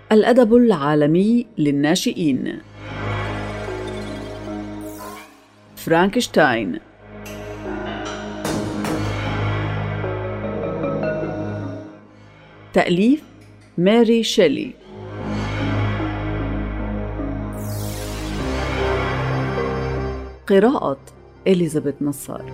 الأدب العالمي للناشئين. فرانكشتاين. تأليف ماري شيلي. قراءة إليزابيث نصار.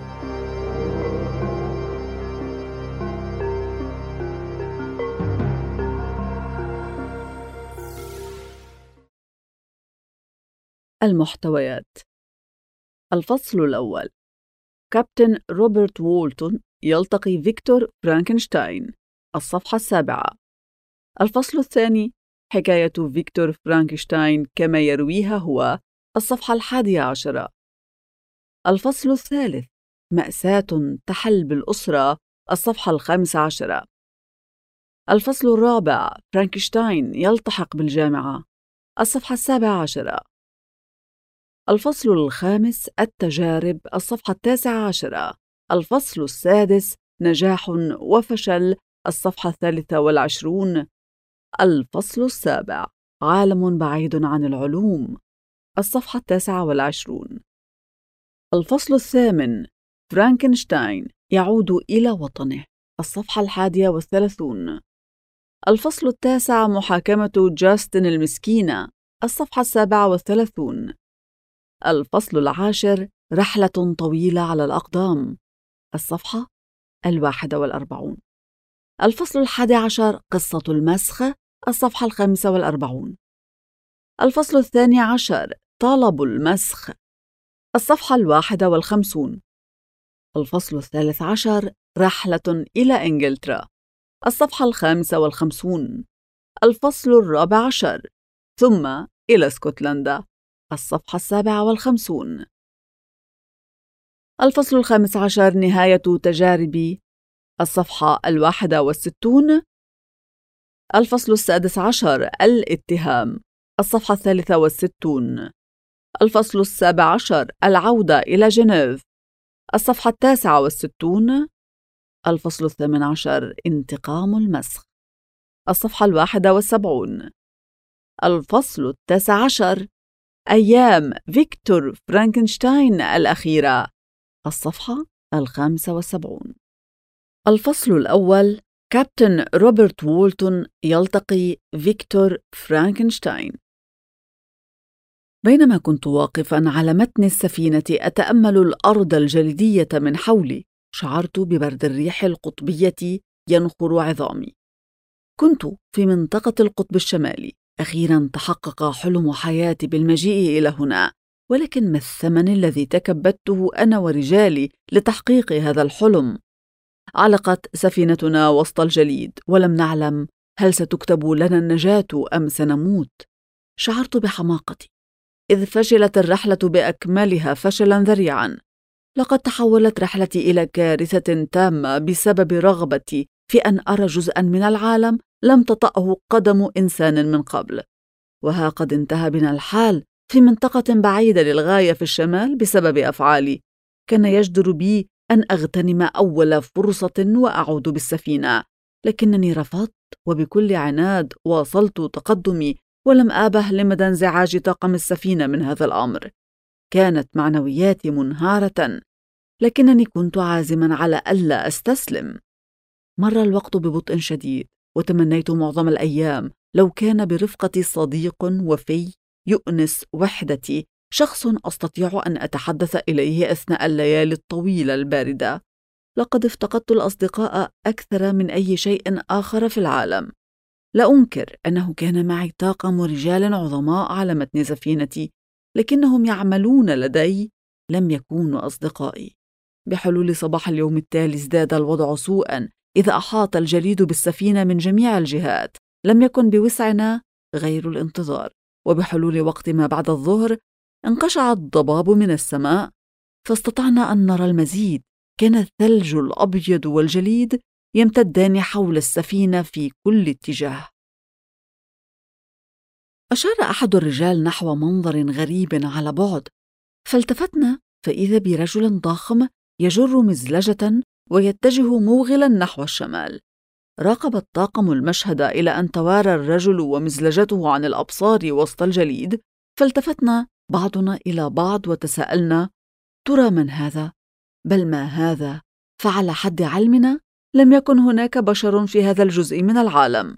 المحتويات. الفصل الأول. كابتن روبرت وولتون يلتقي فيكتور فرانكنشتاين. الصفحة 7. الفصل الثاني. حكاية فيكتور فرانكنشتاين كما يرويها هو. الصفحة 11. الفصل الثالث. مأساة تحل بالأسرة. الصفحة 15. الفصل الرابع. فرانكنشتاين يلتحق بالجامعة. الصفحة 17. الفصل الخامس. التجارب. الصفحة 19. الفصل السادس. نجاح وفشل. الصفحة 23. الفصل السابع. عالم بعيد عن العلوم. الصفحة 29. الفصل الثامن. فرانكنشتاين يعود إلى وطنه. الصفحة 31. الفصل التاسع. محاكمة جاستن المسكينة. الصفحة 37. الفصل العاشر. رحلة طويلة على الأقدام. الصفحة 41. الفصل 11. قصة المسخ. الصفحة 45. الفصل 12. طلب المسخ. الصفحة 51. الفصل 13. رحلة إلى إنجلترا. الصفحة 55. الفصل 14. ثم إلى اسكتلندا. الصفحة 57. الفصل 15. نهاية تجاربي. الصفحة 61. الفصل 16. الاتهام. الصفحة 63. الفصل 17. العودة إلى جنيف. الصفحة 69. الفصل 18. انتقام المسخ. الصفحة 71. الفصل 19. أيام فيكتور فرانكنشتاين الأخيرة. الصفحة 75. الفصل الأول. كابتن روبرت وولتون يلتقي فيكتور فرانكنشتاين. بينما كنت واقفاً على متن السفينة أتأمل الأرض الجليدية من حولي، شعرت ببرد الريح القطبية ينخر عظامي. كنت في منطقة القطب الشمالي. أخيراً تحقق حلم حياتي بالمجيء إلى هنا، ولكن ما الثمن الذي تكبدته أنا ورجالي لتحقيق هذا الحلم؟ علقت سفينتنا وسط الجليد، ولم نعلم هل ستكتب لنا النجاة أم سنموت. شعرت بحماقتي، إذ فشلت الرحلة بأكملها فشلاً ذريعاً. لقد تحولت رحلتي إلى كارثة تامة بسبب رغبتي في أن أرى جزءاً من العالم لم تطأه قدم إنسان من قبل. وها قد انتهى بنا الحال في منطقة بعيدة للغاية في الشمال بسبب أفعالي. كان يجدر بي أن أغتنم أول فرصة وأعود بالسفينة، لكنني رفضت، وبكل عناد واصلت تقدمي، ولم آبه لمدى انزعاج طاقم السفينة من هذا الأمر. كانت معنوياتي منهارة، لكنني كنت عازما على ألا أستسلم. مر الوقت ببطء شديد، وتمنيت معظم الأيام لو كان برفقتي صديق وفي يؤنس وحدتي، شخص أستطيع أن أتحدث إليه أثناء الليالي الطويلة الباردة. لقد افتقدت الأصدقاء أكثر من أي شيء آخر في العالم. لا أنكر أنه كان معي طاقم ورجال عظماء على متن سفينتي، لكنهم يعملون لدي، لم يكونوا أصدقائي. بحلول صباح اليوم التالي ازداد الوضع سوءاً، إذا أحاط الجليد بالسفينة من جميع الجهات. لم يكن بوسعنا غير الانتظار، وبحلول وقت ما بعد الظهر انقشع الضباب من السماء، فاستطعنا أن نرى المزيد. كان الثلج الأبيض والجليد يمتدان حول السفينة في كل اتجاه. أشار أحد الرجال نحو منظر غريب على بعد، فالتفتنا فإذا برجل ضخم يجر مزلجة ويتجه موغلا نحو الشمال. راقب الطاقم المشهد إلى أن توارى الرجل ومزلجته عن الأبصار وسط الجليد، فالتفتنا بعضنا إلى بعض وتساءلنا: ترى من هذا؟ بل ما هذا؟ فعلى حد علمنا لم يكن هناك بشر في هذا الجزء من العالم.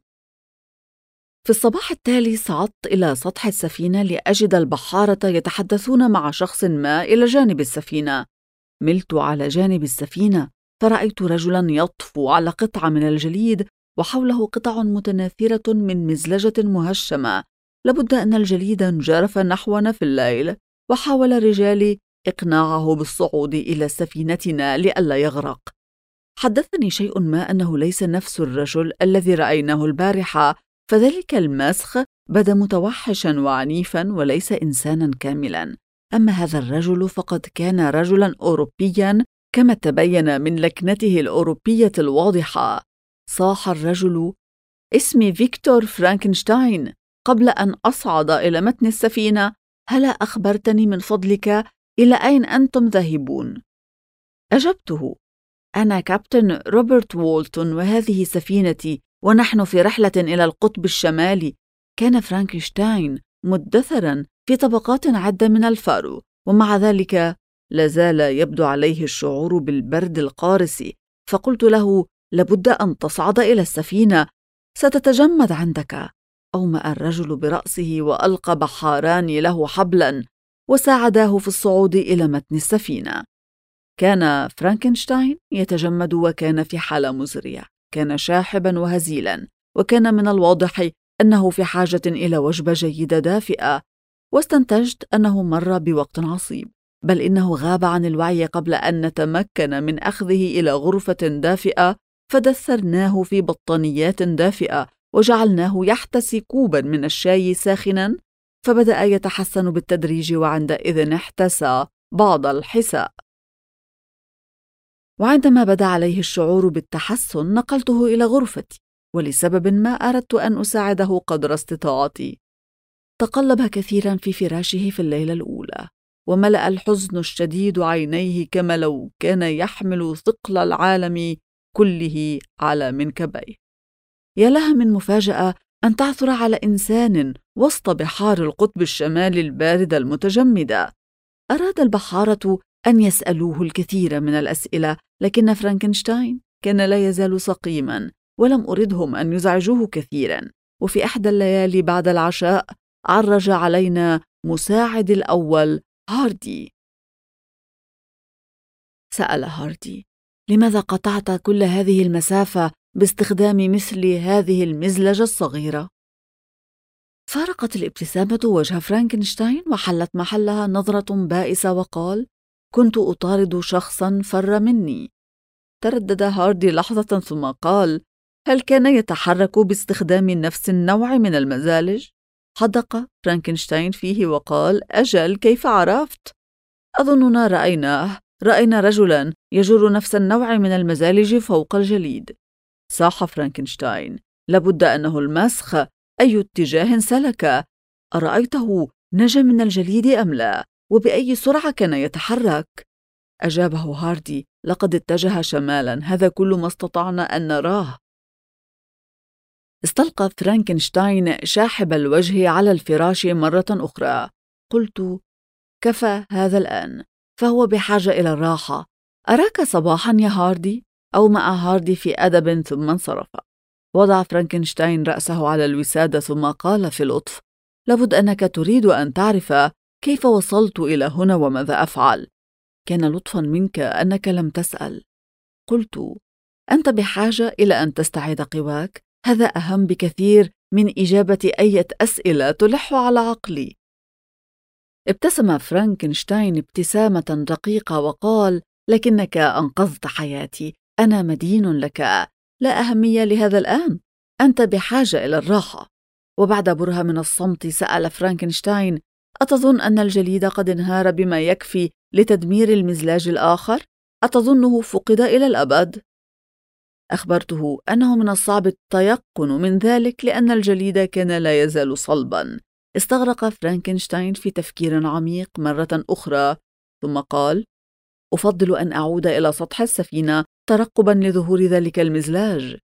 في الصباح التالي صعدت إلى سطح السفينة لأجد البحارة يتحدثون مع شخص ما إلى جانب السفينة. ملت على جانب السفينة فرأيت رجلاً يطفو على قطعة من الجليد وحوله قطع متناثرة من مزلجة مهشمة. لابد أن الجليد انجرف نحونا في الليل، وحاول رجالي إقناعه بالصعود إلى سفينتنا لئلا يغرق. حدثني شيء ما أنه ليس نفس الرجل الذي رأيناه البارحة، فذلك المسخ بدا متوحشا وعنيفا وليس إنسانا كاملا. أما هذا الرجل فقد كان رجلا أوروبيا كما تبين من لكنته الأوروبية الواضحة. صاح الرجل: اسمي فيكتور فرانكنشتاين. قبل أن أصعد إلى متن السفينة هلا أخبرتني من فضلك إلى أين أنتم ذاهبون؟ أجبته: أنا كابتن روبرت وولتون وهذه سفينتي، ونحن في رحلة إلى القطب الشمالي. كان فرانكشتاين مدثرا في طبقات عدة من الفارو، ومع ذلك لازال يبدو عليه الشعور بالبرد القارس، فقلت له: لابد أن تصعد إلى السفينة، ستتجمد عندك. أومأ الرجل برأسه وألقى بحاران له حبلا وساعداه في الصعود إلى متن السفينة. كان فرانكنشتاين يتجمد وكان في حالة مزرية، كان شاحبا وهزيلا، وكان من الواضح أنه في حاجة إلى وجبة جيدة دافئة. واستنتجت أنه مر بوقت عصيب، بل إنه غاب عن الوعي قبل أن نتمكن من أخذه إلى غرفة دافئة، فدثرناه في بطانيات دافئة وجعلناه يحتسي كوبا من الشاي ساخنا، فبدأ يتحسن بالتدريج، وعندئذ احتسى بعض الحساء. وعندما بدا عليه الشعور بالتحسن نقلته إلى غرفتي، ولسبب ما أردت أن أساعده قدر استطاعتي. تقلب كثيرا في فراشه في الليلة الأولى، وملأ الحزن الشديد عينيه كما لو كان يحمل ثقل العالم كله على منكبيه. يا لها من مفاجأة أن تعثر على إنسان وسط بحار القطب الشمالي الباردة المتجمدة. أراد البحارة أن يسألوه الكثير من الأسئلة، لكن فرانكنشتاين كان لا يزال سقيما، ولم أردهم أن يزعجوه كثيرا. وفي إحدى الليالي بعد العشاء عرج علينا مساعد الأول هاردي. سأل هاردي: لماذا قطعت كل هذه المسافة باستخدام مثل هذه المزلجة الصغيرة؟ فارقت الابتسامة وجه فرانكنشتاين وحلت محلها نظرة بائسة وقال: كنت أطارد شخصا فر مني. تردد هاردي لحظة ثم قال: هل كان يتحرك باستخدام نفس النوع من المزالج؟ حدق فرانكنشتاين فيه وقال: أجل، كيف عرفت؟ أظننا رأينا رجلا يجر نفس النوع من المزالج فوق الجليد. صاح فرانكنشتاين: لابد أنه المسخ. أي اتجاه سلك؟ أرأيته نجا من الجليد أم لا؟ وبأي سرعة كان يتحرك؟ أجابه هاردي: لقد اتجه شمالا، هذا كل ما استطعنا أن نراه. استلقى فرانكنشتاين شاحب الوجه على الفراش مرة أخرى. قلت: كفى هذا الآن، فهو بحاجة إلى الراحة. أراك صباحا يا هاردي. أومأ هاردي في أدب ثم انصرف. وضع فرانكنشتاين رأسه على الوسادة ثم قال في لطف: لابد أنك تريد أن تعرف كيف وصلت إلى هنا وماذا أفعل. كان لطفا منك أنك لم تسأل. قلت: أنت بحاجة إلى أن تستعيد قواك، هذا أهم بكثير من إجابة أي أسئلة تلح على عقلي. ابتسم فرانكنشتاين ابتسامة رقيقة وقال: لكنك أنقذت حياتي، أنا مدين لك. لا أهمية لهذا الآن، أنت بحاجة إلى الراحة. وبعد برهة من الصمت سأل فرانكنشتاين: أتظن أن الجليد قد انهار بما يكفي لتدمير المزلاج الآخر؟ أتظنه فقد إلى الأبد؟ أخبرته أنه من الصعب التيقن من ذلك لأن الجليد كان لا يزال صلبا. استغرق فرانكنشتاين في تفكير عميق مرة أخرى ثم قال: أفضل أن أعود إلى سطح السفينة ترقبا لظهور ذلك المزلاج.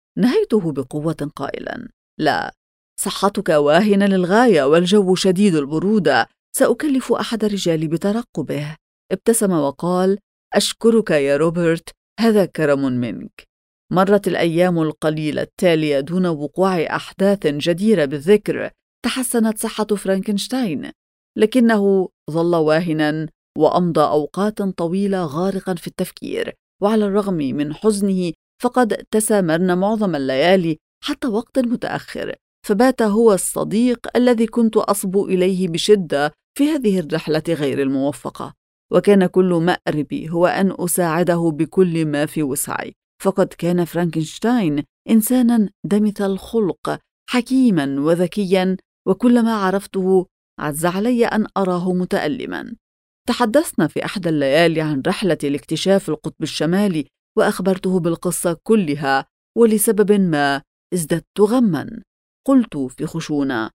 نهيته بقوة قائلا: لا، صحتك واهنة للغاية والجو شديد البرودة، سأكلف أحد رجالي بترقبه. ابتسم وقال: أشكرك يا روبرت، هذا كرم منك. مرت الأيام القليلة التالية دون وقوع أحداث جديرة بالذكر. تحسنت صحة فرانكنشتاين، لكنه ظل واهناً وأمضى أوقات طويلة غارقاً في التفكير، وعلى الرغم من حزنه فقد تسامرنا معظم الليالي حتى وقت متأخر، فبات هو الصديق الذي كنت أصبو إليه بشدة في هذه الرحلة غير الموفقة، وكان كل مأربي هو أن أساعده بكل ما في وسعي، فقد كان فرانكنشتاين إنساناً دمث الخلق، حكيماً وذكياً، وكلما عرفته عز علي أن أراه متألماً. تحدثنا في إحدى الليالي عن رحلة لاكتشاف القطب الشمالي، وأخبرته بالقصة كلها، ولسبب ما ازددت غماً. قلت في خشونة: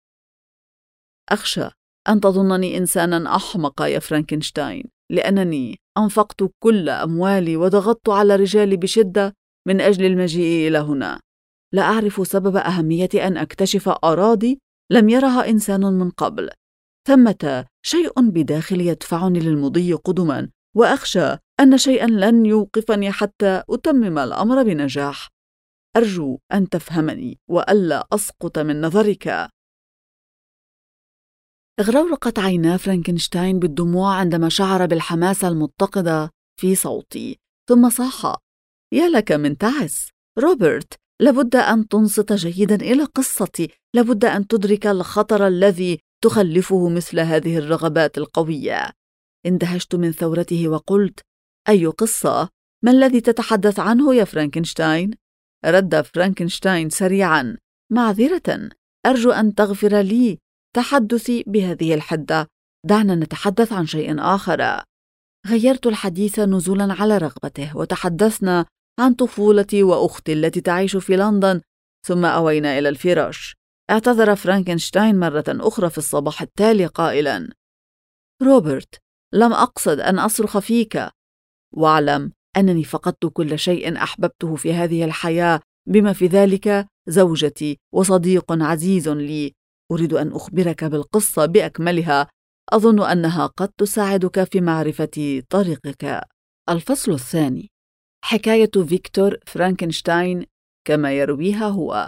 أخشى أن تظنني إنساناً أحمق يا فرانكنشتاين، لأنني أنفقت كل أموالي وضغطت على رجالي بشدة من أجل المجيء إلى هنا. لا أعرف سبب أهمية أن أكتشف أراضي لم يرها إنسان من قبل. ثمة شيء بداخلي يدفعني للمضي قدما، وأخشى أن شيئا لن يوقفني حتى أتمم الأمر بنجاح. أرجو أن تفهمني وألا أسقط من نظرك. اغرورقت عينا فرانكنشتاين بالدموع عندما شعر بالحماسة المتقدة في صوتي، ثم صاح: يا لك من تعس روبرت، لابد أن تنصت جيدا إلى قصتي، لابد أن تدرك الخطر الذي تخلفه مثل هذه الرغبات القوية. اندهشت من ثورته وقلت: أي قصة؟ ما الذي تتحدث عنه يا فرانكنشتاين؟ رد فرانكنشتاين سريعا: معذرة، أرجو أن تغفر لي تحدثي بهذه الحدة، دعنا نتحدث عن شيء آخر. غيرت الحديث نزولا على رغبته، وتحدثنا عن طفولتي وأختي التي تعيش في لندن، ثم أوينا إلى الفراش. اعتذر فرانكنشتاين مرة أخرى في الصباح التالي قائلا: روبرت، لم أقصد أن أصرخ فيك، واعلم أنني فقدت كل شيء أحببته في هذه الحياة، بما في ذلك زوجتي وصديق عزيز لي. أريد أن أخبرك بالقصة بأكملها، أظن أنها قد تساعدك في معرفة طريقك. الفصل الثاني: حكاية فيكتور فرانكنشتاين كما يرويها هو.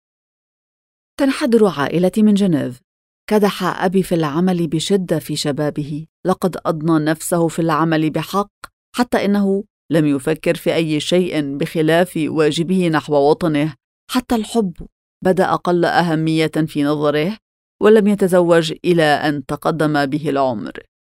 تنحدر عائلتي من جنيف. كدح أبي في العمل بشدة في شبابه، لقد أضنى نفسه في العمل بحق، حتى إنه لم يفكر في أي شيء بخلاف واجبه نحو وطنه. حتى الحب بدأ أقل أهمية في نظره، ولم يتزوج إلى أن تقدم به العمر.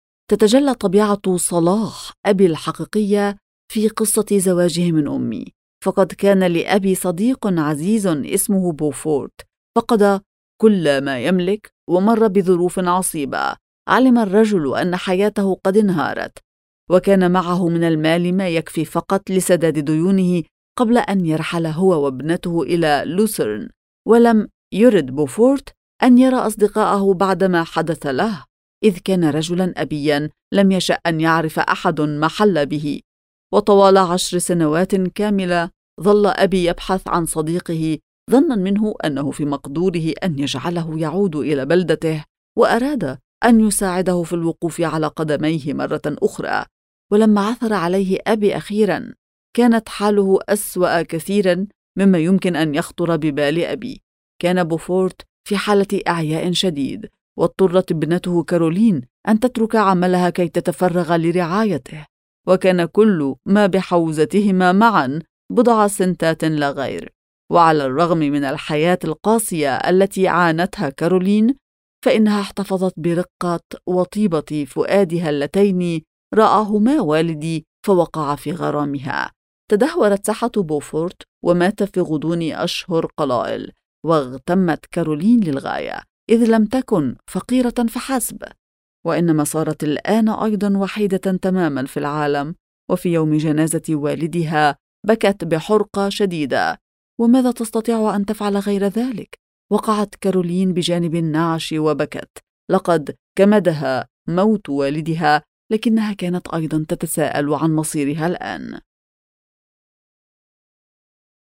تتجلى طبيعة صلاح أبي الحقيقية في قصة زواجه من أمي، فقد كان لأبي صديق عزيز اسمه بوفورت، فقد كل ما يملك ومر بظروف عصيبة. علم الرجل أن حياته قد انهارت، وكان معه من المال ما يكفي فقط لسداد ديونه قبل أن يرحل هو وابنته إلى لوسرن، ولم يرد بوفورت أن يرى أصدقائه بعدما حدث له، إذ كان رجلاً أبياً لم يشأ أن يعرف أحد ما حل به. وطوال 10 سنوات كاملة ظل أبي يبحث عن صديقه، ظناً منه أنه في مقدوره أن يجعله يعود إلى بلدته، وأراد أن يساعده في الوقوف على قدميه مرة أخرى. ولما عثر عليه أبي أخيراً، كانت حاله أسوأ كثيراً مما يمكن أن يخطر ببال أبي. كان بوفورت في حالة إعياء شديد، واضطرت ابنته كارولين أن تترك عملها كي تتفرغ لرعايته، وكان كل ما بحوزتهما معا 10 سنتات لا غير. وعلى الرغم من الحياة القاسية التي عانتها كارولين، فإنها احتفظت برقة وطيبة فؤادها اللتين رآهما والدي فوقع في غرامها. تدهورت صحة بوفورت ومات في غضون أشهر قلائل، واغتمت كارولين للغاية، إذ لم تكن فقيرة فحسب، وإنما صارت الآن أيضا وحيدة تماما في العالم. وفي يوم جنازة والدها بكت بحرقة شديدة، وماذا تستطيع أن تفعل غير ذلك؟ وقعت كارولين بجانب النعش وبكت. لقد كمدها موت والدها، لكنها كانت أيضا تتساءل عن مصيرها الآن.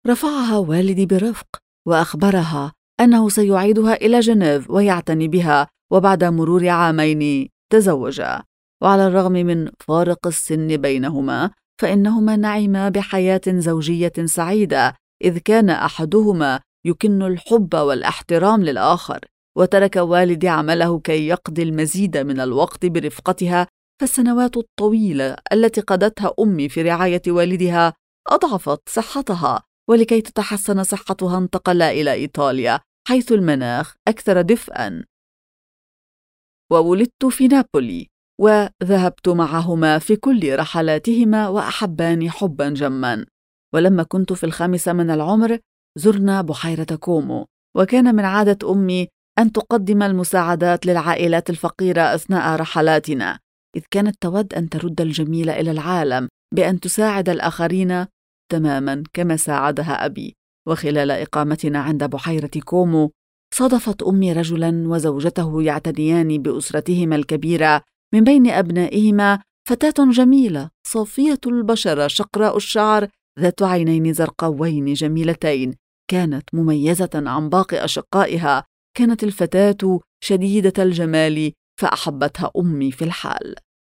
رفعها والدي برفق وأخبرها أنه سيعيدها إلى جنيف ويعتني بها، وبعد مرور عامين تزوجا. وعلى الرغم من فارق السن بينهما فإنهما نعما بحياة زوجية سعيدة، إذ كان أحدهما يكن الحب والاحترام للآخر. وترك والدي عمله كي يقضي المزيد من الوقت برفقتها، فالسنوات الطويلة التي قضتها أمي في رعاية والدها أضعفت صحتها، ولكي تتحسن صحتها انتقل إلى إيطاليا حيث المناخ أكثر دفئاً. وولدت في نابولي وذهبت معهما في كل رحلاتهما وأحباني حباً جماً. ولما كنت في 5 من العمر زرنا بحيرة كومو، وكان من عادة أمي أن تقدم المساعدات للعائلات الفقيرة أثناء رحلاتنا، إذ كانت تود أن ترد الجميل إلى العالم بأن تساعد الآخرين تماماً كما ساعدها أبي. وخلال إقامتنا عند بحيرة كومو صادفت أمي رجلاً وزوجته يعتنيان بأسرتهما الكبيرة، من بين أبنائهما فتاة جميلة صافية البشرة شقراء الشعر ذات عينين زرقاوين جميلتين، كانت مميزة عن باقي أشقائها. كانت الفتاة شديدة الجمال فأحبتها أمي في الحال.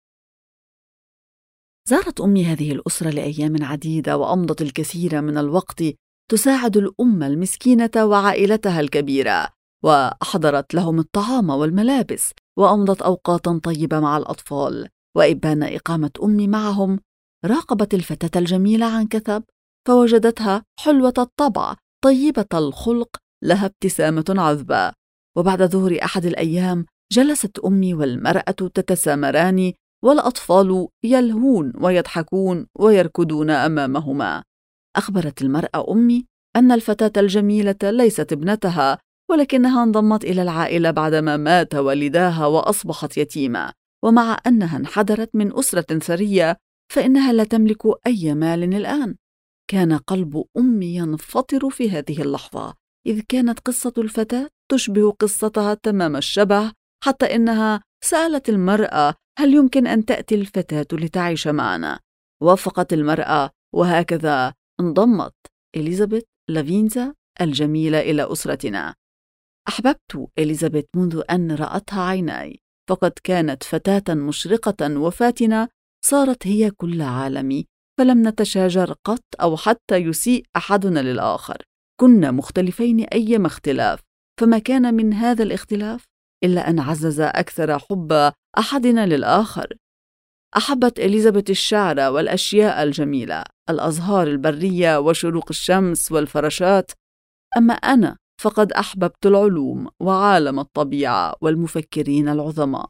زارت أمي هذه الأسرة لأيام عديدة، وأمضت الكثير من الوقت تساعد الأم المسكينة وعائلتها الكبيرة، وأحضرت لهم الطعام والملابس، وأمضت أوقاتاً طيبة مع الأطفال. وإبان إقامة أمي معهم راقبت الفتاة الجميلة عن كثب، فوجدتها حلوة الطبع طيبة الخلق لها ابتسامة عذبة. وبعد ظهر أحد الأيام جلست أمي والمرأة تتسامران، والأطفال يلهون ويضحكون ويركضون أمامهما. أخبرت المرأة أمي أن الفتاة الجميلة ليست ابنتها، ولكنها انضمت إلى العائلة بعدما مات والداها وأصبحت يتيمة، ومع أنها انحدرت من أسرة ثرية فإنها لا تملك أي مال الآن. كان قلب أمي ينفطر في هذه اللحظة، إذ كانت قصة الفتاة تشبه قصتها تمام الشبه، حتى إنها سألت المرأة هل يمكن أن تأتي الفتاة لتعيش معنا. وافقت المرأة، وهكذا انضمت إليزابيث لافينزا الجميلة إلى أسرتنا. أحببت إليزابيث منذ أن رأتها عيناي، فقد كانت فتاة مشرقة وفاتنة، صارت هي كل عالمي، فلم نتشاجر قط أو حتى يسيء أحدنا للآخر. كنا مختلفين أيما اختلاف، فما كان من هذا الاختلاف إلا أن عزز أكثر حب أحدنا للآخر. أحبت إليزابيث الشعر والأشياء الجميلة، الأزهار البرية وشروق الشمس والفراشات، أما أنا فقد أحببت العلوم وعالم الطبيعة والمفكرين العظماء.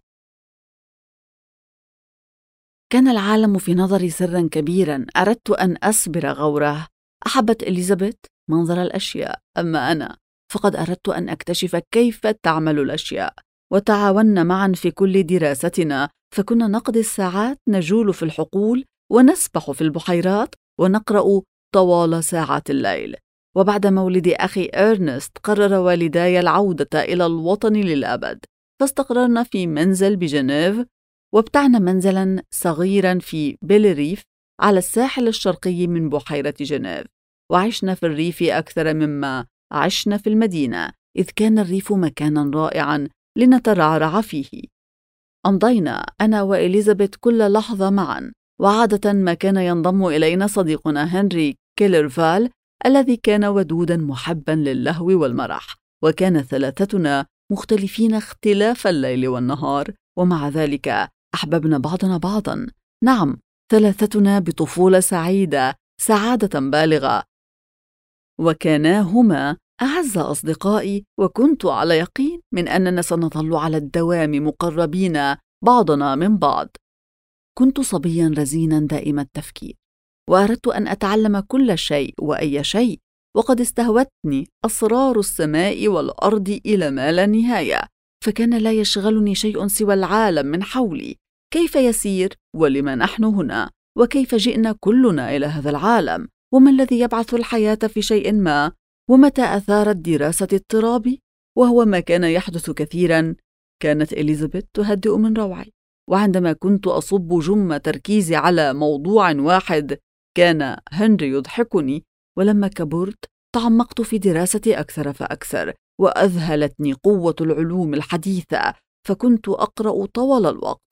كان العالم في نظري سراً كبيراً أردت أن أسبر غوره. أحبت إليزابيث منظر الأشياء، أما أنا فقد أردت أن أكتشف كيف تعمل الأشياء. وتعاوننا معاً في كل دراستنا، فكنا نقضي الساعات نجول في الحقول ونسبح في البحيرات ونقرأ طوال ساعات الليل. وبعد مولد أخي إرنست قرر والداي العودة إلى الوطن للأبد، فاستقررنا في منزل بجنيف، وابتعنا منزلاً صغيراً في بيلريف على الساحل الشرقي من بحيرة جنيف. وعشنا في الريف أكثر مما عشنا في المدينة، إذ كان الريف مكاناً رائعاً لنترعرع فيه. أمضينا أنا وإليزابيث كل لحظة معاً، وعادة ما كان ينضم إلينا صديقنا هنري كيلرفال الذي كان ودوداً محباً للهو والمرح. وكان ثلاثتنا مختلفين اختلاف الليل والنهار، ومع ذلك أحببنا بعضنا بعضاً. نعم، ثلاثتنا بطفولة سعيدة، سعادة بالغة، وكانا هما أعز أصدقائي، وكنت على يقين من أننا سنظل على الدوام مقربين بعضنا من بعض. كنت صبياً رزيناً دائم التفكير، وأردت أن أتعلم كل شيء وأي شيء، وقد استهوتني أسرار السماء والأرض إلى ما لا نهاية، فكان لا يشغلني شيء سوى العالم من حولي، كيف يسير ولما نحن هنا، وكيف جئنا كلنا إلى هذا العالم، وما الذي يبعث الحياة في شيء ما، ومتى أثارت دراسة اضطرابي، وهو ما كان يحدث كثيراً. كانت إليزابيث تهدئ من روعي، وعندما كنت أصب جم تركيزي على موضوع واحد كان هنري يضحكني، ولما كبرت تعمقت في دراستي أكثر فأكثر، وأذهلتني قوة العلوم الحديثة، فكنت أقرأ طوال الوقت،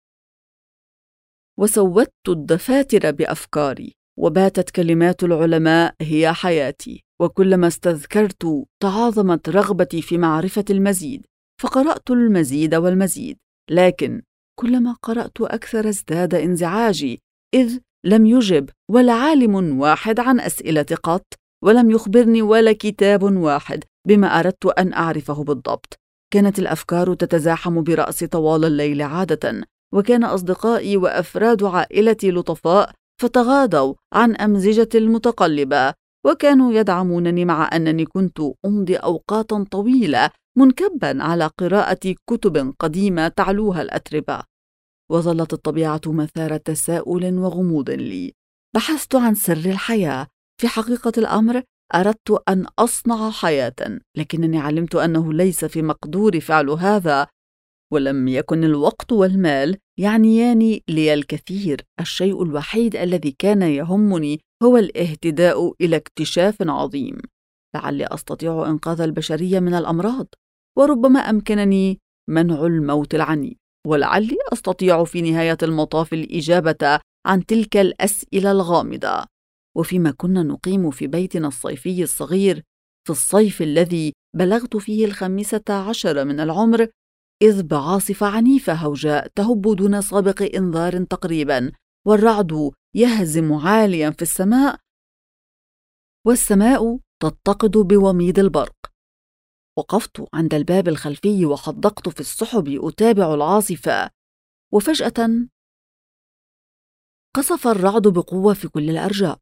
وسودت الدفاتر بأفكاري، وباتت كلمات العلماء هي حياتي. وكلما استذكرت تعاظمت رغبتي في معرفة المزيد، فقرأت المزيد والمزيد، لكن كلما قرأت أكثر ازداد انزعاجي، إذ لم يجب ولا عالم واحد عن أسئلة قط، ولم يخبرني ولا كتاب واحد بما أردت أن أعرفه بالضبط. كانت الأفكار تتزاحم برأسي طوال الليل عادة، وكان أصدقائي وأفراد عائلتي لطفاء، فتغاضوا عن أمزجتي المتقلبة، وكانوا يدعمونني مع أنني كنت أمضي أوقاتا طويلة منكبا على قراءة كتب قديمة تعلوها الأتربة. وظلت الطبيعة مثار تساؤل وغموض لي. بحثت عن سر الحياة. في حقيقة الأمر أردت أن أصنع حياة، لكنني علمت أنه ليس في مقدوري فعل هذا، ولم يكن الوقت والمال يعنيان لي الكثير. الشيء الوحيد الذي كان يهمني هو الاهتداء إلى اكتشاف عظيم، لعلي أستطيع إنقاذ البشرية من الأمراض، وربما أمكنني منع الموت العنيف، ولعلي أستطيع في نهاية المطاف الإجابة عن تلك الأسئلة الغامضة. وفيما كنا نقيم في بيتنا الصيفي الصغير في الصيف الذي بلغت فيه 15 من العمر، إذ بعاصفة عنيفة هوجاء تهب دون سابق إنذار تقريبا، والرعد يهزم عاليا في السماء، والسماء تتقد بوميض البرق. وقفت عند الباب الخلفي وحدقت في السحب أتابع العاصفة، وفجأة قصف الرعد بقوة في كل الأرجاء،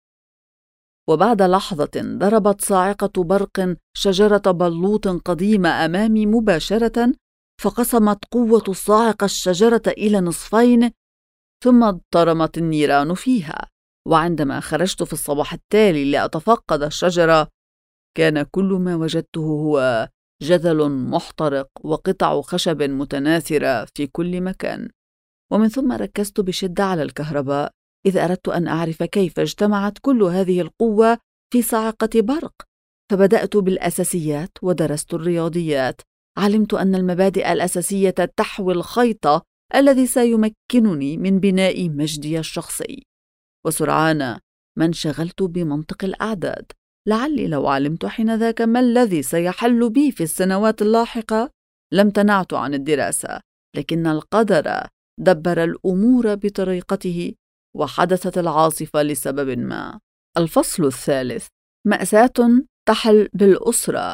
وبعد لحظة ضربت صاعقة برق شجرة بلوط قديمة أمامي مباشرة، فقسمت قوة الصاعقة الشجرة إلى نصفين، ثم اضطرمت النيران فيها. وعندما خرجت في الصباح التالي لأتفقد الشجرة، كان كل ما وجدته هو جذل محترق وقطع خشب متناثرة في كل مكان. ومن ثم ركزت بشدة على الكهرباء، إذ أردت أن أعرف كيف اجتمعت كل هذه القوة في صاعقة برق. فبدأت بالأساسيات ودرست الرياضيات. علمت أن المبادئ الأساسية تحوي الخيط الذي سيمكنني من بناء مجدي الشخصي. وسرعان ما انشغلت بمنطق الأعداد. لعلي لو علمت حينذاك ما الذي سيحل بي في السنوات اللاحقة لامتنعت عن الدراسة، لكن القدر دبر الأمور بطريقته، وحدثت العاصفة لسبب ما. الفصل الثالث: مأساة تحل بالأسرة.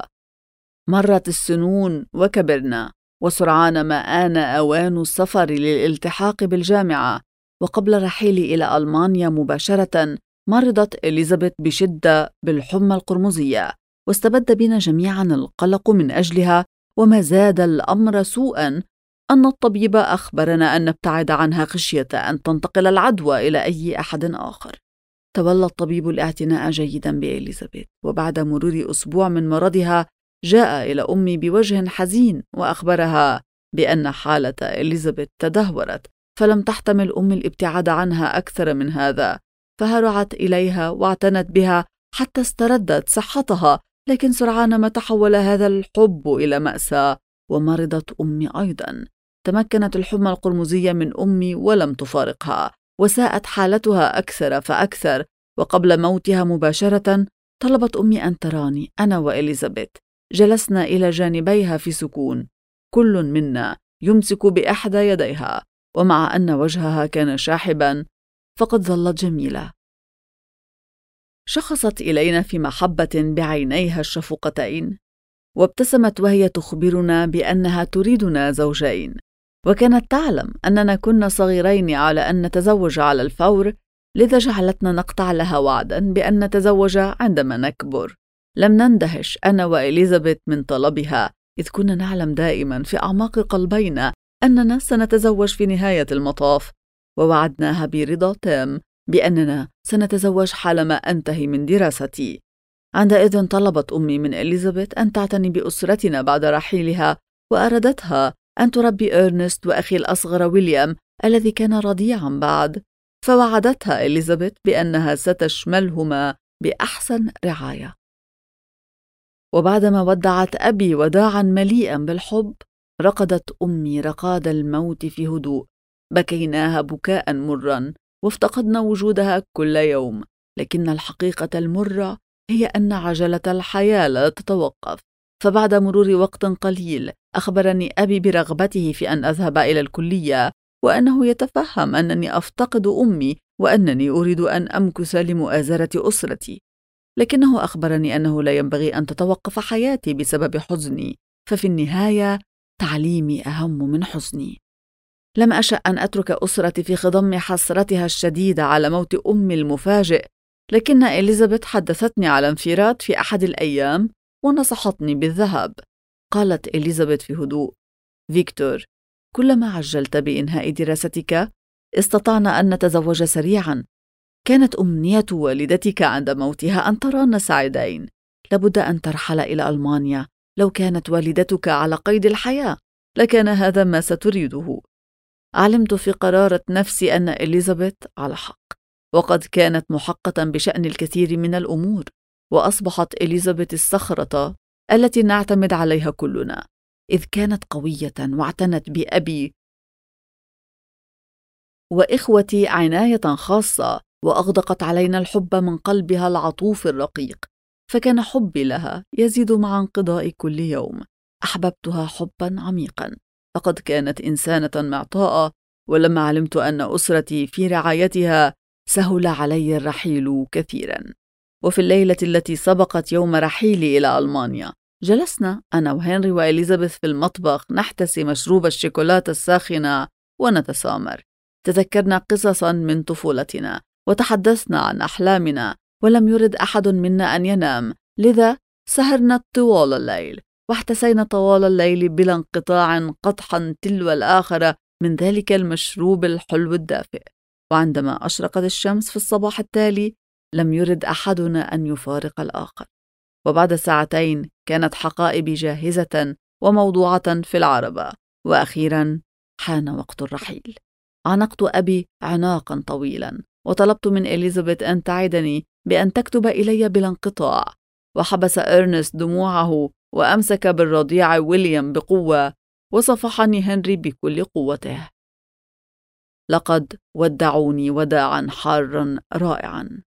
مرت السنون وكبرنا، وسرعان ما آن أوان السفر للالتحاق بالجامعة. وقبل رحيلي إلى ألمانيا مباشرة، مرضت إليزابيث بشدة بالحمى القرمزية، واستبد بنا جميعا القلق من أجلها. وما زاد الأمر سوءا أن الطبيب أخبرنا أن نبتعد عنها خشية أن تنتقل العدوى إلى أي أحد آخر. تولى الطبيب الاعتناء جيدا بإليزابيث، وبعد مرور أسبوع من مرضها جاء إلى أمي بوجه حزين وأخبرها بأن حالة إليزابيث تدهورت، فلم تحتمل أمي الابتعاد عنها أكثر من هذا، فهرعت إليها واعتنت بها حتى استردت صحتها. لكن سرعان ما تحول هذا الحب إلى مأساة، ومرضت أمي أيضا. تمكنت الحمى القرمزية من أمي ولم تفارقها، وساءت حالتها أكثر فأكثر. وقبل موتها مباشرة طلبت أمي أن تراني أنا وإليزابيث. جلسنا إلى جانبيها في سكون، كل منا يمسك بإحدى يديها، ومع أن وجهها كان شاحبا فقد ظلت جميلة. شخصت إلينا في محبة بعينيها الشفقتين، وابتسمت وهي تخبرنا بأنها تريدنا زوجين، وكانت تعلم أننا كنا صغيرين على أن نتزوج على الفور، لذا جعلتنا نقطع لها وعدا بأن نتزوج عندما نكبر. لم نندهش أنا وإليزابيث من طلبها، إذ كنا نعلم دائما في أعماق قلبينا أننا سنتزوج في نهاية المطاف، ووعدناها برضا تام بأننا سنتزوج حالما أنتهي من دراستي. عندئذ طلبت أمي من إليزابيث أن تعتني بأسرتنا بعد رحيلها، وأرادتها أن تربي إرنست وأخي الأصغر ويليام الذي كان رضيعا بعد، فوعدتها إليزابيث بأنها ستشملهما بأحسن رعاية. وبعدما ودعت أبي وداعا مليئا بالحب، رقدت أمي رقاد الموت في هدوء. بكيناها بكاء مرا وافتقدنا وجودها كل يوم، لكن الحقيقة المرة هي أن عجلة الحياة لا تتوقف. فبعد مرور وقت قليل أخبرني أبي برغبته في أن أذهب إلى الكلية، وأنه يتفهم أنني أفتقد أمي وأنني أريد أن أمكث لمؤازرة أسرتي، لكنه أخبرني أنه لا ينبغي أن تتوقف حياتي بسبب حزني، ففي النهاية تعليمي أهم من حزني. لم أشأ أن أترك أسرتي في خضم حسرتها الشديدة على موت أمي المفاجئ، لكن إليزابيث حدثتني على انفراد في أحد الأيام ونصحتني بالذهاب. قالت إليزابيث في هدوء: فيكتور، كلما عجلت بإنهاء دراستك استطعنا أن نتزوج سريعا. كانت أمنية والدتك عند موتها أن ترانا سعيدين. لابد أن ترحل إلى ألمانيا. لو كانت والدتك على قيد الحياة لكان هذا ما ستريده. علمت في قرارة نفسي أن إليزابيث على حق، وقد كانت محقة بشأن الكثير من الأمور، وأصبحت إليزابيث الصخرة التي نعتمد عليها كلنا، إذ كانت قوية واعتنت بأبي وإخوتي عناية خاصة، وأغدقت علينا الحب من قلبها العطوف الرقيق، فكان حبي لها يزيد مع انقضاء كل يوم. أحببتها حبا عميقا، فقد كانت إنسانة معطاءة، ولما علمت أن أسرتي في رعايتها سهل علي الرحيل كثيرا. وفي الليلة التي سبقت يوم رحيلي إلى ألمانيا، جلسنا أنا وهنري وإليزابيث في المطبخ نحتسي مشروب الشوكولاتة الساخنة ونتسامر. تذكرنا قصصا من طفولتنا وتحدثنا عن أحلامنا، ولم يرد أحد منا أن ينام، لذا سهرنا طوال الليل واحتسينا طوال الليل بلا انقطاع قطحا تلو الآخر من ذلك المشروب الحلو الدافئ. وعندما أشرقت الشمس في الصباح التالي لم يرد أحدنا أن يفارق الآخر. وبعد ساعتين كانت حقائبي جاهزة وموضوعة في العربة، وأخيرا حان وقت الرحيل. عانقت أبي عناقا طويلا، وطلبت من إليزابيث أن تعدني بأن تكتب إلي بلا انقطاع، وحبس إرنست دموعه وأمسك بالرضيع ويليام بقوة، وصفحني هنري بكل قوته. لقد ودعوني وداعا حارا رائعا.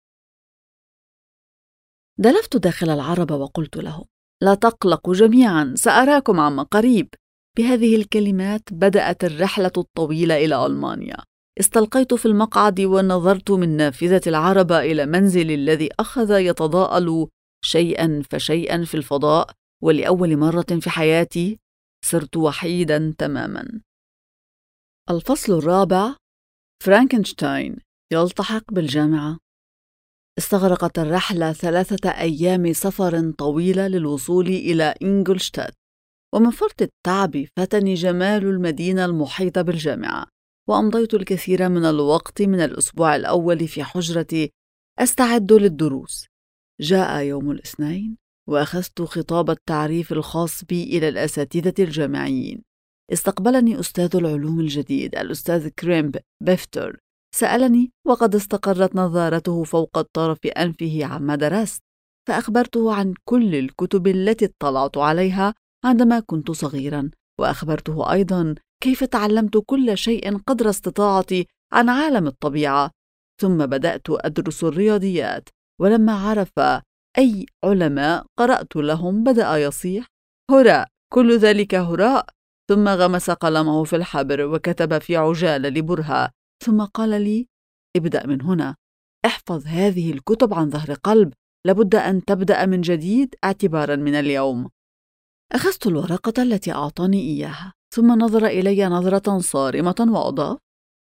دلفت داخل العربة وقلت لهم: لا تقلقوا جميعا، سأراكم عما قريب. بهذه الكلمات بدأت الرحلة الطويلة إلى ألمانيا. استلقيت في المقعد ونظرت من نافذة العربة إلى منزلي الذي أخذ يتضاءل شيئا فشيئا في الفضاء، ولأول مرة في حياتي صرت وحيدا تماما. الفصل الرابع: فرانكنشتاين يلتحق بالجامعة. استغرقت الرحلة 3 أيام سفر طويلة للوصول إلى إنجلشتات، ومن فرط التعب فاتني جمال المدينة المحيطة بالجامعة، وأمضيت الكثير من الوقت من الأسبوع الأول في حجرتي أستعد للدروس. جاء يوم الاثنين وأخذت خطاب التعريف الخاص بي إلى الأساتذة الجامعيين. استقبلني أستاذ العلوم الجديد الأستاذ كريمب بيفتر. سألني وقد استقرت نظارته فوق طرف أنفه عما درست، فأخبرته عن كل الكتب التي اطلعت عليها عندما كنت صغيرا، وأخبرته أيضا كيف تعلمت كل شيء قدر استطاعتي عن عالم الطبيعة. ثم بدأت أدرس الرياضيات، ولما عرف أي علماء قرأت لهم بدأ يصيح: هراء، كل ذلك هراء. ثم غمس قلمه في الحبر وكتب في عجالة لبرهة، ثم قال لي: ابدأ من هنا، احفظ هذه الكتب عن ظهر قلب، لابد أن تبدأ من جديد اعتبارا من اليوم. أخذت الورقة التي أعطاني إياها، ثم نظر إلي نظرة صارمة وأضاف: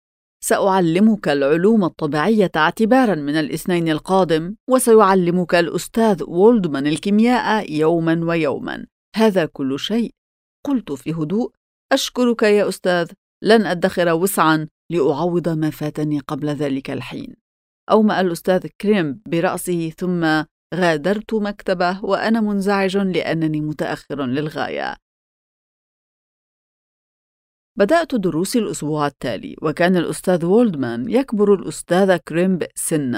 سأعلمك العلوم الطبيعية اعتبارا من الاثنين القادم، وسيعلمك الأستاذ وولدمان الكيمياء يوما ويوما، هذا كل شيء. قلت في هدوء: أشكرك يا أستاذ، لن أدخر وسعا لأعوض ما فاتني قبل ذلك الحين. أومأ الأستاذ كريم برأسه، ثم غادرت مكتبه وأنا منزعج لأنني متأخر للغاية. بدأت دروسي الأسبوع التالي، وكان الأستاذ وولدمان يكبر الأستاذ كريمب سنا،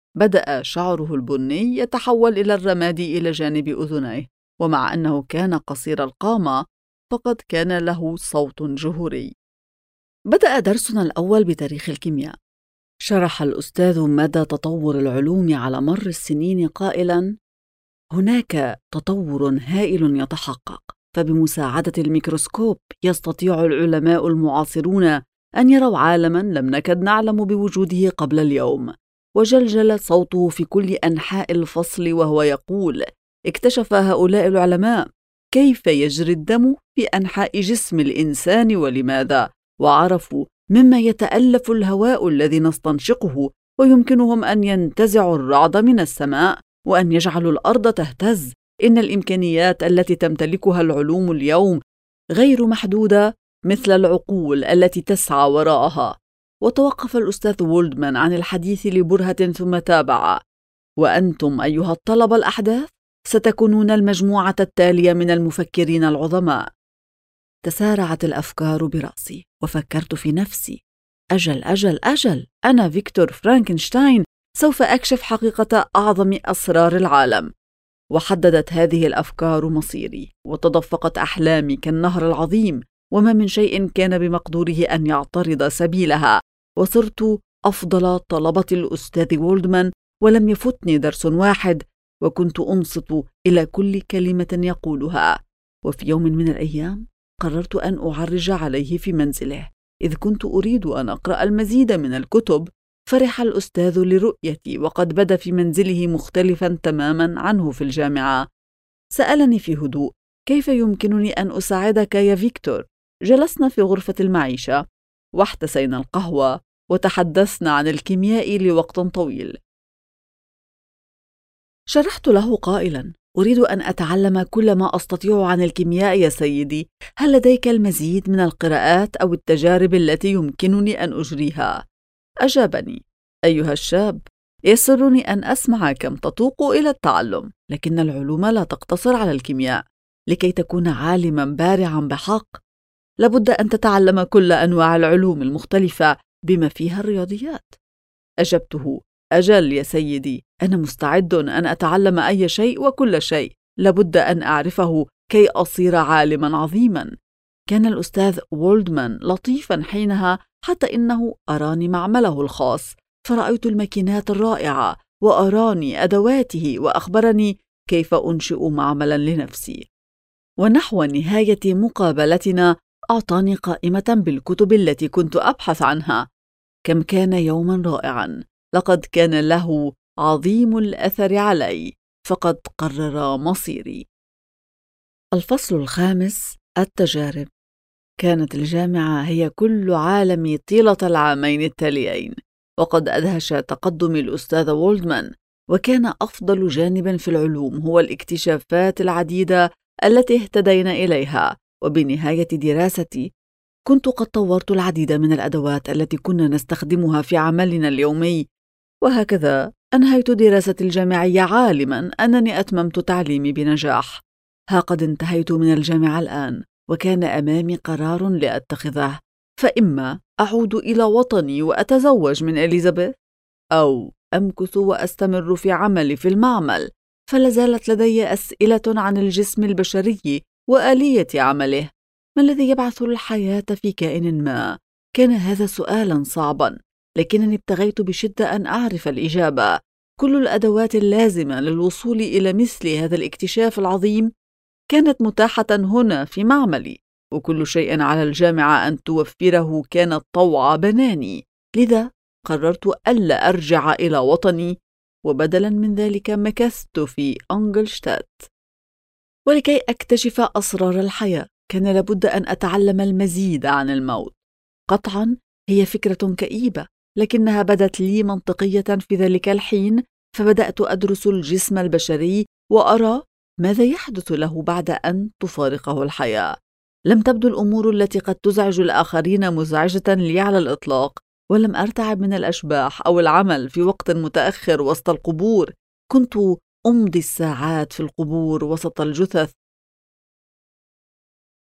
بدأ شعره البني يتحول إلى الرمادي إلى جانب أذنيه، ومع أنه كان قصير القامة فقد كان له صوت جهوري. بدأ درسنا الأول بتاريخ الكيمياء. شرح الأستاذ مدى تطور العلوم على مر السنين قائلاً: هناك تطور هائل يتحقق، فبمساعدة الميكروسكوب يستطيع العلماء المعاصرون أن يروا عالماً لم نكد نعلم بوجوده قبل اليوم. وجلجل صوته في كل أنحاء الفصل وهو يقول: اكتشف هؤلاء العلماء كيف يجري الدم في أنحاء جسم الإنسان ولماذا، وعرفوا مما يتألف الهواء الذي نستنشقه، ويمكنهم أن ينتزعوا الرعد من السماء وأن يجعلوا الأرض تهتز. إن الإمكانيات التي تمتلكها العلوم اليوم غير محدودة مثل العقول التي تسعى وراءها. وتوقف الأستاذ وولدمان عن الحديث لبرهة ثم تابع: وأنتم أيها الطلبة الأحداث ستكونون المجموعة التالية من المفكرين العظماء. تسارعت الأفكار برأسي وفكرت في نفسي: أجل أجل أجل، أنا فيكتور فرانكنشتاين سوف أكشف حقيقة أعظم أسرار العالم. وحددت هذه الأفكار مصيري، وتدفقت أحلامي كالنهر العظيم، وما من شيء كان بمقدوره أن يعترض سبيلها. وصرت أفضل طلبة الأستاذ وولدمان، ولم يفتني درس واحد، وكنت أنصت إلى كل كلمة يقولها. وفي يوم من الأيام قررت أن أعرج عليه في منزله، إذ كنت أريد أن أقرأ المزيد من الكتب. فرح الأستاذ لرؤيتي، وقد بدا في منزله مختلفا تماما عنه في الجامعة. سألني في هدوء: كيف يمكنني أن أساعدك يا فيكتور؟ جلسنا في غرفة المعيشة واحتسينا القهوة وتحدثنا عن الكيمياء لوقت طويل. شرحت له قائلا: أريد أن أتعلم كل ما أستطيع عن الكيمياء يا سيدي، هل لديك المزيد من القراءات أو التجارب التي يمكنني أن أجريها؟ أجابني: أيها الشاب، يسرني أن أسمع كم تتوق إلى التعلم، لكن العلوم لا تقتصر على الكيمياء. لكي تكون عالماً بارعاً بحق لابد أن تتعلم كل أنواع العلوم المختلفة بما فيها الرياضيات. أجبته: أجل يا سيدي، أنا مستعد أن أتعلم أي شيء وكل شيء، لابد أن أعرفه كي أصير عالماً عظيماً. كان الأستاذ وولدمان لطيفاً حينها، حتى إنه أراني معمله الخاص، فرأيت الماكينات الرائعة، وأراني أدواته، وأخبرني كيف أنشئ معملاً لنفسي. ونحو نهاية مقابلتنا أعطاني قائمة بالكتب التي كنت أبحث عنها. كم كان يوماً رائعاً، لقد كان له عظيم الأثر علي، فقد قرر مصيري. الفصل الخامس: التجارب. كانت الجامعة هي كل عالمي طيلة العامين التاليين، وقد أدهش تقدم الأستاذ وولدمان. وكان أفضل جانب في العلوم هو الاكتشافات العديدة التي اهتدينا إليها. وبنهاية دراستي كنت قد طورت العديد من الأدوات التي كنا نستخدمها في عملنا اليومي. وهكذا أنهيت دراستي الجامعية عالماً أنني أتممت تعليمي بنجاح. ها قد انتهيت من الجامعة الآن، وكان أمامي قرار لأتخذه: فإما أعود إلى وطني وأتزوج من إليزابيث، أو أمكث وأستمر في عملي في المعمل، فلازالت لدي أسئلة عن الجسم البشري وآلية عمله. ما الذي يبعث الحياة في كائن ما؟ كان هذا سؤالا صعبا، لكنني ابتغيت بشدة أن أعرف الإجابة. كل الأدوات اللازمة للوصول إلى مثل هذا الاكتشاف العظيم كانت متاحة هنا في معملي، وكل شيء على الجامعة أن توفره كانت طوع بناني. لذا قررت ألا أرجع إلى وطني، وبدلا من ذلك مكثت في أنجلشتات. ولكي أكتشف أسرار الحياة كان لابد أن أتعلم المزيد عن الموت. قطعا هي فكرة كئيبة، لكنها بدت لي منطقية في ذلك الحين، فبدأت أدرس الجسم البشري وأرى ماذا يحدث له بعد أن تفارقه الحياة. لم تبدو الأمور التي قد تزعج الآخرين مزعجة لي على الإطلاق، ولم أرتعب من الأشباح أو العمل في وقت متأخر وسط القبور. كنت أمضي الساعات في القبور وسط الجثث،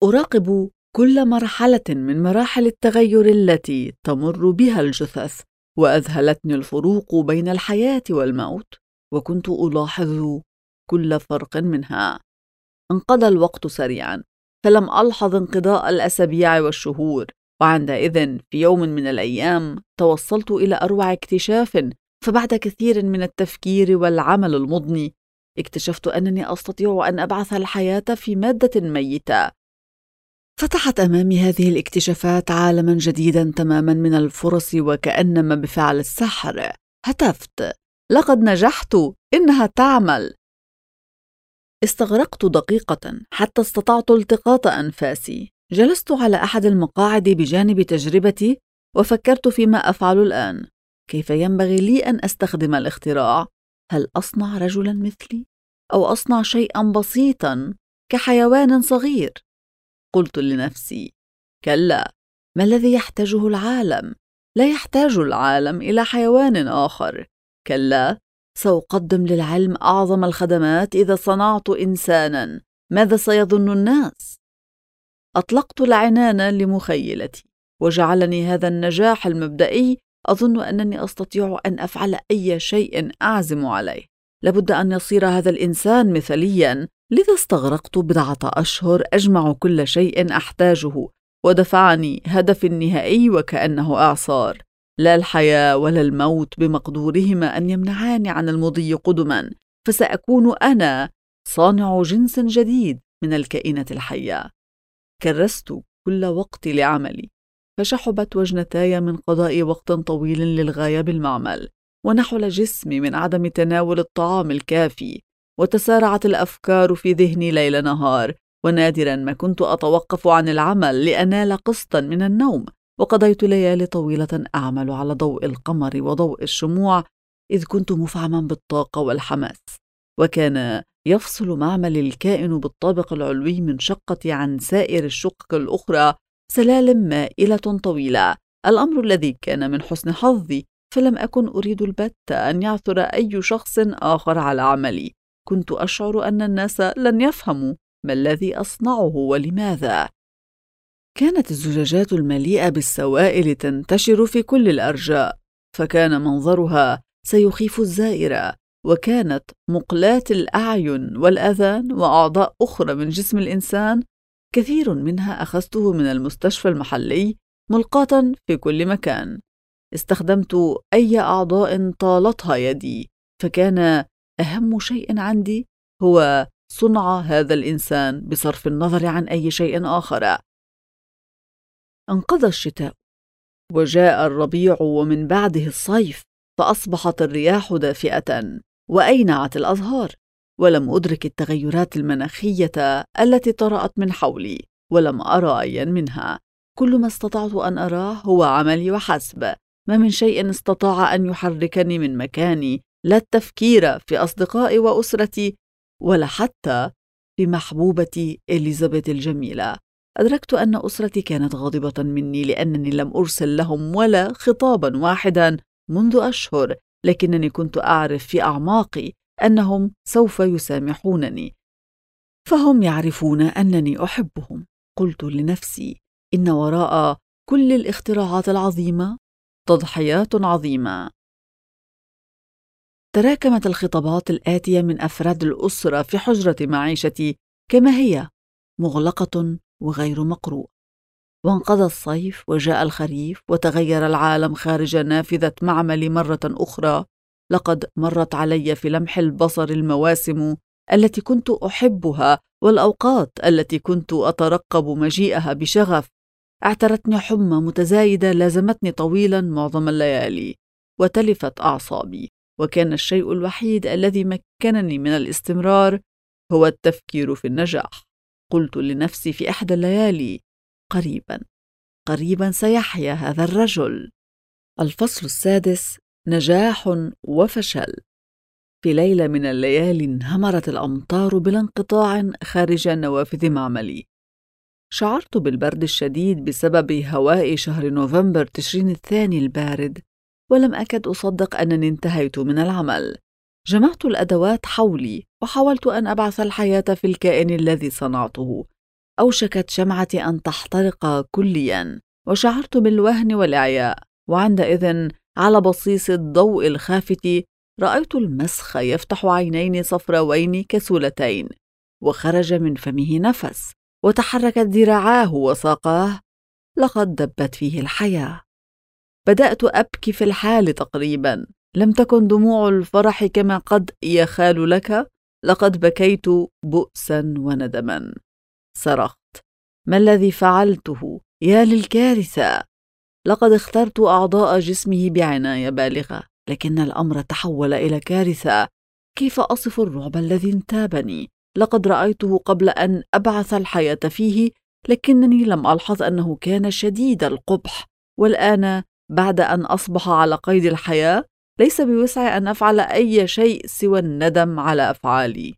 أراقب كل مرحلة من مراحل التغير التي تمر بها الجثث، وأذهلتني الفروق بين الحياة والموت، وكنت ألاحظ كل فرق منها. انقضى الوقت سريعا، فلم ألحظ انقضاء الأسابيع والشهور، وعندئذ في يوم من الأيام توصلت إلى أروع اكتشاف. فبعد كثير من التفكير والعمل المضني اكتشفت أنني أستطيع أن أبعث الحياة في مادة ميتة. فتحت أمامي هذه الاكتشافات عالما جديدا تماما من الفرص، وكأنما بفعل السحر هتفت: لقد نجحت، إنها تعمل! استغرقت دقيقة حتى استطعت التقاط أنفاسي. جلست على أحد المقاعد بجانب تجربتي وفكرت فيما أفعل الآن. كيف ينبغي لي أن أستخدم الاختراع؟ هل أصنع رجلا مثلي؟ أو أصنع شيئا بسيطا كحيوان صغير؟ قلت لنفسي: كلا، ما الذي يحتاجه العالم؟ لا يحتاج العالم إلى حيوان آخر. كلا، سأقدم للعلم أعظم الخدمات إذا صنعت إنسانا. ماذا سيظن الناس؟ أطلقت العنان لمخيلتي، وجعلني هذا النجاح المبدئي أظن أنني أستطيع أن أفعل أي شيء أعزم عليه. لابد أن يصير هذا الإنسان مثاليا. لذا استغرقت بضعة أشهر أجمع كل شيء أحتاجه، ودفعني هدفي النهائي وكأنه إعصار. لا الحياة ولا الموت بمقدورهما أن يمنعاني عن المضي قدما، فسأكون أنا صانع جنس جديد من الكائنات الحية. كرست كل وقتي لعملي، فشحبت وجنتاي من قضاء وقت طويل للغاية بالمعمل، ونحل جسمي من عدم تناول الطعام الكافي، وتسارعت الأفكار في ذهني ليل نهار، ونادرا ما كنت أتوقف عن العمل لأنال قسطا من النوم. وقضيت ليالي طويلة أعمل على ضوء القمر وضوء الشموع، إذ كنت مفعما بالطاقة والحماس. وكان يفصل معملي الكائن بالطابق العلوي من شقتي عن سائر الشقق الأخرى سلالم مائلة طويلة، الأمر الذي كان من حسن حظي، فلم أكن أريد البتة أن يعثر أي شخص آخر على عملي. كنت أشعر أن الناس لن يفهموا ما الذي أصنعه ولماذا. كانت الزجاجات المليئة بالسوائل تنتشر في كل الأرجاء، فكان منظرها سيخيف الزائر، وكانت مقلاة الأعين والأذان وأعضاء أخرى من جسم الإنسان كثير منها أخذته من المستشفى المحلي ملقاة في كل مكان. استخدمت أي أعضاء طالتها يدي، فكان أهم شيء عندي هو صنع هذا الإنسان بصرف النظر عن أي شيء آخر. انقضى الشتاء وجاء الربيع ومن بعده الصيف، فأصبحت الرياح دافئة وأينعت الأزهار، ولم أدرك التغيرات المناخية التي طرأت من حولي، ولم أرى أيا منها. كل ما استطعت أن أراه هو عملي وحسب. ما من شيء استطاع أن يحركني من مكاني، لا التفكير في أصدقائي وأسرتي، ولا حتى في محبوبتي إليزابيث الجميلة. أدركت أن أسرتي كانت غاضبة مني لأنني لم أرسل لهم ولا خطابا واحدا منذ أشهر، لكنني كنت أعرف في أعماقي أنهم سوف يسامحونني، فهم يعرفون أنني أحبهم. قلت لنفسي: إن وراء كل الاختراعات العظيمة تضحيات عظيمة. تراكمت الخطابات الآتية من أفراد الأسرة في حجرة معيشتي كما هي، مغلقة وغير مقروء. وانقضى الصيف وجاء الخريف، وتغير العالم خارج نافذة معملي مرة أخرى. لقد مرت علي في لمح البصر المواسم التي كنت أحبها، والأوقات التي كنت أترقب مجيئها بشغف. اعترتني حمى متزايدة لازمتني طويلا معظم الليالي، وتلفت أعصابي، وكان الشيء الوحيد الذي مكنني من الاستمرار هو التفكير في النجاح. قلت لنفسي في إحدى الليالي: قريبا قريبا سيحيا هذا الرجل. الفصل السادس: نجاح وفشل. في ليلة من الليالي انهمرت الأمطار بلا انقطاع خارج نوافذ معملي. شعرت بالبرد الشديد بسبب هواء شهر نوفمبر تشرين الثاني البارد، ولم أكد أصدق أنني انتهيت من العمل. جمعت الأدوات حولي وحاولت أن أبعث الحياة في الكائن الذي صنعته. أوشكت شمعتي أن تحترق كليا، وشعرت بالوهن والإعياء، وعندئذ على بصيص الضوء الخافت رأيت المسخ يفتح عينين صفراوين كسولتين، وخرج من فمه نفس، وتحركت ذراعاه وساقاه. لقد دبت فيه الحياة. بدأت أبكي في الحال تقريبا. لم تكن دموع الفرح كما قد يخال لك، لقد بكيت بؤسا وندما. صرخت: ما الذي فعلته؟ يا للكارثة! لقد اخترت أعضاء جسمه بعناية بالغة، لكن الأمر تحول إلى كارثة. كيف أصف الرعب الذي انتابني؟ لقد رأيته قبل أن أبعث الحياة فيه، لكنني لم ألحظ أنه كان شديد القبح، والآن بعد أن أصبح على قيد الحياة ليس بوسعي أن أفعل أي شيء سوى الندم على أفعالي.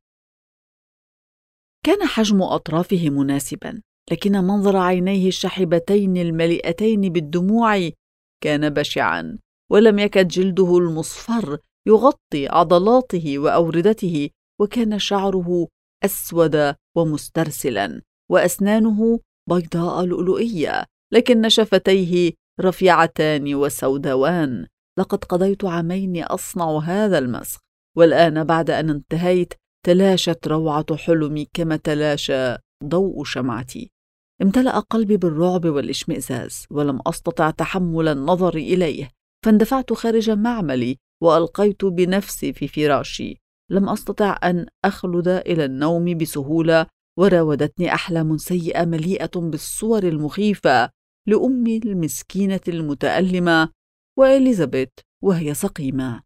كان حجم أطرافه مناسبا، لكن منظر عينيه الشحبتين المليئتين بالدموع كان بشعا، ولم يكد جلده المصفر يغطي عضلاته وأوردته، وكان شعره أسود ومسترسلا، وأسنانه بيضاء لؤلؤية، لكن شفتيه رفيعتان وسوداوان. لقد قضيت عامين أصنع هذا المسخ، والآن بعد أن انتهيت تلاشت روعة حلمي كما تلاشى ضوء شمعتي. امتلأ قلبي بالرعب والاشمئزاز، ولم أستطع تحمل النظر إليه، فاندفعت خارج معملي وألقيت بنفسي في فراشي. لم أستطع أن أخلد إلى النوم بسهولة، وراودتني أحلام سيئة مليئة بالصور المخيفة لأمي المسكينة المتألمة وإليزابيث وهي سقيمة.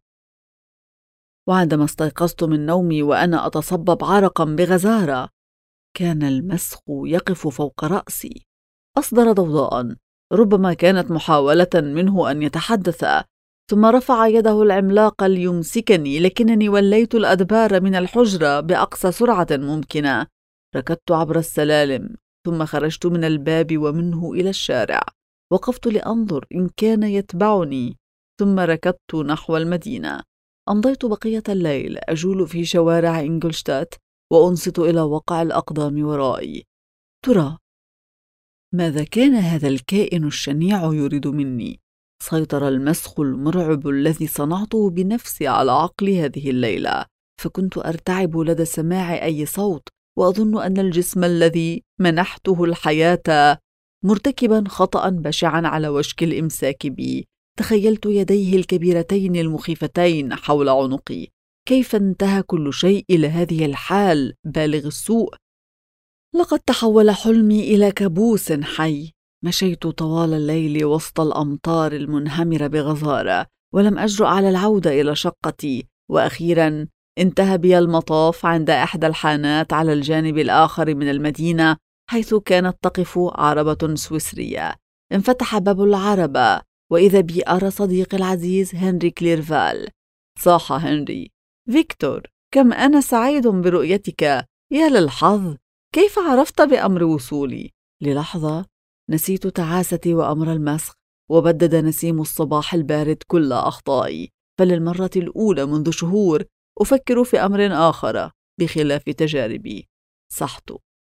وعندما استيقظت من نومي وأنا أتصبب عرقا بغزارة، كان المسخ يقف فوق رأسي. أصدر ضوضاء، ربما كانت محاولة منه أن يتحدث، ثم رفع يده العملاقة ليمسكني، لكنني وليت الأدبار من الحجرة بأقصى سرعة ممكنة. ركضت عبر السلالم، ثم خرجت من الباب ومنه إلى الشارع. وقفت لأنظر إن كان يتبعني، ثم ركضت نحو المدينة. أمضيت بقية الليل أجول في شوارع إنجلشتات وأنصت إلى وقع الأقدام ورائي. ترى ماذا كان هذا الكائن الشنيع يريد مني؟ سيطر المسخ المرعب الذي صنعته بنفسي على عقلي هذه الليلة، فكنت أرتعب لدى سماع أي صوت، وأظن أن الجسم الذي منحته الحياة مرتكبا خطأ بشعا على وشك الإمساك بي. تخيلت يديه الكبيرتين المخيفتين حول عنقي. كيف انتهى كل شيء إلى هذه الحال بالغ السوء؟ لقد تحول حلمي إلى كابوس حي. مشيت طوال الليل وسط الأمطار المنهمرة بغزارة، ولم أجرؤ على العودة إلى شقتي. وأخيرا انتهى بي المطاف عند إحدى الحانات على الجانب الآخر من المدينة، حيث كانت تقف عربة سويسرية. انفتح باب العربة، وإذا بي أرى صديقي العزيز هنري كليرفال. صاح هنري: فيكتور، كم أنا سعيد برؤيتك! يا للحظ، كيف عرفت بأمر وصولي؟ للحظة نسيت تعاستي وأمر المسخ، وبدد نسيم الصباح البارد كل أخطائي. فللمرة الأولى منذ شهور أفكر في أمر آخر بخلاف تجاربي. صحت: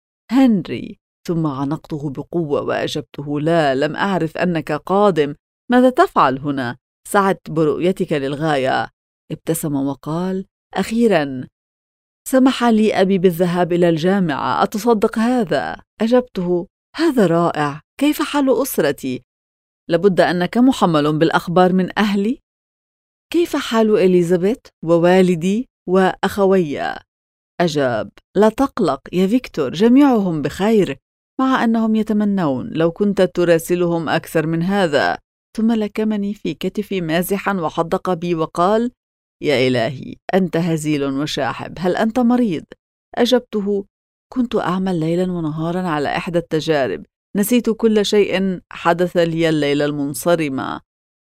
هنري. ثم عنقته بقوة وأجبته: لا، لم أعرف أنك قادم. ماذا تفعل هنا؟ سعدت برؤيتك للغاية. ابتسم وقال: أخيرا سمح لي أبي بالذهاب إلى الجامعة، أتصدق هذا؟ أجبته: هذا رائع. كيف حال أسرتي؟ لابد أنك محمل بالأخبار من أهلي. كيف حال إليزابيث ووالدي وأخوي؟ أجاب: لا تقلق يا فيكتور، جميعهم بخير، مع أنهم يتمنون لو كنت تراسلهم أكثر من هذا. ثم لكمني في كتفي مازحا وحدق بي وقال: يا إلهي، أنت هزيل وشاحب، هل أنت مريض؟ أجبته: كنت أعمل ليلا ونهارا على إحدى التجارب، نسيت كل شيء حدث لي الليلة المنصرمة.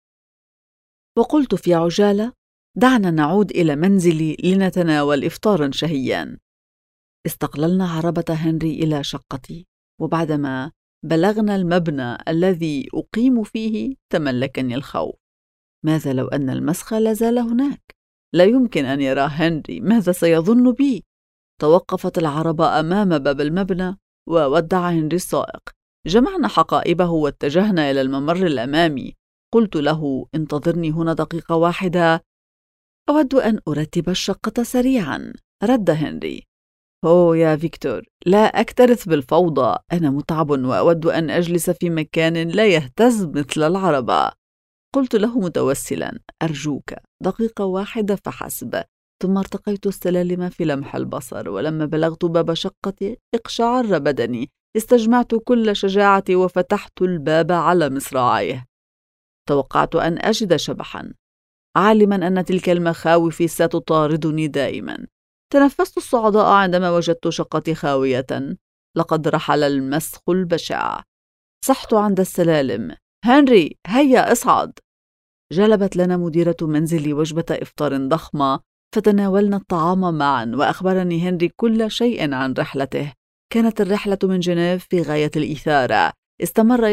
وقلت في عجالة: دعنا نعود إلى منزلي لنتناول إفطارا شهيا. استقللنا عربة هنري إلى شقتي، وبعدما بلغنا المبنى الذي أقيم فيه تملكني الخوف. ماذا لو أن المسخ لازال هناك؟ لا يمكن أن يرى هنري، ماذا سيظن بي؟ توقفت العربة أمام باب المبنى، وودع هنري السائق. جمعنا حقائبه واتجهنا إلى الممر الأمامي. قلت له: انتظرني هنا دقيقة واحدة، أود أن أرتب الشقة سريعا. رد هنري: أوه يا فيكتور، لا أكترث بالفوضى، أنا متعب وأود أن أجلس في مكان لا يهتز مثل العربة. قلت له متوسلا: أرجوك دقيقة واحدة فحسب. ثم ارتقيت السلالم في لمح البصر، ولما بلغت باب شقتي اقشعر بدني. استجمعت كل شجاعتي وفتحت الباب على مصراعيه. توقعت أن أجد شبحا، عالما أن تلك المخاوف ستطاردني دائما. تنفست الصعداء عندما وجدت شقتي خاوية. لقد رحل المسخ البشع. صحت عند السلالم: هنري، هيا اصعد. جلبت لنا مديرة منزلي وجبة إفطار ضخمة، فتناولنا الطعام معا، وأخبرني هنري كل شيء عن رحلته. كانت الرحلة من جنيف في غاية الإثارة. استمر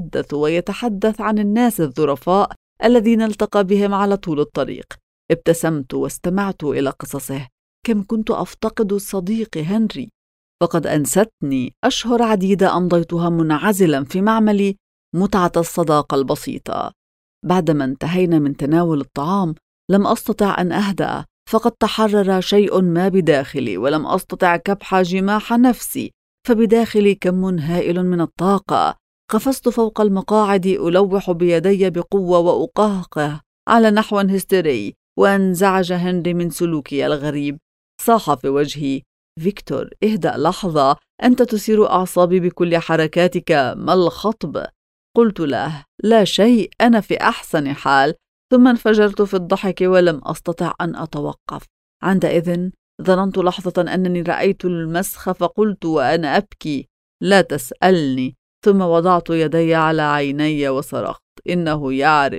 يتحدث عن الناس الظرفاء الذين التقى بهم على طول الطريق. ابتسمت واستمعت إلى قصصه. كم كنت أفتقد صديقي هنري، فقد أنستني أشهر عديدة أمضيتها منعزلا في معملي متعة الصداقة البسيطة. بعدما انتهينا من تناول الطعام لم أستطع أن أهدأ، فقد تحرر شيء ما بداخلي، ولم أستطع كبح جماح نفسي، فبداخلي كم هائل من الطاقة. قفزت فوق المقاعد ألوح بيدي بقوة وأقهقه على نحو هستيري، وانزعج هنري من سلوكي الغريب. صاح في وجهي: فيكتور، اهدأ لحظة، أنت تثير أعصابي بكل حركاتك، ما الخطب؟ قلت له: لا شيء، أنا في أحسن حال. ثم انفجرت في الضحك ولم أستطع أن أتوقف. عندئذ ظننت لحظة أنني رأيت المسخ، فقلت وأنا أبكي: لا تسألني. ثم وضعت يدي على عيني وصرخت: إنه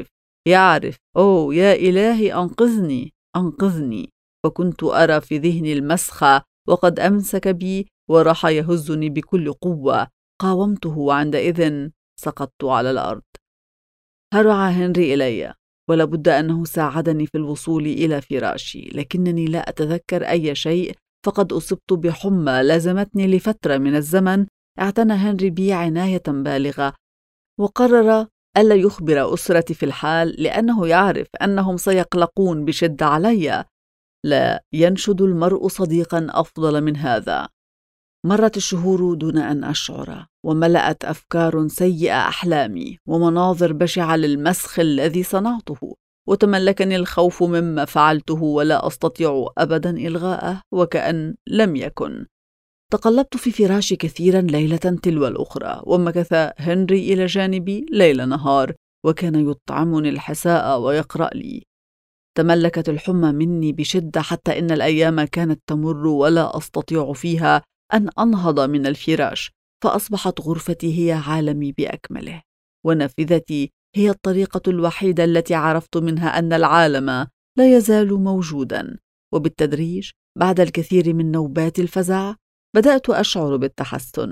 يعرف، أوه يا إلهي، أنقذني أنقذني. فكنت أرى في ذهني المسخ وقد أمسك بي وراح يهزني بكل قوة. قاومته، وعندئذ سقطت على الأرض. هرع هنري إلي، ولابد أنه ساعدني في الوصول إلى فراشي، لكنني لا أتذكر أي شيء، فقد أصبت بحمى لازمتني لفترة من الزمن. اعتنى هنري بي عناية بالغة، وقرر ألا يخبر أسرتي في الحال، لأنه يعرف أنهم سيقلقون بشدة علي. لا ينشد المرء صديقا أفضل من هذا. مرت الشهور دون أن أشعر، وملأت أفكار سيئة أحلامي، ومناظر بشعة للمسخ الذي صنعته، وتملكني الخوف مما فعلته ولا أستطيع أبدا إلغاءه وكأن لم يكن. تقلبت في فراشي كثيرا ليلة تلو الأخرى، ومكث هنري إلى جانبي ليل نهار، وكان يطعمني الحساء ويقرأ لي. تملكت الحمى مني بشدة، حتى إن الأيام كانت تمر ولا أستطيع فيها أن أنهض من الفراش، فأصبحت غرفتي هي عالمي بأكمله، ونافذتي هي الطريقة الوحيدة التي عرفت منها أن العالم لا يزال موجودا. وبالتدريج بعد الكثير من نوبات الفزع بدأت أشعر بالتحسن.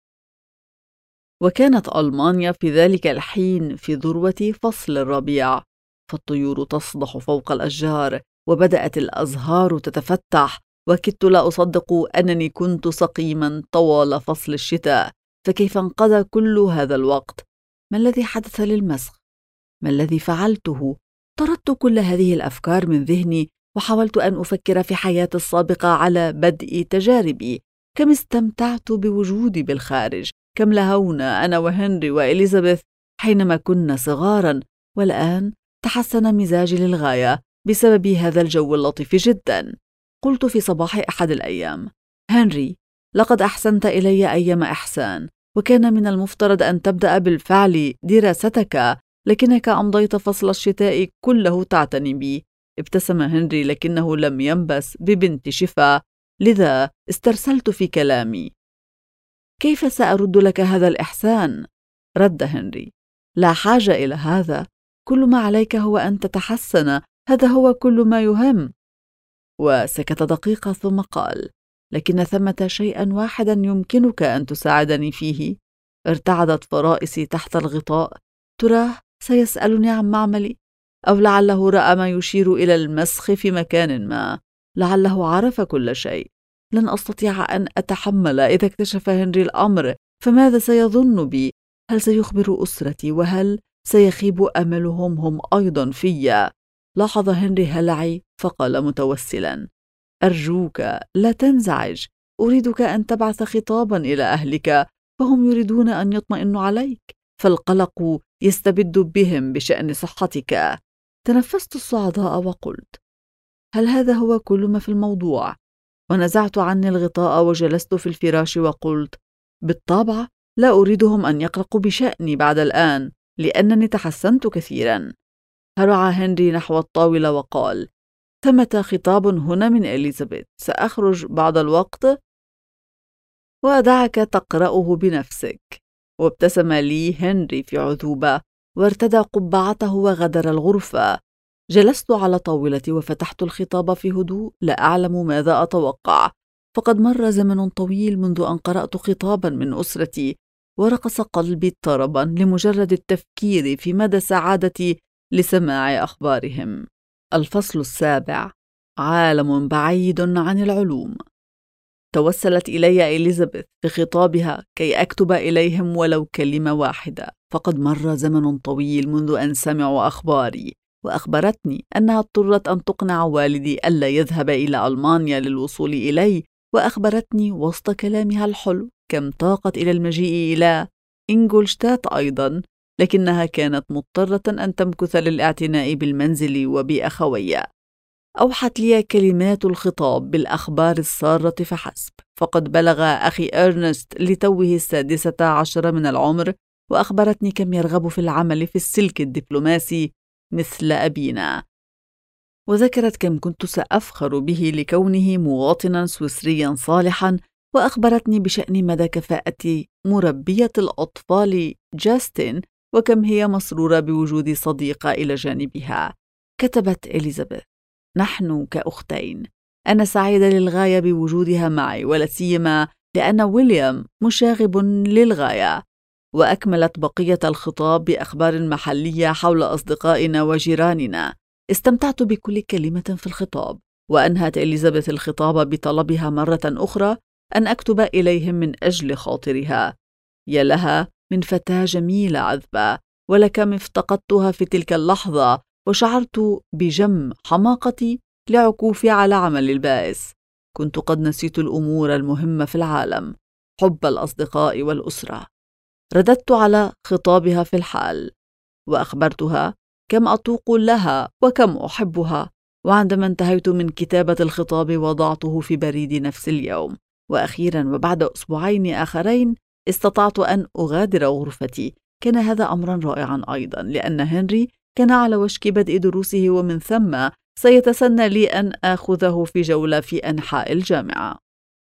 وكانت ألمانيا في ذلك الحين في ذروة فصل الربيع، فالطيور تصدح فوق الأشجار، وبدأت الأزهار تتفتح، وكدت لا أصدق أنني كنت سقيما طوال فصل الشتاء. فكيف انقضى كل هذا الوقت؟ ما الذي حدث للمسخ؟ ما الذي فعلته؟ طردت كل هذه الأفكار من ذهني، وحاولت أن أفكر في حياتي السابقة على بدء تجاربي. كم استمتعت بوجودي بالخارج، كم لهونا أنا وهنري وإليزابيث حينما كنا صغارا، والآن تحسن مزاجي للغاية بسبب هذا الجو اللطيف جدا. قلت في صباح أحد الأيام: هنري، لقد أحسنت إلي أيما إحسان، وكان من المفترض أن تبدأ بالفعل دراستك، لكنك أمضيت فصل الشتاء كله تعتني بي. ابتسم هنري، لكنه لم ينبس ببنت شفا، لذا استرسلت في كلامي: كيف سأرد لك هذا الإحسان؟ رد هنري: لا حاجة إلى هذا، كل ما عليك هو أن تتحسن، هذا هو كل ما يهم. وسكت دقيقة ثم قال: لكن ثمة شيئا واحدا يمكنك أن تساعدني فيه. ارتعدت فرائسي تحت الغطاء. تراه سيسألني عن معملي، أو لعله رأى ما يشير إلى المسخ في مكان ما، لعله عرف كل شيء. لن أستطيع أن أتحمل إذا اكتشف هنري الأمر، فماذا سيظن بي؟ هل سيخبر أسرتي؟ وهل سيخيب أملهم هم أيضا في. لاحظ هنري هلعي فقال متوسلا: أرجوك لا تنزعج، أريدك أن تبعث خطابا إلى أهلك، فهم يريدون أن يطمئنوا عليك، فالقلق يستبد بهم بشأن صحتك. تنفست الصعداء وقلت: هل هذا هو كل ما في الموضوع؟ ونزعت عني الغطاء وجلست في الفراش وقلت: بالطبع لا أريدهم أن يقلقوا بشأني بعد الآن، لأنني تحسنت كثيرا. هرع هنري نحو الطاولة وقال: ثمة خطاب هنا من إليزابيث، سأخرج بعض الوقت وأدعك تقرأه بنفسك. وابتسم لي هنري في عذوبة وارتدى قبعته وغادر الغرفة. جلست على طاولتي وفتحت الخطاب في هدوء، لا أعلم ماذا أتوقع، فقد مر زمن طويل منذ أن قرأت خطابا من أسرتي، ورقص قلبي طربا لمجرد التفكير في مدى سعادتي لسماع أخبارهم. الفصل 7: عالم بعيد عن العلوم. توسلت إلي إليزابيث في خطابها كي أكتب إليهم ولو كلمة واحدة، فقد مر زمن طويل منذ أن سمعوا أخباري، وأخبرتني أنها اضطرت أن تقنع والدي ألا يذهب إلى ألمانيا للوصول إلي، وأخبرتني وسط كلامها الحلو كم طاقت إلى المجيء إلى إنجولشتات أيضا، لكنها كانت مضطرة أن تمكث للاعتناء بالمنزل وبأخوي. أوحت لي كلمات الخطاب بالأخبار السارة فحسب، فقد بلغ أخي إرنست لتوه 16 من العمر، وأخبرتني كم يرغب في العمل في السلك الدبلوماسي مثل أبينا، وذكرت كم كنت سأفخر به لكونه مواطنا سويسريا صالحا، وأخبرتني بشأن مدى كفاءة مربية الأطفال جاستن، وكم هي مسرورة بوجود صديقة إلى جانبها. كتبت إليزابيث: نحن كأختين، أنا سعيدة للغاية بوجودها معي، ولا سيما لأن ويليام مشاغب للغاية. وأكملت بقية الخطاب بأخبار محلية حول أصدقائنا وجيراننا. استمتعت بكل كلمة في الخطاب، وأنهت إليزابيث الخطاب بطلبها مرة أخرى أن أكتب إليهم من أجل خاطرها. يا لها من فتاة جميلة عذبة، ولكم افتقدتها في تلك اللحظة، وشعرت بجم حماقتي لعكوفي على عمل البائس. كنت قد نسيت الأمور المهمة في العالم، حب الأصدقاء والأسرة. رددت على خطابها في الحال، وأخبرتها كم أتوق لها وكم أحبها. وعندما انتهيت من كتابة الخطاب وضعته في بريد نفس اليوم. وأخيرا وبعد أسبوعين آخرين استطعت أن أغادر غرفتي. كان هذا أمرا رائعا أيضا، لأن هنري كان على وشك بدء دروسه، ومن ثم سيتسنى لي أن آخذه في جولة في أنحاء الجامعة.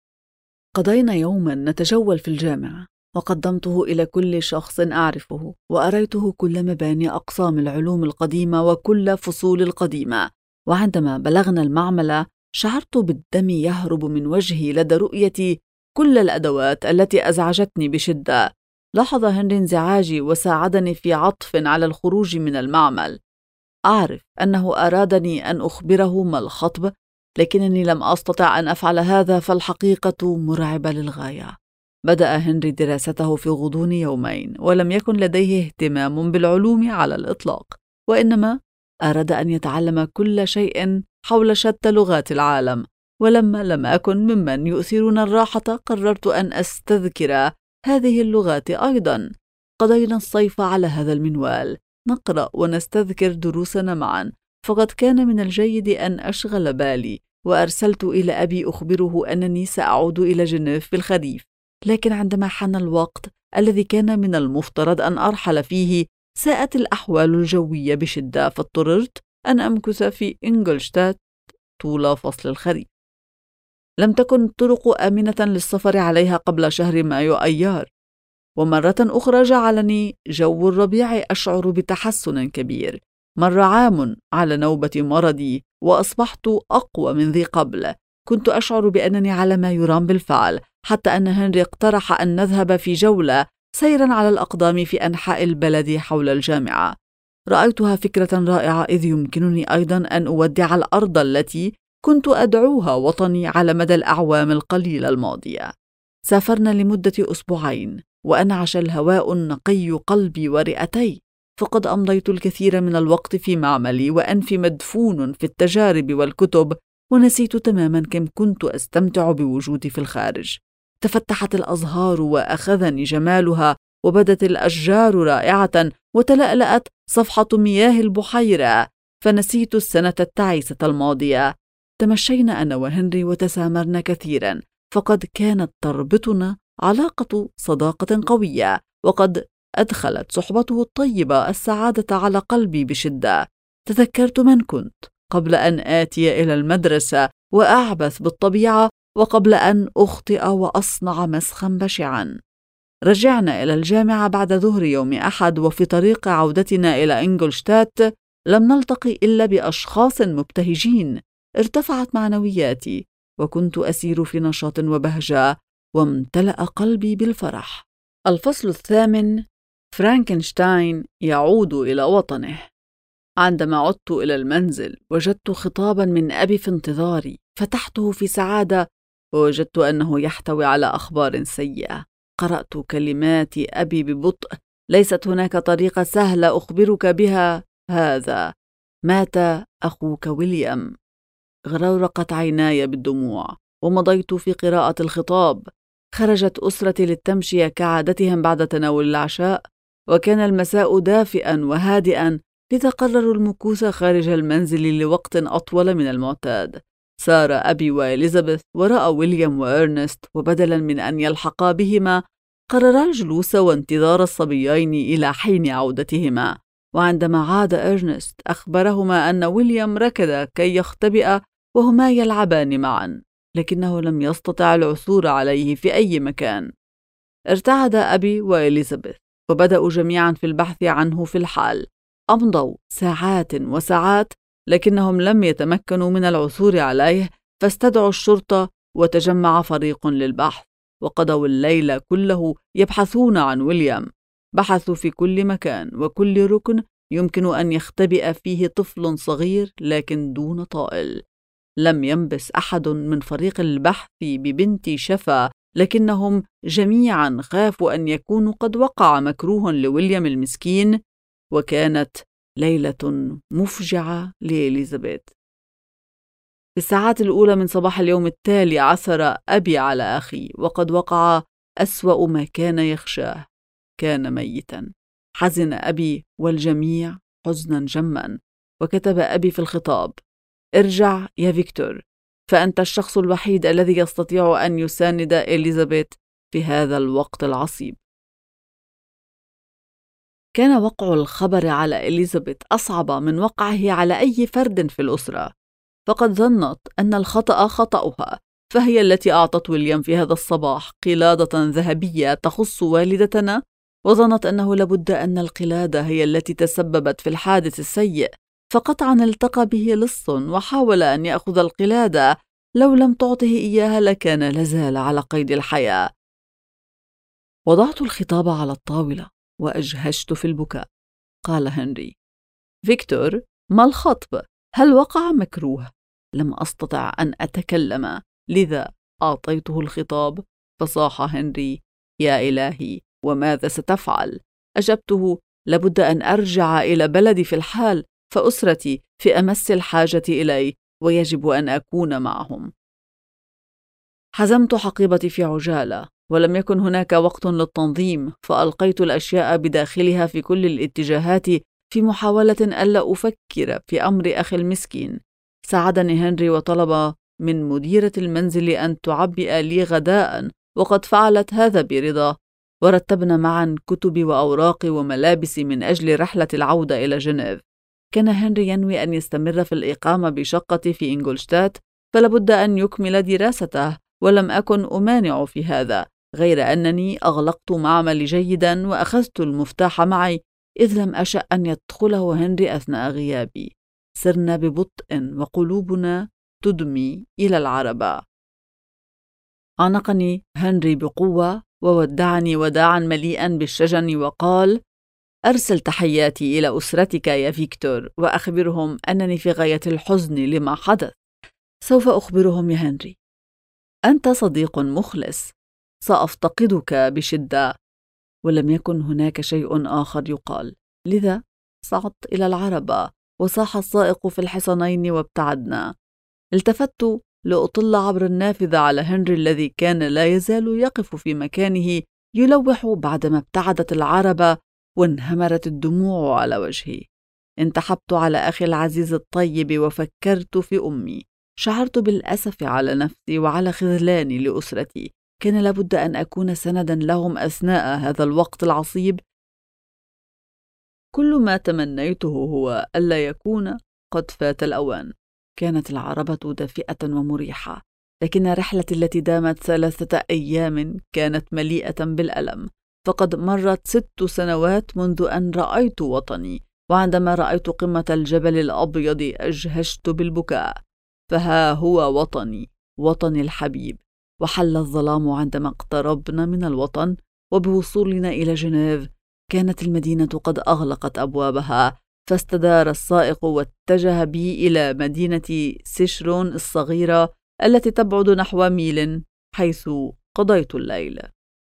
قضينا يوما نتجول في الجامعة، وقدمته إلى كل شخص أعرفه، وأريته كل مباني أقسام العلوم القديمة وكل فصول القديمة. وعندما بلغنا المعمل شعرت بالدم يهرب من وجهي لدى رؤية كل الأدوات التي أزعجتني بشدة. لاحظ هنري انزعاجي وساعدني في عطف على الخروج من المعمل. أعرف أنه أرادني أن أخبره ما الخطب، لكنني لم أستطع أن أفعل هذا، فالحقيقة مرعبة للغاية. بدأ هنري دراسته في غضون يومين، ولم يكن لديه اهتمام بالعلوم على الإطلاق، وإنما أراد أن يتعلم كل شيء حول شتى لغات العالم. ولما لم أكن ممن يؤثرون الراحة، قررت أن أستذكر هذه اللغات أيضا. قضينا الصيف على هذا المنوال، نقرأ ونستذكر دروسنا معا، فقد كان من الجيد أن أشغل بالي. وأرسلت إلى أبي أخبره أنني سأعود إلى جنيف في الخريف، لكن عندما حان الوقت الذي كان من المفترض أن أرحل فيه، ساءت الأحوال الجوية بشدة، فاضطررت أن أمكث في إنجلشتات طول فصل الخريف. لم تكن الطرق آمنة للسفر عليها قبل شهر مايو أيار، ومرة أخرى جعلني جو الربيع أشعر بتحسن كبير. مر عام على نوبة مرضي، وأصبحت أقوى من ذي قبل. كنت أشعر بأنني على ما يرام بالفعل، حتى أن هنري اقترح أن نذهب في جولة سيرا على الأقدام في أنحاء البلد حول الجامعة. رأيتها فكرة رائعة، إذ يمكنني أيضا أن أودع الأرض التي كنت أدعوها وطني على مدى الأعوام القليلة الماضية. سافرنا لمدة أسبوعين، وأنعش الهواء النقي قلبي ورئتي، فقد أمضيت الكثير من الوقت في معملي وأنفي مدفون في التجارب والكتب، ونسيت تماما كم كنت أستمتع بوجودي في الخارج. تفتحت الأزهار وأخذني جمالها، وبدت الأشجار رائعة، وتلألأت صفحة مياه البحيرة، فنسيت السنة التعيسة الماضية. تمشينا أنا وهنري وتسامرنا كثيرا، فقد كانت تربطنا علاقة صداقة قوية، وقد أدخلت صحبته الطيبة السعادة على قلبي بشدة. تذكرت من كنت قبل أن آتي إلى المدرسة وأعبث بالطبيعة، وقبل أن أخطئ وأصنع مسخا بشعا. رجعنا إلى الجامعة بعد ظهر يوم أحد، وفي طريق عودتنا إلى إنجلشتات لم نلتقي إلا بأشخاص مبتهجين. ارتفعت معنوياتي، وكنت أسير في نشاط وبهجة، وامتلأ قلبي بالفرح. الفصل 8. فرانكنشتاين يعود إلى وطنه. عندما عدت إلى المنزل وجدت خطابا من أبي في انتظاري. فتحته في سعادة، ووجدت أنه يحتوي على أخبار سيئة. قرأت كلمات أبي ببطء. ليست هناك طريقة سهلة أخبرك بها هذا. مات أخوك ويليام. غرورقت عيناي بالدموع، ومضيت في قراءة الخطاب. خرجت أسرتي للتمشية كعادتهم بعد تناول العشاء، وكان المساء دافئا وهادئا، لذا قرروا المكوث خارج المنزل لوقت أطول من المعتاد. سار أبي وإليزابيث وراء ويليام وإرنست، وبدلا من أن يلحقا بهما قررا الجلوس وانتظار الصبيين إلى حين عودتهما. وعندما عاد إرنست أخبرهما أن ويليام ركض كي يختبئ وهما يلعبان معا، لكنه لم يستطع العثور عليه في أي مكان. ارتعد أبي وإليزابيث، وبدأوا جميعا في البحث عنه في الحال. أمضوا ساعات وساعات، لكنهم لم يتمكنوا من العثور عليه، فاستدعوا الشرطة وتجمع فريق للبحث، وقضوا الليل كله يبحثون عن ويليام. بحثوا في كل مكان وكل ركن يمكن أن يختبئ فيه طفل صغير، لكن دون طائل. لم ينبس أحد من فريق البحث ببنت شفا، لكنهم جميعا خافوا أن يكونوا قد وقع مكروه لويليام المسكين. وكانت ليلة مفجعة لإليزابيث. في الساعات الأولى من صباح اليوم التالي عثر أبي على أخي، وقد وقع أسوأ ما كان يخشاه. كان ميتا. حزن أبي والجميع حزنا جما، وكتب أبي في الخطاب: ارجع يا فيكتور، فأنت الشخص الوحيد الذي يستطيع أن يساند إليزابيث في هذا الوقت العصيب. كان وقع الخبر على إليزابيث أصعب من وقعه على أي فرد في الأسرة، فقد ظنت أن الخطأ خطأها، فهي التي أعطت ويليام في هذا الصباح قلادة ذهبية تخص والدتنا، وظنت أنه لابد أن القلادة هي التي تسببت في الحادث السيء، فقطعا التقى به لص وحاول أن يأخذ القلادة. لو لم تعطه إياها لكان لازال على قيد الحياة. وضعت الخطاب على الطاولة وأجهشت في البكاء. قال هنري: فيكتور، ما الخطب؟ هل وقع مكروه؟ لم أستطع أن أتكلم، لذا أعطيته الخطاب. فصاح هنري: يا إلهي، وماذا ستفعل؟ أجبته: لابد أن أرجع إلى بلدي في الحال، فأسرتي في أمس الحاجة إلي، ويجب أن أكون معهم. حزمت حقيبتي في عجالة، ولم يكن هناك وقت للتنظيم، فألقيت الأشياء بداخلها في كل الاتجاهات في محاولة ألا أفكر في أمر أخي المسكين. ساعدني هنري وطلب من مديرة المنزل أن تعبئ لي غداء، وقد فعلت هذا برضا، ورتبنا معا كتبي وأوراقي وملابسي من أجل رحلة العودة إلى جنيف. كان هنري ينوي أن يستمر في الإقامة بشقتي في إنجلشتات، فلابد أن يكمل دراسته، ولم أكن أمانع في هذا، غير أنني أغلقت معملي جيدا وأخذت المفتاح معي، إذ لم أشأ أن يدخله هنري أثناء غيابي. سرنا ببطء وقلوبنا تدمي إلى العربة. عانقني هنري بقوة وودعني وداعا مليئا بالشجن، وقال: أرسل تحياتي إلى أسرتك يا فيكتور، وأخبرهم أنني في غاية الحزن لما حدث. سوف أخبرهم يا هنري. أنت صديق مخلص، سأفتقدك بشدة. ولم يكن هناك شيء آخر يقال، لذا صعدت إلى العربة وصاح السائق في الحصانين وابتعدنا. التفت لأطل عبر النافذة على هنري الذي كان لا يزال يقف في مكانه يلوح بعدما ابتعدت العربة وانهمرت الدموع على وجهي. انتحبت على أخي العزيز الطيب وفكرت في أمي. شعرت بالأسف على نفسي وعلى خذلاني لأسرتي. كان لابد أن أكون سندا لهم أثناء هذا الوقت العصيب. كل ما تمنيته هو ألا يكون قد فات الأوان. كانت العربة دافئة ومريحة، لكن رحلتي التي دامت 3 أيام كانت مليئة بالألم. فقد مرت 6 سنوات منذ أن رأيت وطني، وعندما رأيت قمة الجبل الأبيض أجهشت بالبكاء. فها هو وطني، وطني الحبيب. وحل الظلام عندما اقتربنا من الوطن، وبوصولنا إلى جنيف كانت المدينة قد أغلقت أبوابها. فاستدار السائق واتجه بي إلى مدينة سيشرون الصغيرة التي تبعد نحو ميل، حيث قضيت الليل.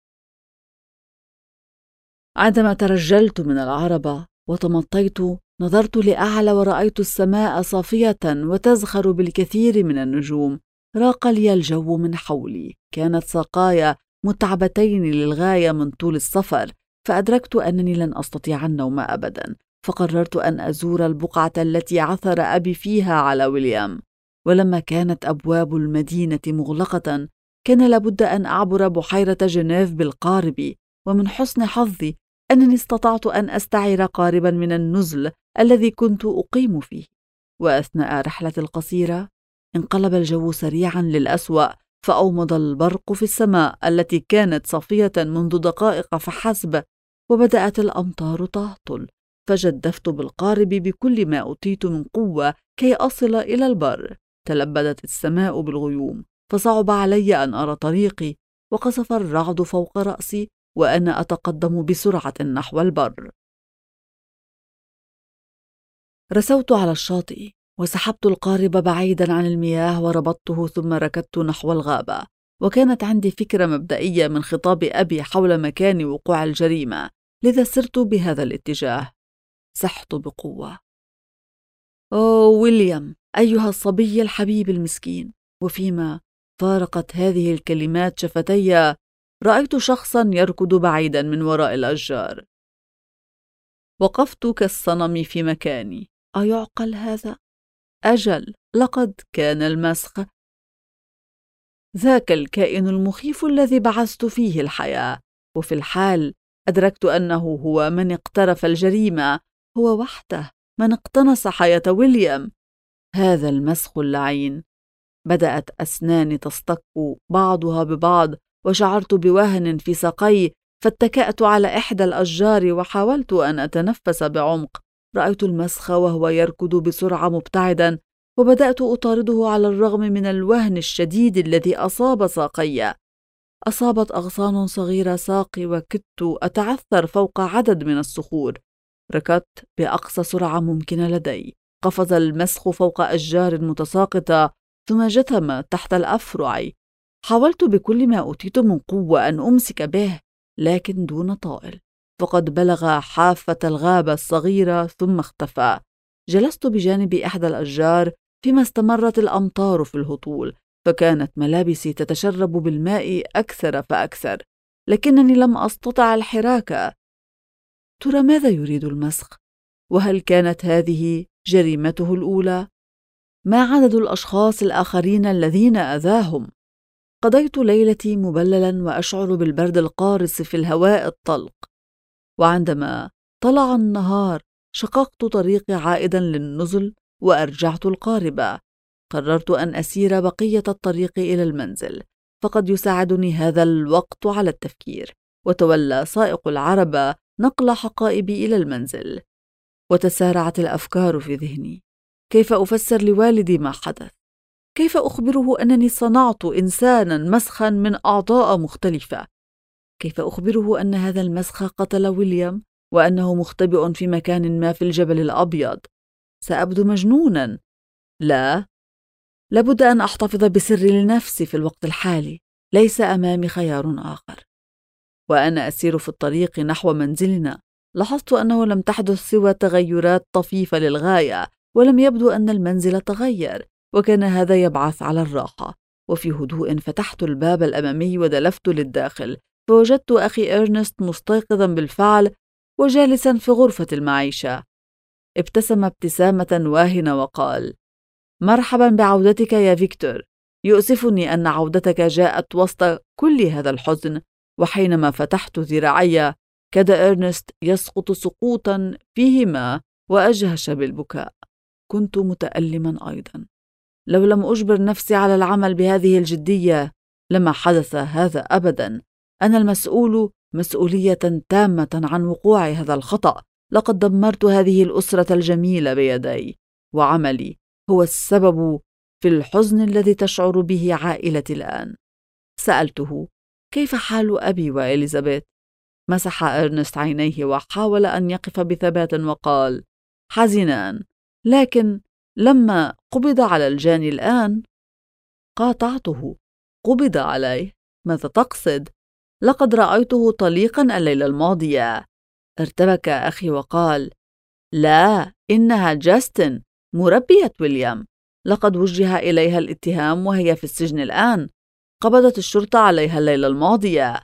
عندما ترجلت من العربة وتمطيت نظرت لأعلى ورأيت السماء صافية وتزخر بالكثير من النجوم. راق لي الجو من حولي. كانت ساقاي متعبتين للغاية من طول السفر، فأدركت أنني لن أستطيع النوم أبدا. فقررت أن أزور البقعة التي عثر أبي فيها على ويليام. ولما كانت أبواب المدينة مغلقة كان لابد أن أعبر بحيرة جنيف بالقارب. ومن حسن حظي أنني استطعت أن أستعير قاربا من النزل الذي كنت أقيم فيه. وأثناء رحلتي القصيرة انقلب الجو سريعا للأسوأ، فأومض البرق في السماء التي كانت صافية منذ دقائق فحسب، وبدأت الأمطار تهطل. فجدفت بالقارب بكل ما أوتيت من قوة كي أصل إلى البر. تلبدت السماء بالغيوم، فصعب علي أن أرى طريقي، وقصف الرعد فوق رأسي وأنا أتقدم بسرعة نحو البر. رسوت على الشاطئ وسحبت القارب بعيدا عن المياه وربطته، ثم ركضت نحو الغابة. وكانت عندي فكرة مبدئية من خطاب أبي حول مكان وقوع الجريمة، لذا سرت بهذا الاتجاه. صحت بقوة. أوه ويليام، أيها الصبي الحبيب المسكين. وفيما فارقت هذه الكلمات شفتي رأيت شخصا يركض بعيدا من وراء الأشجار. وقفت كالصنم في مكاني. أيعقل هذا؟ أجل، لقد كان المسخ. ذاك الكائن المخيف الذي بعثت فيه الحياة. وفي الحال أدركت أنه هو من اقترف الجريمة، هو وحده من اقتنص حياة ويليام. هذا المسخ اللعين. بدأت أسناني تصطك بعضها ببعض، وشعرت بوهن في ساقي، فاتكأت على إحدى الأشجار وحاولت أن أتنفس بعمق. رأيت المسخ وهو يركض بسرعة مبتعدا، وبدأت أطارده على الرغم من الوهن الشديد الذي أصاب ساقي. أصابت أغصان صغيرة ساقي وكدت أتعثر فوق عدد من الصخور. ركضت بأقصى سرعة ممكنة لدي. قفز المسخ فوق أشجار متساقطة ثم جثم تحت الأفرع. حاولت بكل ما أوتيت من قوة أن أمسك به، لكن دون طائل، فقد بلغ حافة الغابة الصغيرة ثم اختفى. جلست بجانب إحدى الأشجار فيما استمرت الأمطار في الهطول، فكانت ملابسي تتشرب بالماء أكثر فأكثر، لكنني لم أستطع الحراك. ترى ماذا يريد المسخ؟ وهل كانت هذه جريمته الأولى؟ ما عدد الأشخاص الآخرين الذين أذاهم؟ قضيت ليلتي مبللا وأشعر بالبرد القارس في الهواء الطلق. وعندما طلع النهار شققت طريقي عائدا للنزل وأرجعت القاربة. قررت أن أسير بقية الطريق إلى المنزل، فقد يساعدني هذا الوقت على التفكير. وتولى سائق العربة نقل حقائبي إلى المنزل، وتسارعت الأفكار في ذهني. كيف أفسر لوالدي ما حدث؟ كيف أخبره أنني صنعت إنسانا مسخا من أعضاء مختلفة؟ كيف أخبره أن هذا المسخ قتل ويليام وأنه مختبئ في مكان ما في الجبل الأبيض؟ سأبدو مجنونا. لا، لابد أن أحتفظ بسري لنفسي في الوقت الحالي. ليس أمامي خيار آخر. وأنا أسير في الطريق نحو منزلنا لاحظت أنه لم تحدث سوى تغيرات طفيفة للغاية، ولم يبدو أن المنزل تغير، وكان هذا يبعث على الراحة. وفي هدوء فتحت الباب الأمامي ودلفت للداخل، فوجدت أخي إرنست مستيقظا بالفعل وجالسا في غرفة المعيشة. ابتسم ابتسامة واهنة وقال: مرحبا بعودتك يا فيكتور. يؤسفني أن عودتك جاءت وسط كل هذا الحزن. وحينما فتحت ذراعي كاد إرنست يسقط سقوطا فيه ماء وأجهش بالبكاء. كنت متألما أيضا. لو لم أجبر نفسي على العمل بهذه الجدية لما حدث هذا أبدا. أنا المسؤول مسؤولية تامة عن وقوع هذا الخطأ. لقد دمرت هذه الأسرة الجميلة بيدي، وعملي هو السبب في الحزن الذي تشعر به عائلتي الآن. سألته: كيف حال أبي وإليزابيث؟ مسح إرنست عينيه وحاول أن يقف بثبات وقال: حزنان، لكن لما قبض على الجاني الآن. قاطعته: قبض عليه؟ ماذا تقصد؟ لقد رأيته طليقا الليلة الماضية. ارتبك أخي وقال: لا، إنها جاستن مربية ويليام. لقد وجه إليها الاتهام وهي في السجن الآن. قبضت الشرطة عليها الليلة الماضية.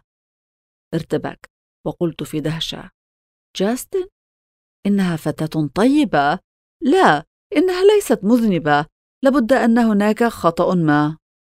ارتبك وقلت في دهشة: جاستن؟ إنها فتاة طيبة. لا، إنها ليست مذنبة. لابد أن هناك خطأ ما.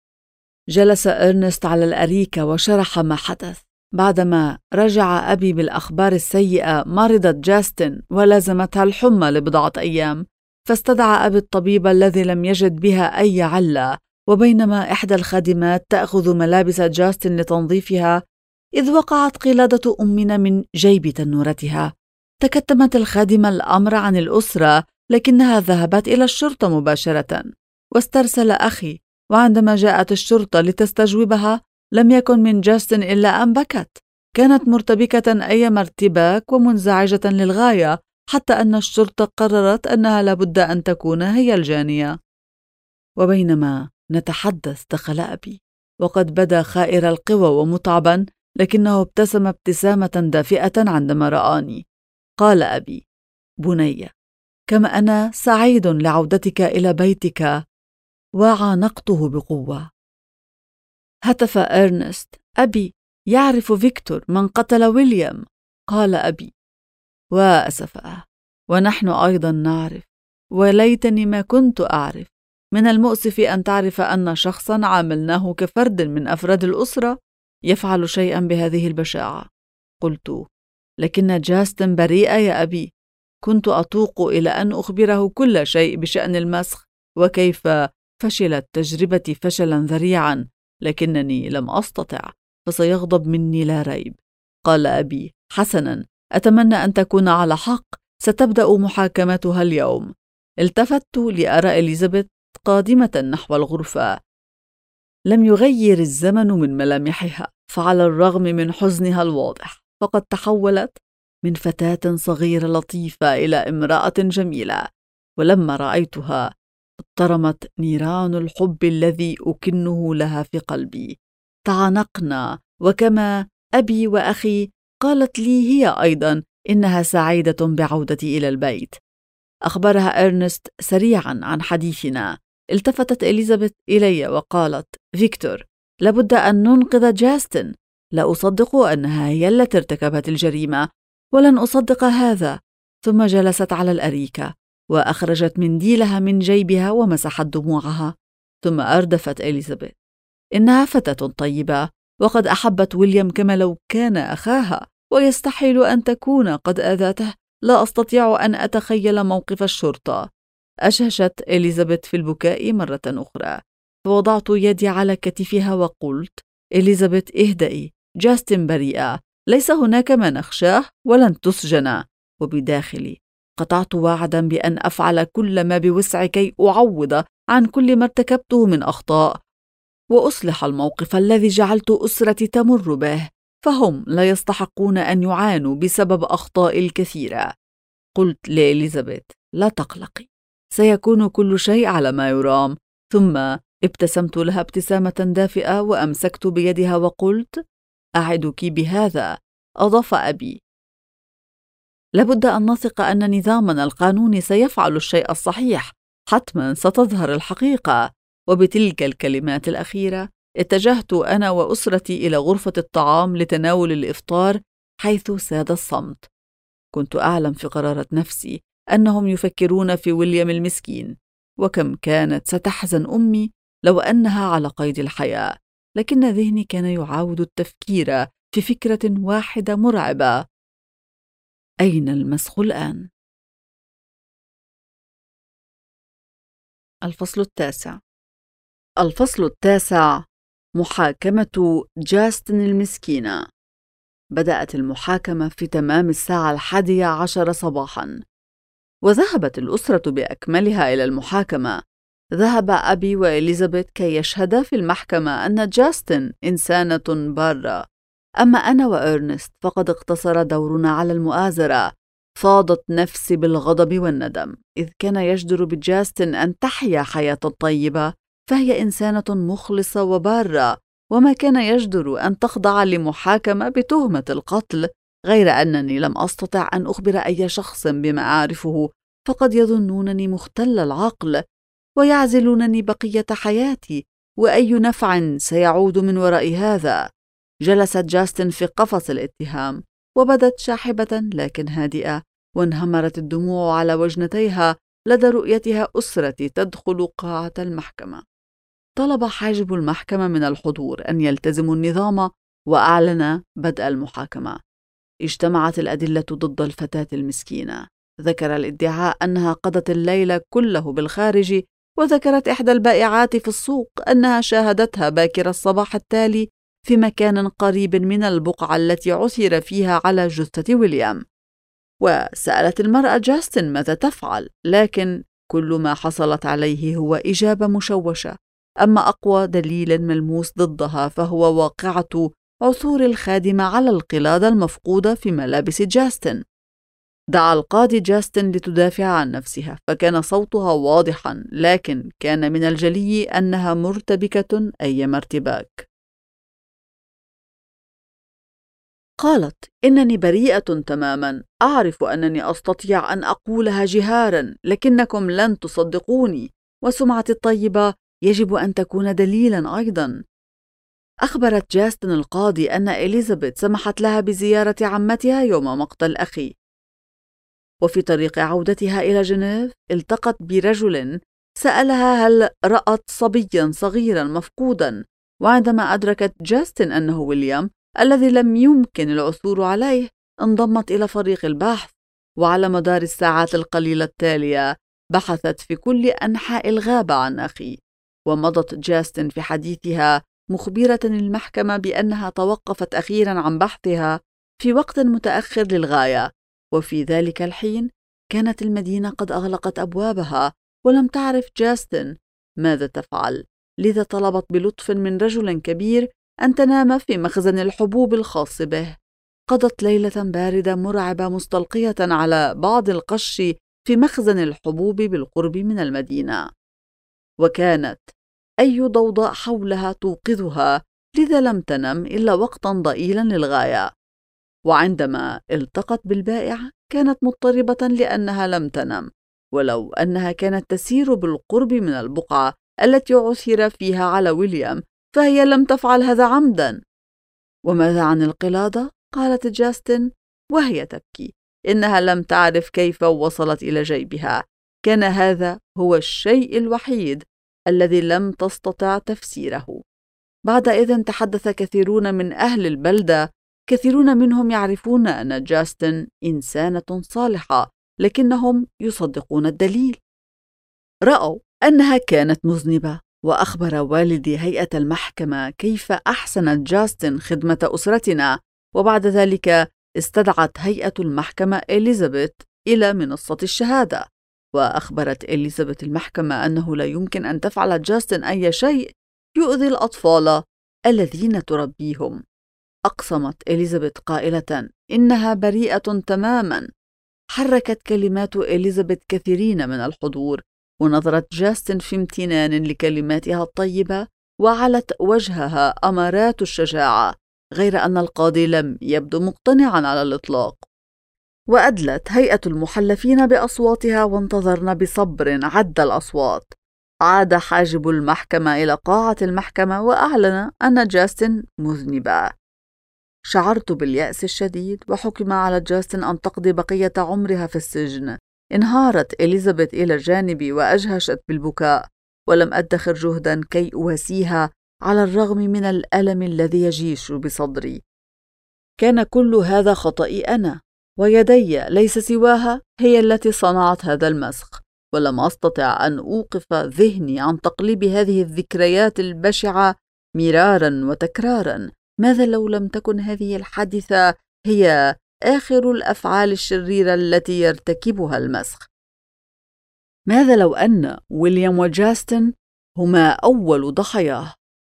جلس إرنست على الأريكة وشرح ما حدث. بعدما رجع أبي بالأخبار السيئة مرضت جاستن ولازمتها الحمى لبضعة أيام، فاستدعى أبي الطبيب الذي لم يجد بها أي علة. وبينما إحدى الخادمات تأخذ ملابس جاستن لتنظيفها، إذ وقعت قلادة أمنا من جيب تنورتها. تكتمت الخادمة الأمر عن الأسرة، لكنها ذهبت إلى الشرطة مباشرة واسترسل أخي. وعندما جاءت الشرطة لتستجوبها لم يكن من جاستن إلا أن بكت. كانت مرتبكة أيما ارتباك ومنزعجة للغاية، حتى أن الشرطة قررت أنها لابد أن تكون هي الجانية. وبينما نتحدث دخل أبي، وقد بدا خائر القوى ومتعبا، لكنه ابتسم ابتسامة دافئة عندما رآني. قال أبي: بني، كما أنا سعيد لعودتك إلى بيتك. وعانقته بقوة. هتف إرنست: أبي، يعرف فيكتور من قتل ويليام. قال أبي: وأسفا، ونحن أيضا نعرف، وليتني ما كنت أعرف. من المؤسف أن تعرف أن شخصا عاملناه كفرد من أفراد الأسرة يفعل شيئا بهذه البشاعة. قلت: لكن جاستن بريئة يا أبي. كنت أتوق إلى أن أخبره كل شيء بشأن المسخ وكيف فشلت تجربتي فشلا ذريعا، لكنني لم أستطع، فسيغضب مني لا ريب. قال أبي: حسنا، أتمنى أن تكون على حق. ستبدأ محاكمتها اليوم. التفت لأرى إليزابيث قادمة نحو الغرفة. لم يغير الزمن من ملامحها، فعلى الرغم من حزنها الواضح فقد تحولت من فتاة صغيرة لطيفة إلى امرأة جميلة. ولما رأيتها اضطرمت نيران الحب الذي أكنه لها في قلبي. تعانقنا، وكما أبي وأخي قالت لي هي أيضا إنها سعيدة بعودتي إلى البيت. أخبرها إرنست سريعا عن حديثنا. التفتت إليزابيث إلي وقالت: فيكتور، لابد أن ننقذ جاستن. لا أصدق أنها هي التي ارتكبت الجريمة، ولن أصدق هذا. ثم جلست على الأريكة وأخرجت منديلها من جيبها ومسحت دموعها. ثم أردفت إليزابيث: إنها فتاة طيبة، وقد أحبت ويليام كما لو كان أخاها، ويستحيل أن تكون قد آذته. لا أستطيع أن أتخيل موقف الشرطة. أشهشت إليزابيث في البكاء مرة أخرى، فوضعت يدي على كتفها وقلت: إليزابيث، اهدئي. جاستن بريئة، ليس هناك ما نخشاه، ولن تسجن. وبداخلي قطعت وعدا بأن أفعل كل ما بوسعي كي أعوض عن كل ما ارتكبته من أخطاء، وأصلح الموقف الذي جعلت أسرتي تمر به، فهم لا يستحقون أن يعانوا بسبب أخطاء الكثيرة. قلت لإليزابيث: لا تقلقي، سيكون كل شيء على ما يرام. ثم ابتسمت لها ابتسامة دافئة وأمسكت بيدها وقلت: أعدك بهذا. أضاف أبي: لابد أن نثق أن نظامنا القانوني سيفعل الشيء الصحيح. حتما ستظهر الحقيقة. وبتلك الكلمات الأخيرة اتجهت أنا وأسرتي إلى غرفة الطعام لتناول الإفطار، حيث ساد الصمت. كنت أعلم في قرارة نفسي أنهم يفكرون في ويليام المسكين، وكم كانت ستحزن أمي لو أنها على قيد الحياة. لكن ذهني كان يعاود التفكير في فكرة واحدة مرعبة: أين المسخ الآن؟ الفصل التاسع: محاكمة جاستن المسكينة. بدأت المحاكمة في تمام الساعة 11 صباحاً، وذهبت الأسرة بأكملها إلى المحاكمة. ذهب أبي وإليزابيث كي يشهدا في المحكمة أن جاستن إنسانة بارة، أما أنا وإرنست فقد اقتصر دورنا على المؤازرة. فاضت نفسي بالغضب والندم، إذ كان يجدر بجاستن أن تحيا حياة طيبة، فهي إنسانة مخلصة وبارة، وما كان يجدر أن تخضع لمحاكمة بتهمة القتل. غير أنني لم أستطع أن أخبر أي شخص بما أعرفه، فقد يظنونني مختل العقل ويعزلونني بقية حياتي، وأي نفع سيعود من وراء هذا؟ جلست جاستن في قفص الاتهام، وبدت شاحبة لكن هادئة، وانهمرت الدموع على وجنتيها لدى رؤيتها أسرتي تدخل قاعة المحكمة. طلب حاجب المحكمة من الحضور أن يلتزموا النظام، وأعلن بدء المحاكمة. اجتمعت الأدلة ضد الفتاة المسكينة. ذكر الادعاء أنها قضت الليل كله بالخارج، وذكرت إحدى البائعات في السوق أنها شاهدتها باكر الصباح التالي في مكان قريب من البقعة التي عثر فيها على جثة ويليام. وسألت المرأة جاستن ماذا تفعل، لكن كل ما حصلت عليه هو إجابة مشوشة. أما أقوى دليل ملموس ضدها فهو واقعة عثور الخادمة على القلادة المفقودة في ملابس جاستن. دعا القاضي جاستن لتدافع عن نفسها، فكان صوتها واضحا، لكن كان من الجلي أنها مرتبكة أيما ارتباك. قالت: إنني بريئة تماما، أعرف أنني أستطيع أن أقولها جهارا، لكنكم لن تصدقوني، وسمعتي الطيبة يجب أن تكون دليلا أيضا. أخبرت جاستن القاضي أن إليزابيث سمحت لها بزيارة عمتها يوم مقتل أخي، وفي طريق عودتها إلى جنيف التقت برجل سألها هل رأت صبيا صغيرا مفقودا، وعندما أدركت جاستن أنه ويليام الذي لم يمكن العثور عليه انضمت إلى فريق البحث. وعلى مدار الساعات القليلة التالية بحثت في كل أنحاء الغابة عن أخي. ومضت جاستن في حديثها مخبرة المحكمة بأنها توقفت أخيرا عن بحثها في وقت متأخر للغاية، وفي ذلك الحين كانت المدينة قد أغلقت أبوابها، ولم تعرف جاستن ماذا تفعل، لذا طلبت بلطف من رجل كبير أن تنام في مخزن الحبوب الخاص به. قضت ليلة باردة مرعبة مستلقية على بعض القش في مخزن الحبوب بالقرب من المدينة، وكانت أي ضوضاء حولها توقظها، لذا لم تنم إلا وقتا ضئيلا للغاية. وعندما التقت بالبائع كانت مضطربة لأنها لم تنم، ولو أنها كانت تسير بالقرب من البقعة التي عثر فيها على ويليام فهي لم تفعل هذا عمدا. وماذا عن القلادة؟ قالت جاستن وهي تبكي. إنها لم تعرف كيف وصلت إلى جيبها. كان هذا هو الشيء الوحيد الذي لم تستطع تفسيره. بعدئذ تحدث كثيرون من أهل البلدة، كثيرون منهم يعرفون أن جاستن إنسانة صالحة، لكنهم يصدقون الدليل. رأوا أنها كانت مذنبة، وأخبر والدي هيئة المحكمة كيف أحسنت جاستن خدمة أسرتنا. وبعد ذلك استدعت هيئة المحكمة إليزابيث إلى منصة الشهادة، وأخبرت إليزابيث المحكمة أنه لا يمكن أن تفعل جاستن أي شيء يؤذي الأطفال الذين تربيهم. أقسمت إليزابيث قائلة إنها بريئة تماما. حركت كلمات إليزابيث كثيرين من الحضور، ونظرت جاستن في امتنان لكلماتها الطيبة، وعلت وجهها أمارات الشجاعة، غير أن القاضي لم يبدو مقتنعا على الإطلاق. وأدلت هيئة المحلفين بأصواتها، وانتظرنا بصبر عد الأصوات. عاد حاجب المحكمة إلى قاعة المحكمة وأعلن أن جاستن مذنبا. شعرت باليأس الشديد، وحكم على جاستن أن تقضي بقية عمرها في السجن. انهارت إليزابيث إلى جانبي وأجهشت بالبكاء، ولم أدخر جهدا كي أواسيها على الرغم من الألم الذي يجيش بصدري. كان كل هذا خطئي أنا، ويدي ليس سواها هي التي صنعت هذا المسخ، ولم أستطع أن أوقف ذهني عن تقليب هذه الذكريات البشعة مرارا وتكرارا. ماذا لو لم تكن هذه الحادثة هي آخر الأفعال الشريرة التي يرتكبها المسخ؟ ماذا لو أن ويليام وجاستن هما أول ضحاياه؟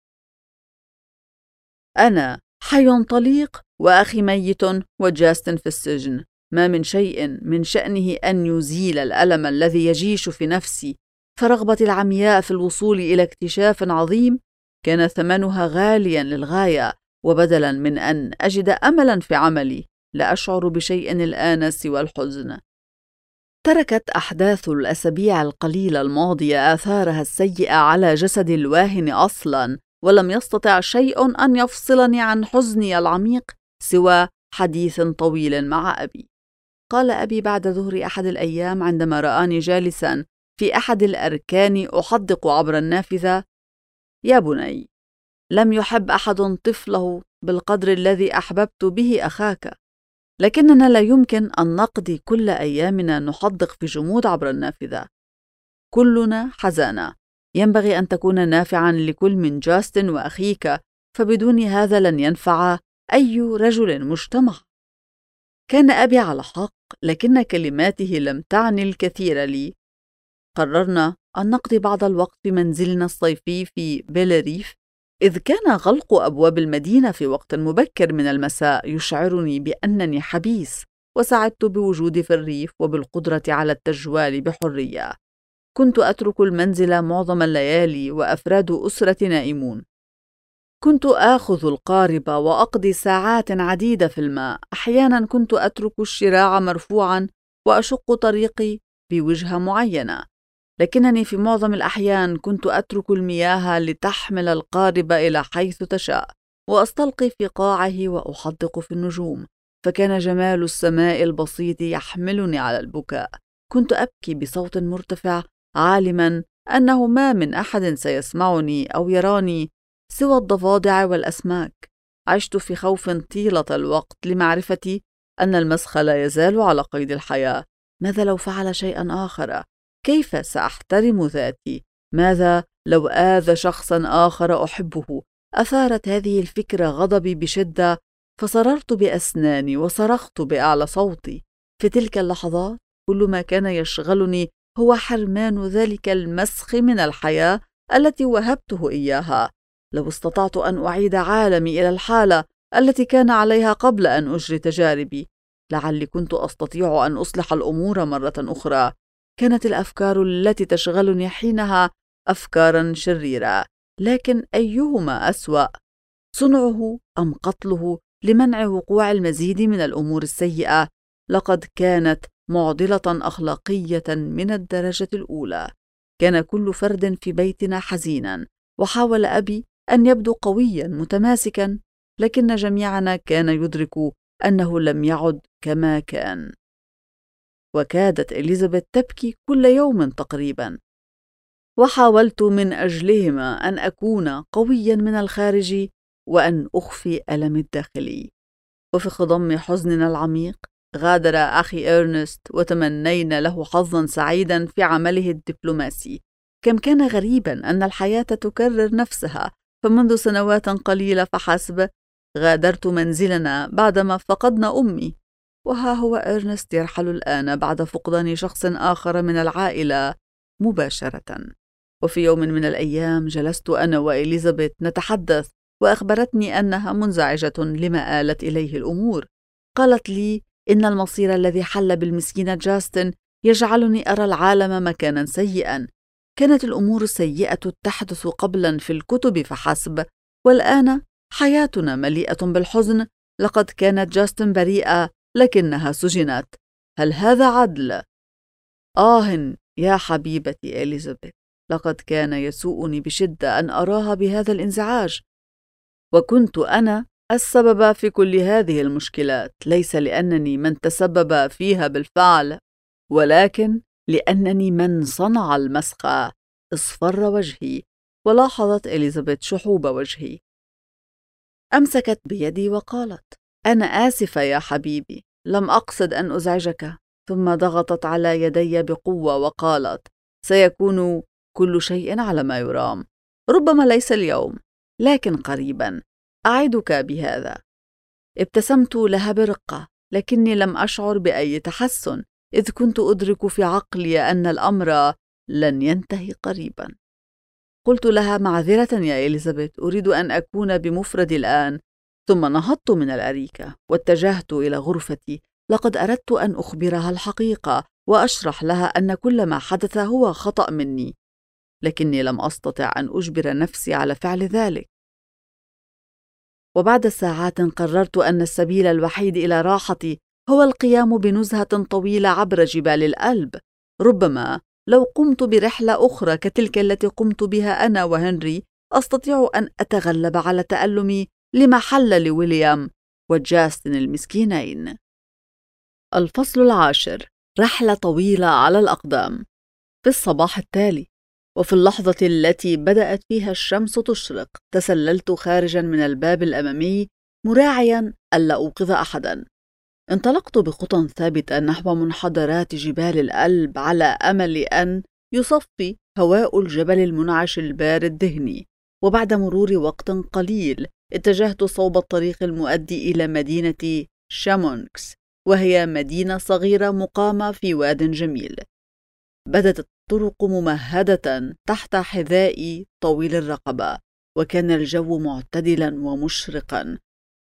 أنا حي طليق وأخي ميت وجاستن في السجن. ما من شيء من شأنه أن يزيل الألم الذي يجيش في نفسي، فرغبتي العمياء في الوصول إلى اكتشاف عظيم كان ثمنها غاليا للغاية، وبدلا من أن أجد أملا في عملي لا أشعر بشيء الآن سوى الحزن. تركت أحداث الأسابيع القليلة الماضية آثارها السيئة على جسدي الواهن أصلا، ولم يستطع شيء أن يفصلني عن حزني العميق سوى حديث طويل مع أبي. قال أبي بعد ظهر أحد الأيام عندما رآني جالسا في أحد الأركان أحدق عبر النافذة: يا بني، لم يحب أحد طفله بالقدر الذي أحببت به أخاك، لكننا لا يمكن أن نقضي كل أيامنا نحدق في جمود عبر النافذة. كلنا حزانة، ينبغي أن تكون نافعا لكل من جاستن وأخيك، فبدون هذا لن ينفع أي رجل مجتمع. كان أبي على حق، لكن كلماته لم تعني الكثير لي. قررنا أن نقضي بعض الوقت في منزلنا الصيفي في بيلريف، إذ كان غلق أبواب المدينة في وقت مبكر من المساء يشعرني بأنني حبيس، وسعدت بوجودي في الريف وبالقدرة على التجوال بحرية. كنت أترك المنزل معظم الليالي وأفراد أسرتي نائمون. كنت آخذ القارب وأقضي ساعات عديدة في الماء. أحيانا كنت أترك الشراع مرفوعا وأشق طريقي بوجهة معينة، لكنني في معظم الأحيان كنت أترك المياه لتحمل القارب إلى حيث تشاء، وأستلقي في قاعه وأحدق في النجوم، فكان جمال السماء البسيط يحملني على البكاء. كنت أبكي بصوت مرتفع، عالما أنه ما من أحد سيسمعني أو يراني سوى الضفادع والأسماك. عشت في خوف طيلة الوقت لمعرفة أن المسخ لا يزال على قيد الحياة. ماذا لو فعل شيئا آخر؟ كيف سأحترم ذاتي؟ ماذا لو آذى شخصا آخر أحبه؟ أثارت هذه الفكرة غضبي بشدة، فصررت بأسناني وصرخت بأعلى صوتي. في تلك اللحظات كل ما كان يشغلني هو حرمان ذلك المسخ من الحياة التي وهبته إياها. لو استطعت أن أعيد عالمي إلى الحالة التي كان عليها قبل أن أجري تجاربي، لعلي كنت أستطيع أن أصلح الأمور مرة أخرى. كانت الأفكار التي تشغلني حينها أفكارا شريرة، لكن أيهما أسوأ، صنعه أم قتله لمنع وقوع المزيد من الأمور السيئة؟ لقد كانت معضلة أخلاقية من الدرجة الأولى. كان كل فرد في بيتنا حزينا، وحاول أبي أن يبدو قويا متماسكا، لكن جميعنا كان يدرك أنه لم يعد كما كان. وكادت إليزابيث تبكي كل يوم تقريبا، وحاولت من أجلهما أن أكون قويا من الخارج وأن أخفي ألمي الداخلي. وفي خضم حزننا العميق غادر أخي إرنست، وتمنينا له حظا سعيدا في عمله الدبلوماسي. كم كان غريبا أن الحياة تكرر نفسها، فمنذ سنوات قليلة فحسب غادرت منزلنا بعدما فقدنا أمي، وها هو إرنست يرحل الآن بعد فقدان شخص آخر من العائلة مباشرة. وفي يوم من الأيام جلست أنا وإليزابيث نتحدث، وأخبرتني أنها منزعجة لما آلت إليه الأمور. قالت لي إن المصير الذي حل بالمسكينة جاستن يجعلني أرى العالم مكانا سيئا. كانت الأمور السيئة تحدث قبلا في الكتب فحسب، والآن حياتنا مليئة بالحزن. لقد كانت جاستن بريئة، لكنها سجنت. هل هذا عدل؟ يا حبيبتي إليزابيث، لقد كان يسوءني بشدة أن أراها بهذا الانزعاج، وكنت أنا السبب في كل هذه المشكلات، ليس لأنني من تسبب فيها بالفعل، ولكن لأنني من صنع المسخ. اصفر وجهي، ولاحظت إليزابيث شحوب وجهي. أمسكت بيدي وقالت: أنا آسفة يا حبيبي، لم أقصد أن أزعجك. ثم ضغطت على يدي بقوة وقالت: سيكون كل شيء على ما يرام، ربما ليس اليوم، لكن قريبا، أعدك بهذا. ابتسمت لها برقة، لكني لم أشعر بأي تحسن، إذ كنت أدرك في عقلي أن الأمر لن ينتهي قريبا. قلت لها: معذرة يا إليزابيث، أريد أن أكون بمفردي الآن. ثم نهضت من الأريكة واتجهت إلى غرفتي. لقد أردت أن أخبرها الحقيقة وأشرح لها أن كل ما حدث هو خطأ مني، لكني لم أستطع أن أجبر نفسي على فعل ذلك. وبعد ساعات قررت أن السبيل الوحيد إلى راحتي هو القيام بنزهة طويلة عبر جبال الألب. ربما لو قمت برحلة أخرى كتلك التي قمت بها أنا وهنري، أستطيع أن أتغلب على تألمي لمحل لويليام وجاستن المسكينين. الفصل 10. رحلة طويلة على الأقدام. في الصباح التالي، وفي اللحظة التي بدأت فيها الشمس تشرق، تسللت خارجا من الباب الأمامي مراعيا ألا أوقظ أحدا. انطلقت بخطى ثابتة نحو منحدرات جبال الألب على أمل أن يصفي هواء الجبل المنعش البارد ذهني. وبعد مرور وقت قليل اتجهت صوب الطريق المؤدي إلى مدينة شامونكس، وهي مدينة صغيرة مقامة في واد جميل. بدت الطرق ممهدة تحت حذائي طويل الرقبة، وكان الجو معتدلا ومشرقا،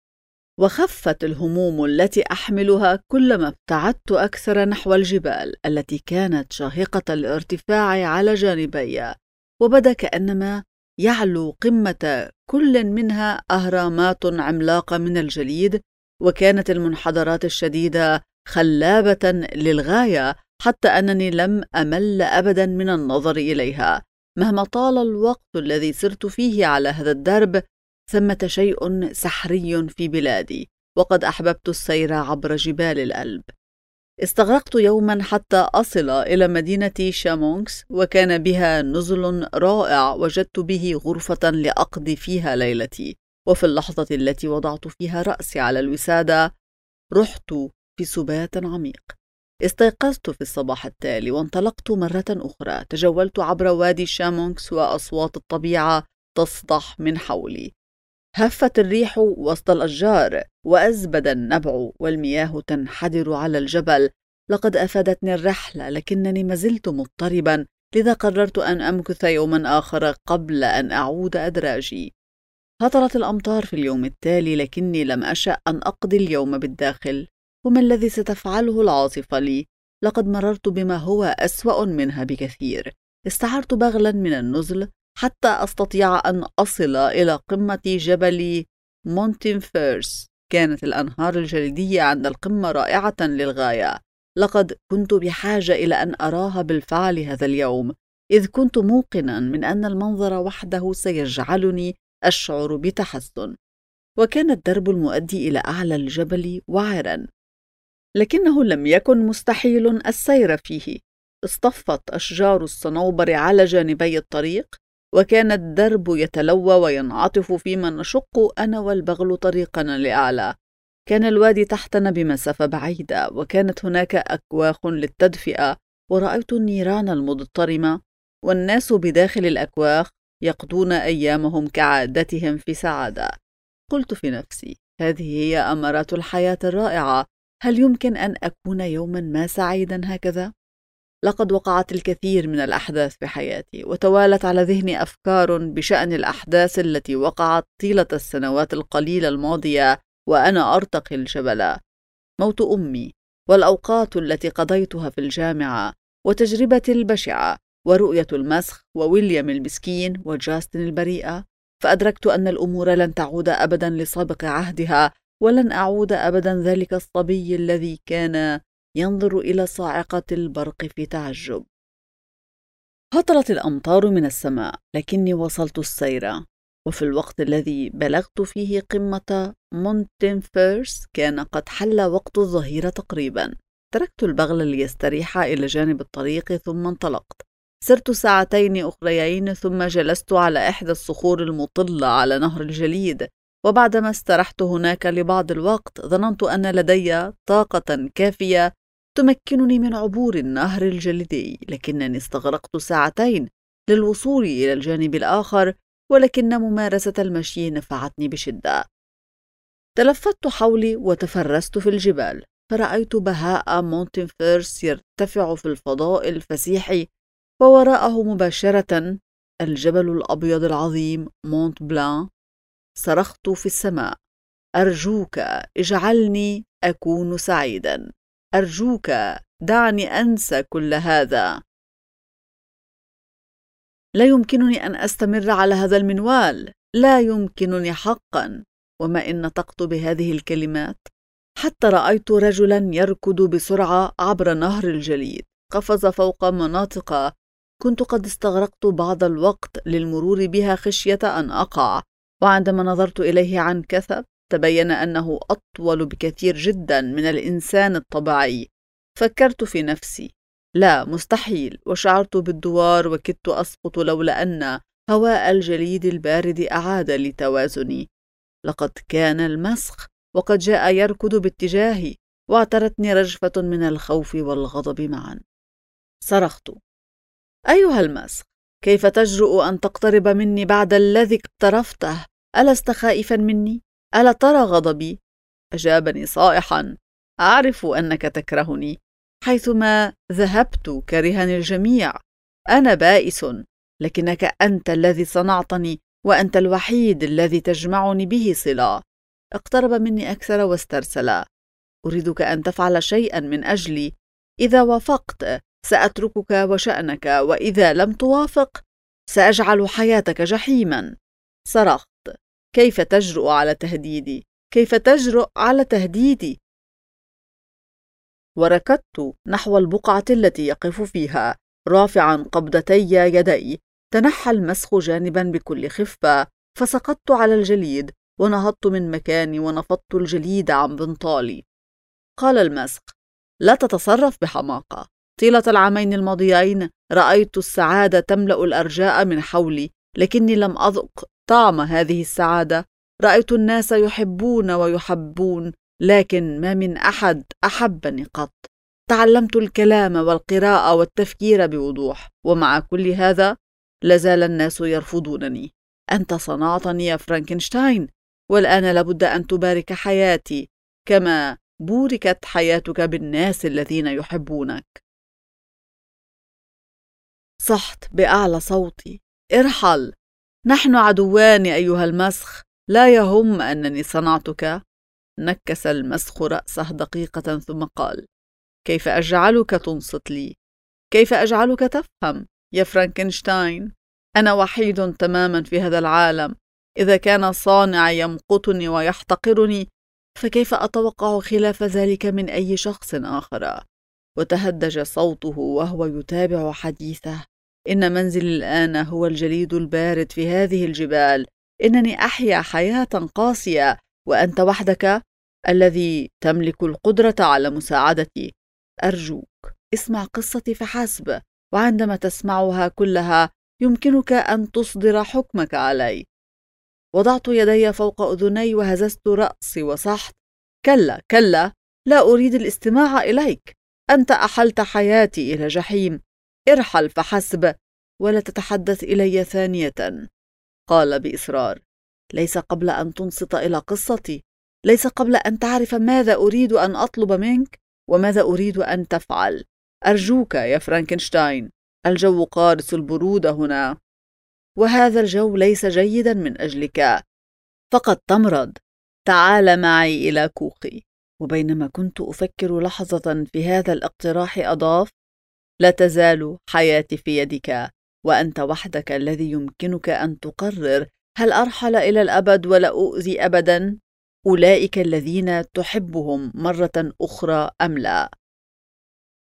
وخفت الهموم التي أحملها كلما ابتعدت أكثر نحو الجبال التي كانت شاهقة الارتفاع على جانبي، وبدا كأنما يعلو قمة كل منها أهرامات عملاقة من الجليد. وكانت المنحدرات الشديدة خلابة للغاية، حتى أنني لم أمل أبدا من النظر إليها. مهما طال الوقت الذي سرت فيه على هذا الدرب، ثمة شيء سحري في بلادي، وقد أحببت السير عبر جبال الألب. استغرقت يوما حتى أصل إلى مدينة شامونكس، وكان بها نزل رائع وجدت به غرفة لأقضي فيها ليلتي. وفي اللحظة التي وضعت فيها رأسي على الوسادة، رحت في سبات عميق. استيقظت في الصباح التالي وانطلقت مرة أخرى. تجولت عبر وادي شامونكس وأصوات الطبيعة تصدح من حولي. هفت الريح وسط الأشجار، وأزبد النبع، والمياه تنحدر على الجبل. لقد أفادتني الرحلة، لكنني ما زلت مضطربا، لذا قررت أن أمكث يوما آخر قبل أن أعود أدراجي. هطلت الأمطار في اليوم التالي، لكني لم أشأ أن أقضي اليوم بالداخل. وما الذي ستفعله العاصفة لي؟ لقد مررت بما هو أسوأ منها بكثير. استعرت بغلا من النزل حتى أستطيع أن أصل إلى قمة جبل مونتنفيرس. كانت الأنهار الجليدية عند القمة رائعة للغاية. لقد كنت بحاجة إلى أن أراها بالفعل هذا اليوم، إذ كنت موقنا من أن المنظر وحده سيجعلني أشعر بتحسن. وكان الدرب المؤدي إلى أعلى الجبل وعرا، لكنه لم يكن مستحيل السير فيه. اصطفت أشجار الصنوبر على جانبي الطريق، وكان الدرب يتلوى وينعطف فيما نشق أنا والبغل طريقنا لأعلى. كان الوادي تحتنا بمسافة بعيدة، وكانت هناك أكواخ للتدفئة، ورأيت النيران المضطرمة والناس بداخل الأكواخ يقضون أيامهم كعادتهم في سعادة. قلت في نفسي: هذه هي أمارات الحياة الرائعة. هل يمكن أن أكون يوما ما سعيدا هكذا؟ لقد وقعت الكثير من الأحداث في حياتي، وتوالت على ذهني أفكار بشأن الأحداث التي وقعت طيلة السنوات القليلة الماضية وأنا أرتقي الجبل. موت أمي، والأوقات التي قضيتها في الجامعة، وتجربتي البشعة، ورؤية المسخ، وويليام المسكين، وجاستن البريئة. فأدركت أن الأمور لن تعود أبدا لسابق عهدها، ولن أعود أبدا ذلك الصبي الذي كان ينظر إلى صاعقة البرق في تعجب. هطلت الأمطار من السماء، لكني وصلت السير، وفي الوقت الذي بلغت فيه قمة مونتنفيرس كان قد حل وقت الظهيرة تقريبا. تركت البغل ليستريح إلى جانب الطريق ثم انطلقت. سرت ساعتين أخريين ثم جلست على إحدى الصخور المطلة على نهر الجليد، وبعدما استرحت هناك لبعض الوقت ظننت أن لدي طاقة كافية تمكنني من عبور النهر الجليدي، لكنني استغرقت ساعتين للوصول إلى الجانب الآخر، ولكن ممارسة المشي نفعتني بشدة. تلفت حولي وتفرست في الجبال، فرأيت بهاء مونتنفيرس يرتفع في الفضاء الفسيح، ووراءه مباشرة الجبل الأبيض العظيم مونت بلان. صرخت في السماء: أرجوك اجعلني أكون سعيدا، أرجوك دعني أنسى كل هذا. لا يمكنني أن أستمر على هذا المنوال، لا يمكنني حقا. وما إن نطقت بهذه الكلمات حتى رأيت رجلا يركض بسرعة عبر نهر الجليد، قفز فوق مناطق كنت قد استغرقت بعض الوقت للمرور بها خشية أن أقع، وعندما نظرت إليه عن كثب تبين أنه أطول بكثير جدا من الإنسان الطبيعي. فكرت في نفسي: لا، مستحيل، وشعرت بالدوار وكدت أسقط لولا أن هواء الجليد البارد أعاد لي توازني. لقد كان المسخ وقد جاء يركض باتجاهي، واعترتني رجفة من الخوف والغضب معا. صرخت: أيها المسخ، كيف تجرؤ أن تقترب مني بعد الذي اقترفته؟ ألست خائفا مني؟ ألا ترى غضبي؟ أجابني صائحا: أعرف أنك تكرهني، حيثما ذهبت كرهني الجميع. أنا بائس، لكنك أنت الذي صنعتني، وأنت الوحيد الذي تجمعني به صلة. اقترب مني أكثر واسترسل: أريدك أن تفعل شيئا من أجلي، إذا وافقت سأتركك وشأنك، وإذا لم توافق سأجعل حياتك جحيما. صرخت: كيف تجرؤ على تهديدي؟ كيف تجرؤ على تهديدي؟ وركضت نحو البقعة التي يقف فيها رافعا قبضتي يدي. تنحى المسخ جانبا بكل خفة، فسقطت على الجليد ونهضت من مكاني ونفضت الجليد عن بنطالي. قال المسخ: لا تتصرف بحماقة. طيلة العامين الماضيين رأيت السعادة تملأ الأرجاء من حولي، لكني لم أذق طعم هذه السعادة. رأيت الناس يحبون ويحبون، لكن ما من أحد أحبني قط. تعلمت الكلام والقراءة والتفكير بوضوح، ومع كل هذا لازال الناس يرفضونني. أنت صنعتني يا فرانكنشتاين، والآن لابد أن تبارك حياتي كما بوركت حياتك بالناس الذين يحبونك. صحت بأعلى صوتي: ارحل، نحن عدوان أيها المسخ، لا يهم أنني صنعتك. نكس المسخ رأسه دقيقة ثم قال: كيف أجعلك تنصت لي؟ كيف أجعلك تفهم يا فرانكنشتاين؟ أنا وحيد تماما في هذا العالم. إذا كان صانع يمقتني ويحتقرني، فكيف أتوقع خلاف ذلك من أي شخص آخر؟ وتهدج صوته وهو يتابع حديثه: إن منزلي الآن هو الجليد البارد في هذه الجبال. إنني أحيا حياة قاسية، وأنت وحدك الذي تملك القدرة على مساعدتي. أرجوك اسمع قصتي فحسب، وعندما تسمعها كلها يمكنك أن تصدر حكمك علي. وضعت يدي فوق أذني وهززت رأسي وصحت: كلا كلا، لا أريد الاستماع إليك. أنت أحلت حياتي إلى جحيم. ارحل فحسب، ولا تتحدث إلي ثانية. قال بإصرار: ليس قبل أن تنصت إلى قصتي، ليس قبل أن تعرف ماذا أريد أن أطلب منك وماذا أريد أن تفعل. أرجوك يا فرانكنشتاين، الجو قارس البرودة هنا، وهذا الجو ليس جيدا من أجلك، فقد تمرض. تعال معي إلى كوخي. وبينما كنت أفكر لحظة في هذا الاقتراح أضاف: لا تزال حياتي في يدك، وأنت وحدك الذي يمكنك أن تقرر هل أرحل إلى الأبد ولا أؤذي أبدا أولئك الذين تحبهم مرة أخرى أم لا.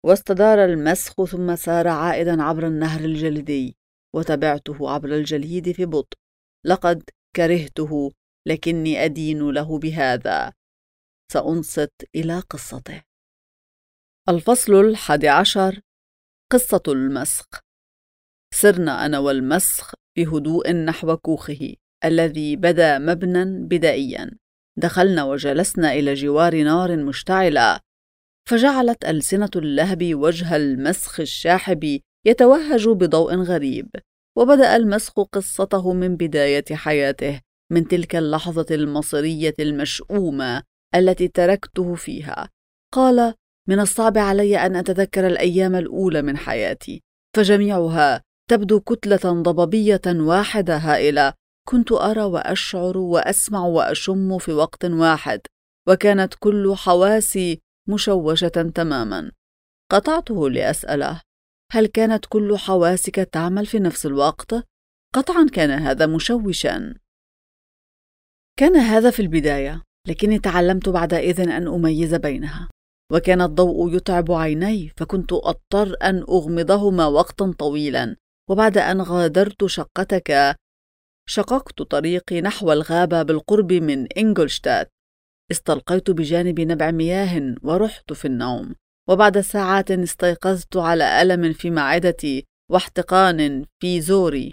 واستدار المسخ ثم سار عائدا عبر النهر الجليدي، وتبعته عبر الجليد في بطء. لقد كرهته، لكني أدين له بهذا. سأنصت إلى قصته. الفصل 11. قصة المسخ. سرنا أنا والمسخ في هدوء نحو كوخه الذي بدا مبنى بدائيا. دخلنا وجلسنا إلى جوار نار مشتعلة، فجعلت ألسنة اللهب وجه المسخ الشاحب يتوهج بضوء غريب. وبدأ المسخ قصته من بداية حياته، من تلك اللحظة المصيرية المشؤومة التي تركته فيها. قال: من الصعب علي أن أتذكر الأيام الأولى من حياتي، فجميعها تبدو كتلة ضبابية واحدة هائلة. كنت أرى وأشعر وأسمع وأشم في وقت واحد، وكانت كل حواسي مشوشة تماما. قطعته لأسأله: هل كانت كل حواسك تعمل في نفس الوقت؟ قطعا كان هذا مشوشا. كان هذا في البداية، لكني تعلمت بعدئذ أن أميز بينها، وكان الضوء يتعب عيني، فكنت أضطر أن أغمضهما وقتا طويلا. وبعد أن غادرت شقتك، شققت طريقي نحو الغابة بالقرب من إنجلشتات. استلقيت بجانب نبع مياه ورحت في النوم، وبعد ساعات استيقظت على ألم في معدتي واحتقان في زوري،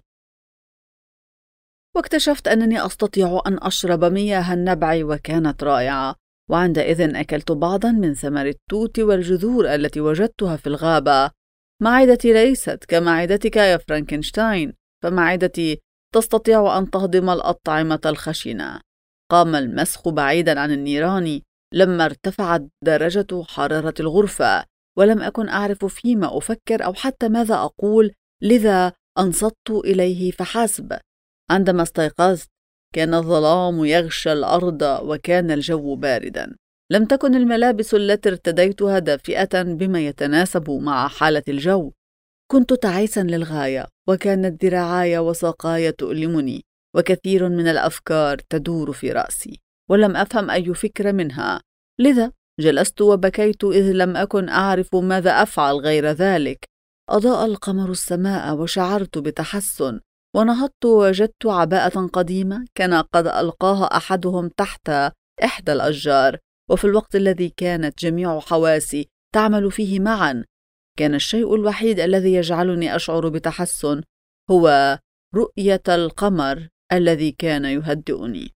واكتشفت أنني أستطيع أن أشرب مياه النبع، وكانت رائعة. وعندئذ أكلت بعضا من ثمر التوت والجذور التي وجدتها في الغابة. معدتي ليست كمعدتك يا فرانكنشتاين، فمعدتي تستطيع أن تهضم الأطعمة الخشنة. قام المسخ بعيدا عن النيران لما ارتفعت درجة حرارة الغرفة، ولم أكن أعرف فيما أفكر أو حتى ماذا أقول، لذا أنصت إليه فحسب. عندما استيقظت كان الظلام يغشى الأرض، وكان الجو باردا. لم تكن الملابس التي ارتديتها دافئة بما يتناسب مع حالة الجو. كنت تعيسا للغاية، وكانت ذراعاي وساقاي تؤلمني، وكثير من الأفكار تدور في رأسي، ولم أفهم أي فكرة منها. لذا جلست وبكيت، إذ لم أكن أعرف ماذا أفعل غير ذلك. أضاء القمر السماء وشعرت بتحسن، ونهضت ووجدت عباءة قديمة كان قد ألقاها أحدهم تحت إحدى الأشجار. وفي الوقت الذي كانت جميع حواسي تعمل فيه معا، كان الشيء الوحيد الذي يجعلني أشعر بتحسن هو رؤية القمر الذي كان يهدئني.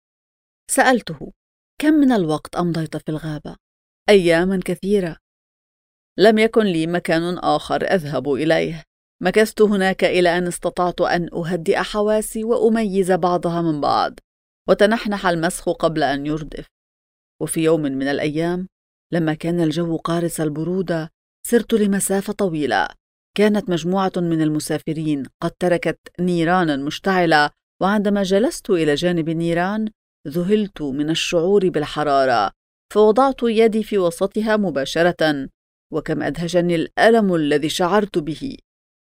سألته: كم من الوقت أمضيت في الغابة؟ أياما كثيرة. لم يكن لي مكان آخر أذهب إليه. مكثت هناك إلى أن استطعت أن أهدئ حواسي وأميز بعضها من بعض. وتنحنح المسخ قبل أن يردف. وفي يوم من الأيام، لما كان الجو قارس البرودة، سرت لمسافة طويلة. كانت مجموعة من المسافرين قد تركت نيرانا مشتعلة، وعندما جلست إلى جانب النيران ذهلت من الشعور بالحرارة، فوضعت يدي في وسطها مباشرة، وكم أدهشني الألم الذي شعرت به.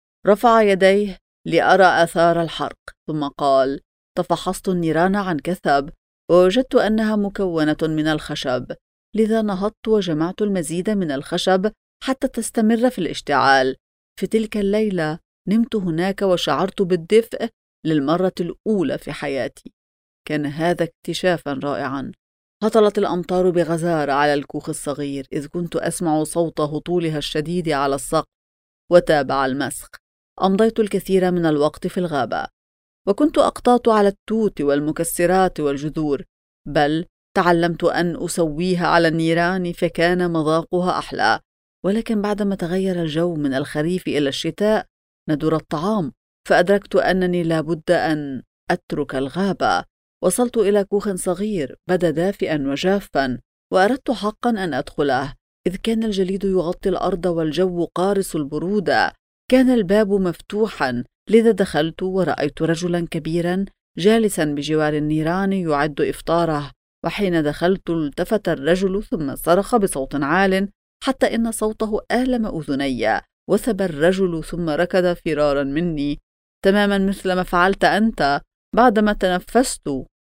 رفع يديه لأرى آثار الحرق، ثم قال: تفحصت النيران عن كثب، ووجدت أنها مكونة من الخشب، لذا نهضت وجمعت المزيد من الخشب حتى تستمر في الاشتعال. في تلك الليلة نمت هناك وشعرت بالدفء للمرة الأولى في حياتي. كان هذا اكتشافا رائعا. هطلت الأمطار بغزارة على الكوخ الصغير، إذ كنت أسمع صوت هطولها الشديد على السقف. وتابع المسخ. أمضيت الكثير من الوقت في الغابة، وكنت أقتات على التوت والمكسرات والجذور، بل تعلمت أن أسويها على النيران، فكان مذاقها أحلى. ولكن بعدما تغير الجو من الخريف إلى الشتاء ندر الطعام، فأدركت أنني لابد أن أترك الغابة. وصلت إلى كوخ صغير بدا دافئا وجافا، وأردت حقا أن أدخله، إذ كان الجليد يغطي الأرض والجو قارس البرودة. كان الباب مفتوحا، لذا دخلت ورأيت رجلا كبيرا جالسا بجوار النيران يعد إفطاره. وحين دخلت التفت الرجل ثم صرخ بصوت عال حتى إن صوته آلم أذني، وثب الرجل ثم ركض فرارا مني، تماما مثل ما فعلت أنت بعدما تنفست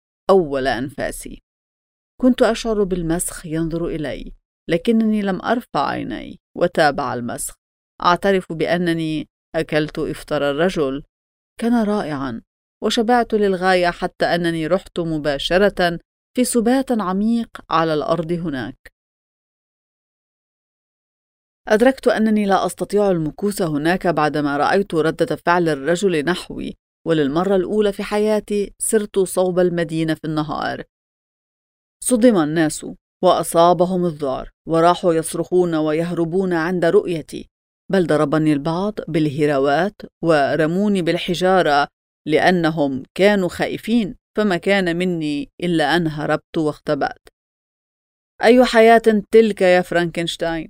أول أنفاسي. كنت أشعر بالمسخ ينظر إلي، لكنني لم أرفع عيني، وتابع المسخ. أعترف بأنني أكلت إفطار الرجل، كان رائعا وشبعت للغاية، حتى أنني رحت مباشرة في سبات عميق على الأرض هناك. أدركت أنني لا أستطيع المكوث هناك بعدما رأيت ردة فعل الرجل نحوي، وللمرة الأولى في حياتي سرت صوب المدينة في النهار. صدم الناس وأصابهم الذعر وراحوا يصرخون ويهربون عند رؤيتي، بل ضربني البعض بالهراوات ورموني بالحجارة لأنهم كانوا خائفين، فما كان مني إلا أن هربت واختبأت. أي حياة تلك يا فرانكنشتاين؟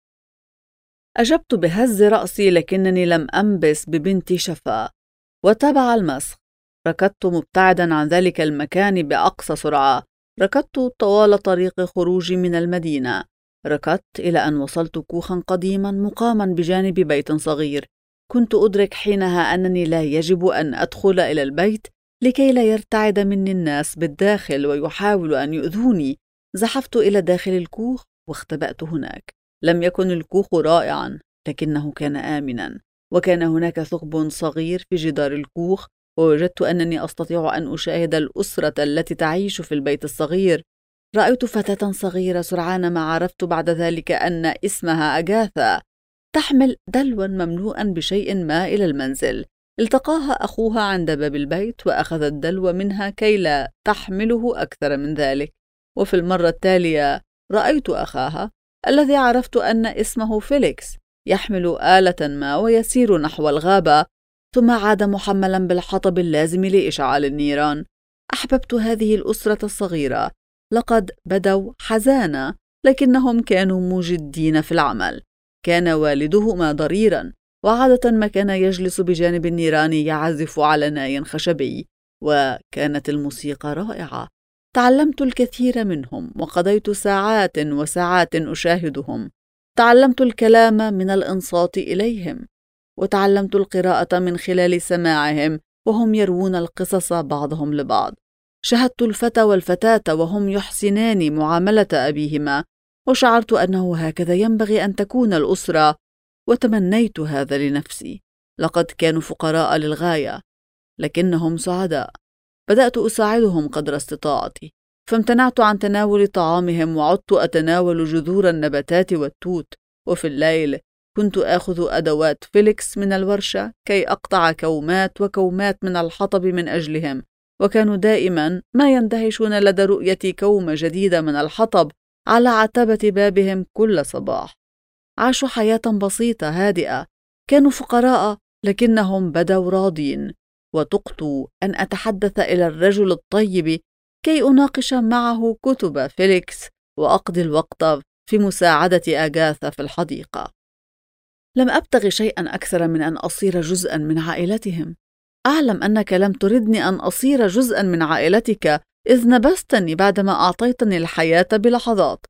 أجبت بهز رأسي، لكنني لم أنبس ببنت شفا. وتبع المسخ. ركضت مبتعدا عن ذلك المكان بأقصى سرعة. ركضت طوال طريق خروجي من المدينة. ركضت إلى أن وصلت كوخا قديما مقاما بجانب بيت صغير. كنت أدرك حينها أنني لا يجب أن أدخل إلى البيت لكي لا يرتعد مني الناس بالداخل ويحاول أن يؤذوني. زحفت إلى داخل الكوخ واختبأت هناك. لم يكن الكوخ رائعا، لكنه كان آمنا، وكان هناك ثقب صغير في جدار الكوخ، ووجدت أنني أستطيع أن أشاهد الأسرة التي تعيش في البيت الصغير. رأيت فتاة صغيرة سرعان ما عرفت بعد ذلك أن اسمها أغاثا، تحمل دلوا مملوءا بشيء ما إلى المنزل. التقاها أخوها عند باب البيت وأخذ الدلو منها كي لا تحمله أكثر من ذلك. وفي المرة التالية رأيت أخاها الذي عرفت أن اسمه فيليكس يحمل آلة ما ويسير نحو الغابة، ثم عاد محملا بالحطب اللازم لإشعال النيران. أحببت هذه الأسرة الصغيرة. لقد بدوا حزانا، لكنهم كانوا مجدين في العمل. كان والدهما ضريرا، وعادة ما كان يجلس بجانب النيران يعزف على ناي خشبي، وكانت الموسيقى رائعة. تعلمت الكثير منهم، وقضيت ساعات وساعات أشاهدهم. تعلمت الكلام من الإنصات إليهم، وتعلمت القراءة من خلال سماعهم وهم يروون القصص بعضهم لبعض. شاهدت الفتى والفتاة وهم يحسنان معاملة أبيهما، وشعرت أنه هكذا ينبغي أن تكون الأسرة، وتمنيت هذا لنفسي. لقد كانوا فقراء للغاية، لكنهم سعداء. بدأت أساعدهم قدر استطاعتي، فامتنعت عن تناول طعامهم وعدت أتناول جذور النباتات والتوت. وفي الليل كنت آخذ أدوات فيليكس من الورشة كي أقطع كومات وكومات من الحطب من أجلهم، وكانوا دائما ما يندهشون لدى رؤية كومة جديدة من الحطب على عتبة بابهم كل صباح. عاشوا حياة بسيطة هادئة. كانوا فقراء، لكنهم بدوا راضين. وتقت أن أتحدث إلى الرجل الطيب كي أناقش معه كتب فيليكس وأقضي الوقت في مساعدة أغاثا في الحديقة. لم أبتغ شيئا أكثر من أن أصير جزءا من عائلتهم. أعلم أنك لم تردني أن أصير جزءا من عائلتك، إذ نبذتني بعدما أعطيتني الحياة بلحظات.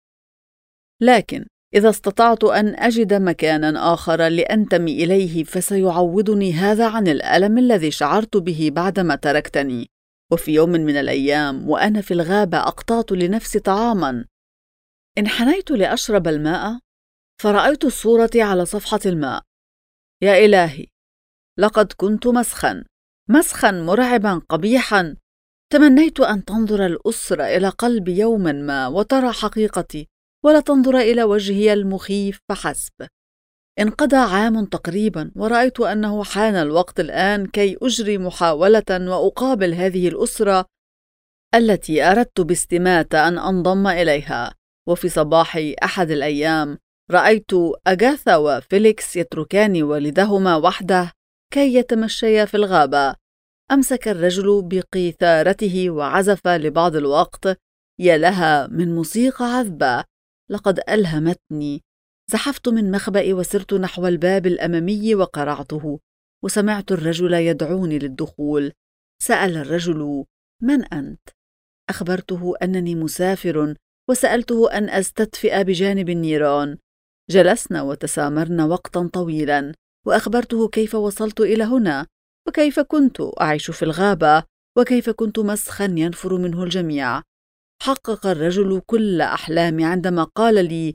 لكن إذا استطعت أن أجد مكانا آخر لأنتمي إليه فسيعوضني هذا عن الألم الذي شعرت به بعدما تركتني. وفي يوم من الأيام وأنا في الغابة أقطعت لنفسي طعاما. انحنيت لأشرب الماء فرأيت صورتي على صفحة الماء. يا إلهي، لقد كنت مسخا مرعبا قبيحا. تمنيت أن تنظر الأسرة إلى قلبي يوما ما وترى حقيقتي، ولا تنظر إلى وجهي المخيف فحسب. انقضى عام تقريبا، ورأيت أنه حان الوقت الآن كي أجري محاولة وأقابل هذه الأسرة التي أردت باستماتة أن أنضم إليها. وفي صباح أحد الأيام رأيت أغاثا وفيليكس يتركان والدهما وحده كي يتمشيا في الغابة. أمسك الرجل بقيثارته وعزف لبعض الوقت. يا لها من موسيقى عذبة، لقد ألهمتني. زحفت من مخبئي وسرت نحو الباب الأمامي وقرعته، وسمعت الرجل يدعوني للدخول. سأل الرجل: من أنت؟ أخبرته أنني مسافر، وسألته أن أستدفئ بجانب النيران. جلسنا وتسامرنا وقتا طويلا، وأخبرته كيف وصلت إلى هنا، وكيف كنت أعيش في الغابة، وكيف كنت مسخا ينفر منه الجميع. حقق الرجل كل أحلامي عندما قال لي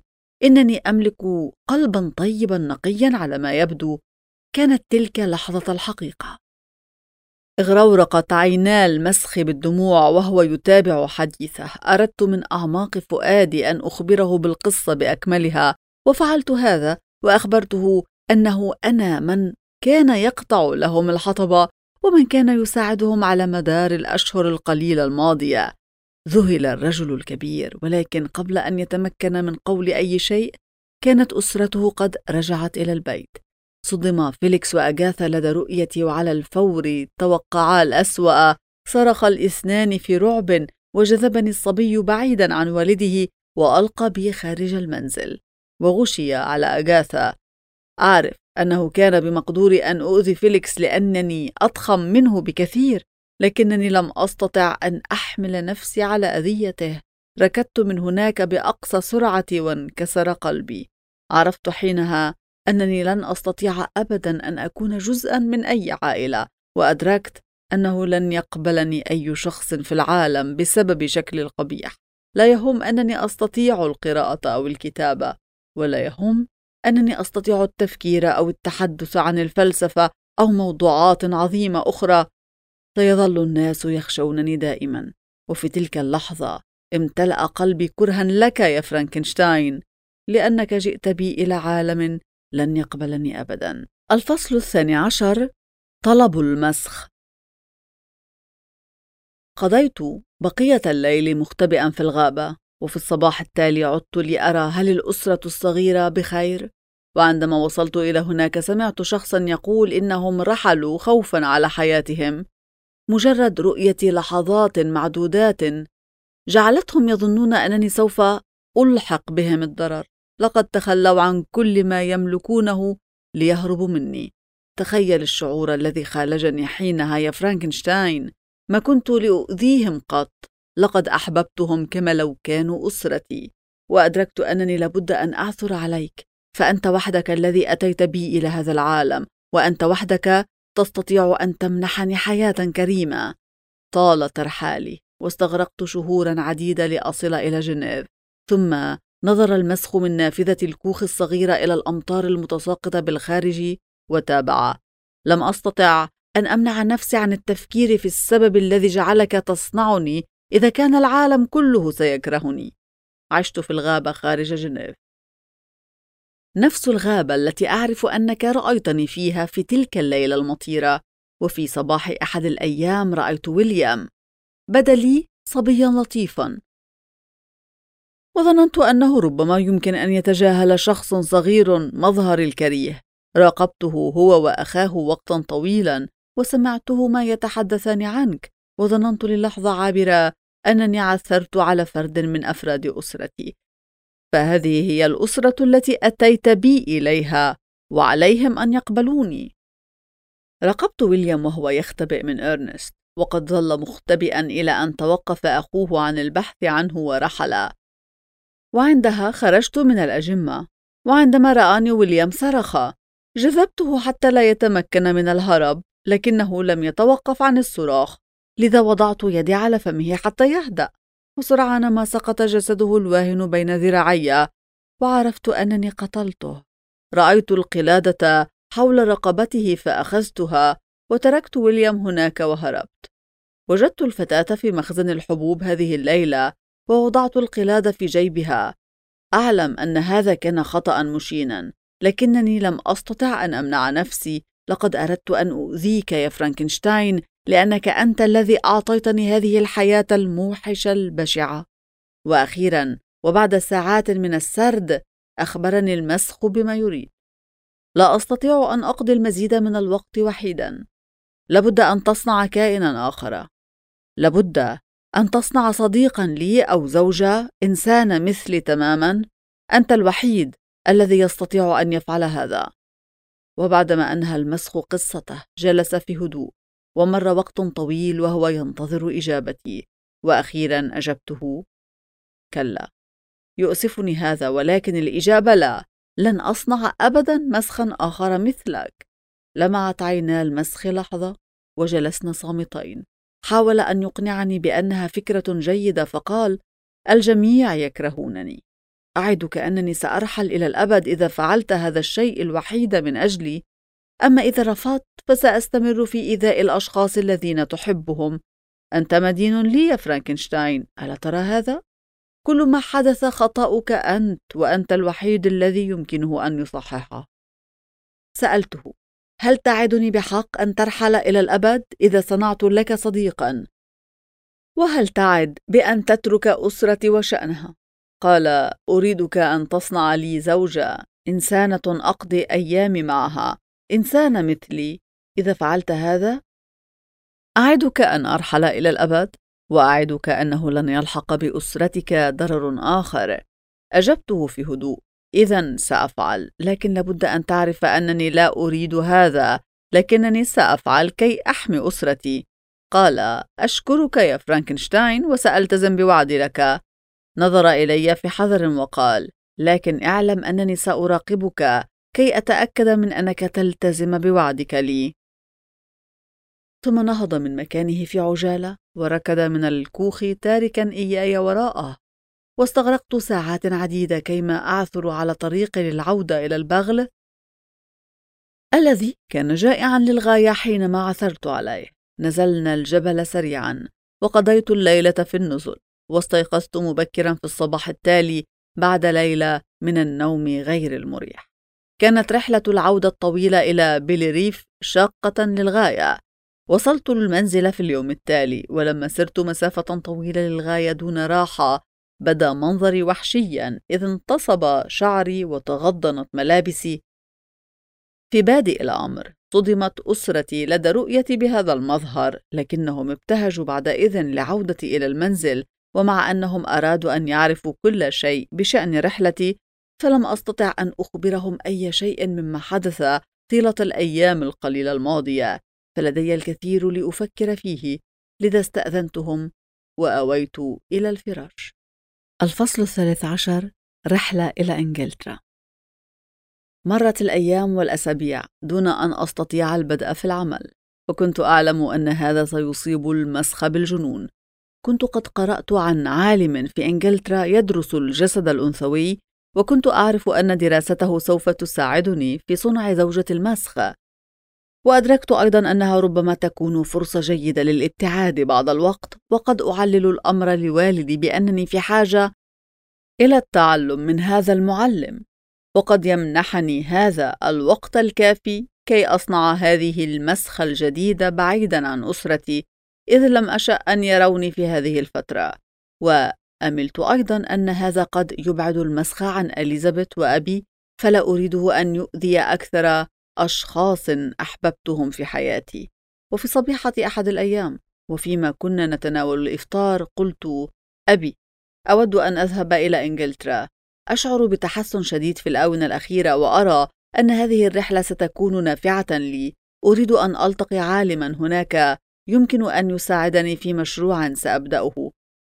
إنني أملك قلبا طيبا نقيا على ما يبدو. كانت تلك لحظة الحقيقة. اغرورقت عينا المسخ بالدموع وهو يتابع حديثه. أردت من أعماق فؤادي أن أخبره بالقصة بأكملها، وفعلت هذا وأخبرته أنه أنا من كان يقطع لهم الحطب ومن كان يساعدهم على مدار الأشهر القليلة الماضية. ذهل الرجل الكبير، ولكن قبل أن يتمكن من قول أي شيء كانت أسرته قد رجعت إلى البيت. صدم فيليكس وأغاثا لدى رؤيتي، وعلى الفور توقعا الأسوأ. صرخ الاثنان في رعب، وجذبني الصبي بعيدا عن والده وألقى بي خارج المنزل. وغشي على أغاثا. أعرف أنه كان بمقدوري أن أؤذي فيليكس لأنني أضخم منه بكثير، لكنني لم أستطع أن أحمل نفسي على أذيته. ركضت من هناك بأقصى سرعتي وانكسر قلبي. عرفت حينها أنني لن أستطيع أبدا أن أكون جزءا من أي عائلة، وأدركت أنه لن يقبلني أي شخص في العالم بسبب شكلي القبيح. لا يهم أنني أستطيع القراءة أو الكتابة، ولا يهم أنني أستطيع التفكير أو التحدث عن الفلسفة أو موضوعات عظيمة أخرى. سيظل الناس يخشونني دائما. وفي تلك اللحظة امتلأ قلبي كرها لك يا فرانكنشتاين، لأنك جئت بي إلى عالم لن يقبلني أبدا. الفصل 12. طلب المسخ. قضيت بقية الليل مختبئا في الغابة، وفي الصباح التالي عدت لأرى هل الأسرة الصغيرة بخير. وعندما وصلت إلى هناك سمعت شخصا يقول إنهم رحلوا خوفا على حياتهم. مجرد رؤيتي لحظات معدودات جعلتهم يظنون أنني سوف ألحق بهم الضرر. لقد تخلوا عن كل ما يملكونه ليهربوا مني. تخيل الشعور الذي خالجني حينها يا فرانكنشتاين. ما كنت لأؤذيهم قط، لقد أحببتهم كما لو كانوا أسرتي. وأدركت أنني لابد أن أعثر عليك، فأنت وحدك الذي أتيت بي إلى هذا العالم، وأنت وحدك تستطيع أن تمنحني حياة كريمة. طال ترحالي، واستغرقت شهورا عديدة لأصل إلى جنيف. ثم نظر المسخ من نافذة الكوخ الصغيرة إلى الأمطار المتساقطة بالخارج وتابع. لم أستطع أن أمنع نفسي عن التفكير في السبب الذي جعلك تصنعني إذا كان العالم كله سيكرهني. عشت في الغابة خارج جنيف، نفس الغابة التي أعرف أنك رأيتني فيها في تلك الليلة المطيرة. وفي صباح أحد الأيام رأيت ويليام. بدا لي صبيا لطيفا، وظننت أنه ربما يمكن أن يتجاهل شخص صغير مظهر الكريه. راقبته هو وأخاه وقتا طويلا، وسمعتهما يتحدثان عنك، وظننت للحظة عابرة أنني عثرت على فرد من أفراد أسرتي. فهذه هي الأسرة التي أتيت بي إليها، وعليهم أن يقبلوني. راقبت ويليام وهو يختبئ من إرنست، وقد ظل مختبئا إلى أن توقف أخوه عن البحث عنه ورحل. وعندها خرجت من الأجمة، وعندما رآني ويليام صرخ. جذبته حتى لا يتمكن من الهرب، لكنه لم يتوقف عن الصراخ، لذا وضعت يدي على فمه حتى يهدأ. وسرعان ما سقط جسده الواهن بين ذراعي، وعرفت أنني قتلته. رأيت القلادة حول رقبته فأخذتها، وتركت ويليام هناك وهربت. وجدت الفتاة في مخزن الحبوب هذه الليلة، ووضعت القلادة في جيبها. أعلم أن هذا كان خطأ مشينا، لكنني لم أستطع أن أمنع نفسي. لقد أردت أن أؤذيك يا فرانكنشتاين، لأنك أنت الذي أعطيتني هذه الحياة الموحشة البشعة. وأخيرا، وبعد ساعات من السرد، أخبرني المسخ بما يريد. لا أستطيع أن أقضي المزيد من الوقت وحيدا. لابد أن تصنع كائنا آخر. لابد أن تصنع صديقا لي أو زوجة، إنسان مثلي تماما. أنت الوحيد الذي يستطيع أن يفعل هذا. وبعدما أنهى المسخ قصته جلس في هدوء، ومر وقت طويل وهو ينتظر إجابتي. وأخيرا أجبته: كلا، يؤسفني هذا، ولكن الإجابة لا. لن أصنع أبدا مسخا آخر مثلك. لمعت عينا المسخ لحظة، وجلسنا صامتين. حاول أن يقنعني بأنها فكرة جيدة، فقال: الجميع يكرهونني. أعدك أنني سأرحل إلى الأبد إذا فعلت هذا الشيء الوحيد من أجلي، أما إذا رفضت فسأستمر في إيذاء الأشخاص الذين تحبهم. أنت مدين لي يا فرانكنشتاين، ألا ترى هذا؟ كل ما حدث خطأك أنت، وأنت الوحيد الذي يمكنه أن يصححه. سألته: هل تعدني بحق أن ترحل إلى الأبد إذا صنعت لك صديقا؟ وهل تعد بأن تترك أسرتي وشأنها؟ قال: أريدك أن تصنع لي زوجة، إنسانة أقضي أيامي معها، إنسانة مثلي. إذا فعلت هذا أعدك أن أرحل إلى الأبد، وأعدك أنه لن يلحق بأسرتك ضرر آخر. أجبته في هدوء: إذن سأفعل، لكن لابد أن تعرف أنني لا أريد هذا، لكنني سأفعل كي أحمي أسرتي. قال: أشكرك يا فرانكنشتاين وسألتزم بوعدي لك. نظر إلي في حذر وقال: لكن اعلم أنني سأراقبك كي أتأكد من أنك تلتزم بوعدك لي. ثم نهض من مكانه في عجالة وركض من الكوخ تاركا إياي وراءه، واستغرقت ساعات عديدة كيما أعثر على طريق للعودة إلى البغل الذي كان جائعا للغاية. حينما عثرت عليه نزلنا الجبل سريعا، وقضيت الليلة في النزل، واستيقظت مبكرا في الصباح التالي بعد ليلة من النوم غير المريح. كانت رحلة العودة الطويلة إلى بيليريف شاقة للغاية. وصلت المنزل في اليوم التالي، ولما سرت مسافة طويلة للغاية دون راحة بدا منظري وحشيا، إذ انتصب شعري وتغضنت ملابسي. في بادئ الأمر صدمت أسرتي لدى رؤيتي بهذا المظهر، لكنهم ابتهجوا بعد إذن لعودتي إلى المنزل، ومع أنهم أرادوا أن يعرفوا كل شيء بشأن رحلتي فلم أستطع أن أخبرهم أي شيء مما حدث طيلة الأيام القليلة الماضية، فلدي الكثير لأفكر فيه، لذا استأذنتهم وأويت إلى الفراش. الفصل 13: رحلة إلى إنجلترا. مرت الأيام والأسابيع دون أن أستطيع البدء في العمل، وكنت أعلم أن هذا سيصيب المسخ بالجنون. كنت قد قرأت عن عالم في إنجلترا يدرس الجسد الأنثوي، وكنت أعرف أن دراسته سوف تساعدني في صنع زوجة المسخ، وأدركت أيضا أنها ربما تكون فرصة جيدة للابتعاد بعض الوقت، وقد أعلل الأمر لوالدي بأنني في حاجة إلى التعلم من هذا المعلم، وقد يمنحني هذا الوقت الكافي كي أصنع هذه المسخة الجديدة بعيدا عن أسرتي، إذ لم أشأ أن يروني في هذه الفترة. وأملت أيضا أن هذا قد يبعد المسخ عن إليزابيث وأبي، فلا أريده أن يؤذي أكثر أشخاص أحببتهم في حياتي. وفي صبيحة أحد الأيام وفيما كنا نتناول الإفطار قلت: أبي، أود أن أذهب إلى إنجلترا. أشعر بتحسن شديد في الآونة الأخيرة، وأرى أن هذه الرحلة ستكون نافعة لي. أريد أن ألتقي عالما هناك يمكن أن يساعدني في مشروع سأبدأه.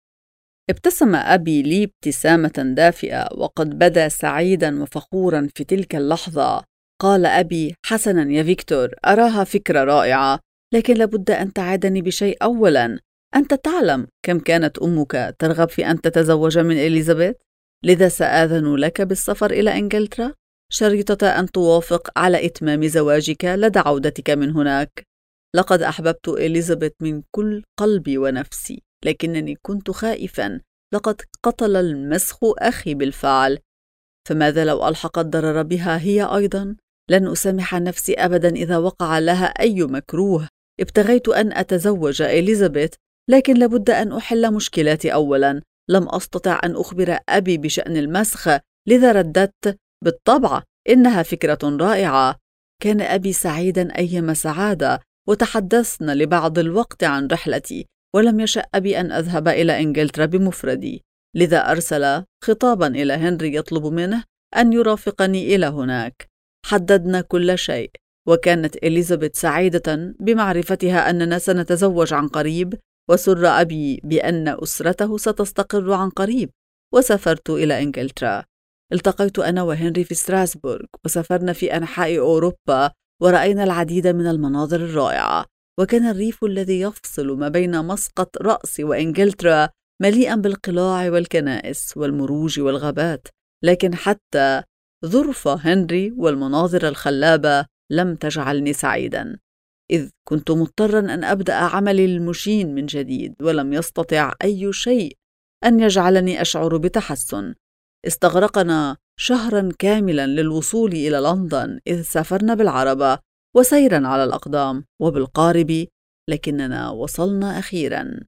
ابتسم أبي لي ابتسامة دافئة، وقد بدا سعيدا وفخورا في تلك اللحظة. قال أبي: حسنا يا فيكتور، أراها فكرة رائعة، لكن لابد أن تعدني بشيء. أولا، أنت تعلم كم كانت أمك ترغب في أن تتزوج من إليزابيث، لذا سآذن لك بالسفر إلى إنجلترا شريطة أن توافق على إتمام زواجك لدى عودتك من هناك. لقد أحببت إليزابيث من كل قلبي ونفسي، لكنني كنت خائفا. لقد قتل المسخ أخي بالفعل، فماذا لو ألحق الضرر بها هي أيضا؟ لن أسامح نفسي أبدا إذا وقع لها أي مكروه. ابتغيت أن أتزوج إليزابيث، لكن لابد أن أحل مشكلاتي أولا. لم أستطع أن أخبر أبي بشأن المسخ، لذا رددت: بالطبع، إنها فكرة رائعة. كان أبي سعيدا أيما سعادة، وتحدثنا لبعض الوقت عن رحلتي، ولم يشأ أبي أن أذهب إلى إنجلترا بمفردي، لذا أرسل خطابا إلى هنري يطلب منه أن يرافقني إلى هناك. حددنا كل شيء، وكانت إليزابيث سعيدة بمعرفتها أننا سنتزوج عن قريب، وسر أبي بأن أسرته ستستقر عن قريب، وسافرت إلى إنجلترا. التقيت أنا وهنري في ستراسبورغ، وسافرنا في أنحاء أوروبا، ورأينا العديد من المناظر الرائعة، وكان الريف الذي يفصل ما بين مسقط رأس وإنجلترا مليئا بالقلاع والكنائس والمروج والغابات. لكن حتى ظرف هنري والمناظر الخلابة لم تجعلني سعيداً، إذ كنت مضطراً أن أبدأ عملي المشين من جديد، ولم يستطع أي شيء أن يجعلني أشعر بتحسن. استغرقنا شهراً كاملاً للوصول إلى لندن، إذ سافرنا بالعربة وسيراً على الأقدام وبالقارب، لكننا وصلنا أخيراً.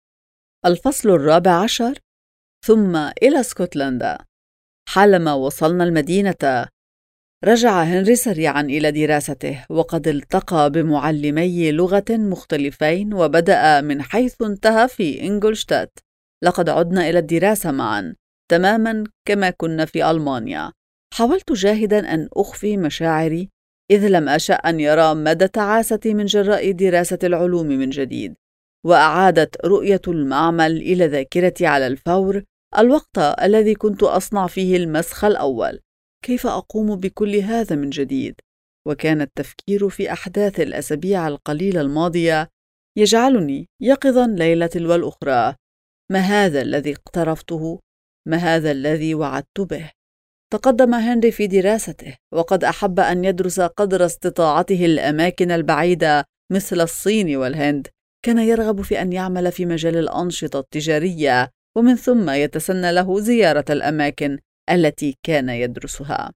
الفصل 14. ثم إلى اسكتلندا. حالما وصلنا المدينة، رجع هنري سريعا إلى دراسته، وقد التقى بمعلمي لغة مختلفين وبدأ من حيث انتهى في إنجلشتات. لقد عدنا إلى الدراسة معا تماما كما كنا في ألمانيا. حاولت جاهدا أن أخفي مشاعري، إذ لم أشأ أن يرى مدى تعاستي من جراء دراسة العلوم من جديد. وأعادت رؤية المعمل إلى ذاكرتي على الفور الوقت الذي كنت أصنع فيه المسخ الأول. كيف أقوم بكل هذا من جديد؟ وكان التفكير في أحداث الأسابيع القليلة الماضية يجعلني يقظا ليلة تلو الأخرى. ما هذا الذي اقترفته؟ ما هذا الذي وعدت به؟ تقدم هنري في دراسته، وقد أحب أن يدرس قدر استطاعته الأماكن البعيدة مثل الصين والهند. كان يرغب في أن يعمل في مجال الأنشطة التجارية، ومن ثم يتسنى له زيارة الأماكن التي كان يدرسها.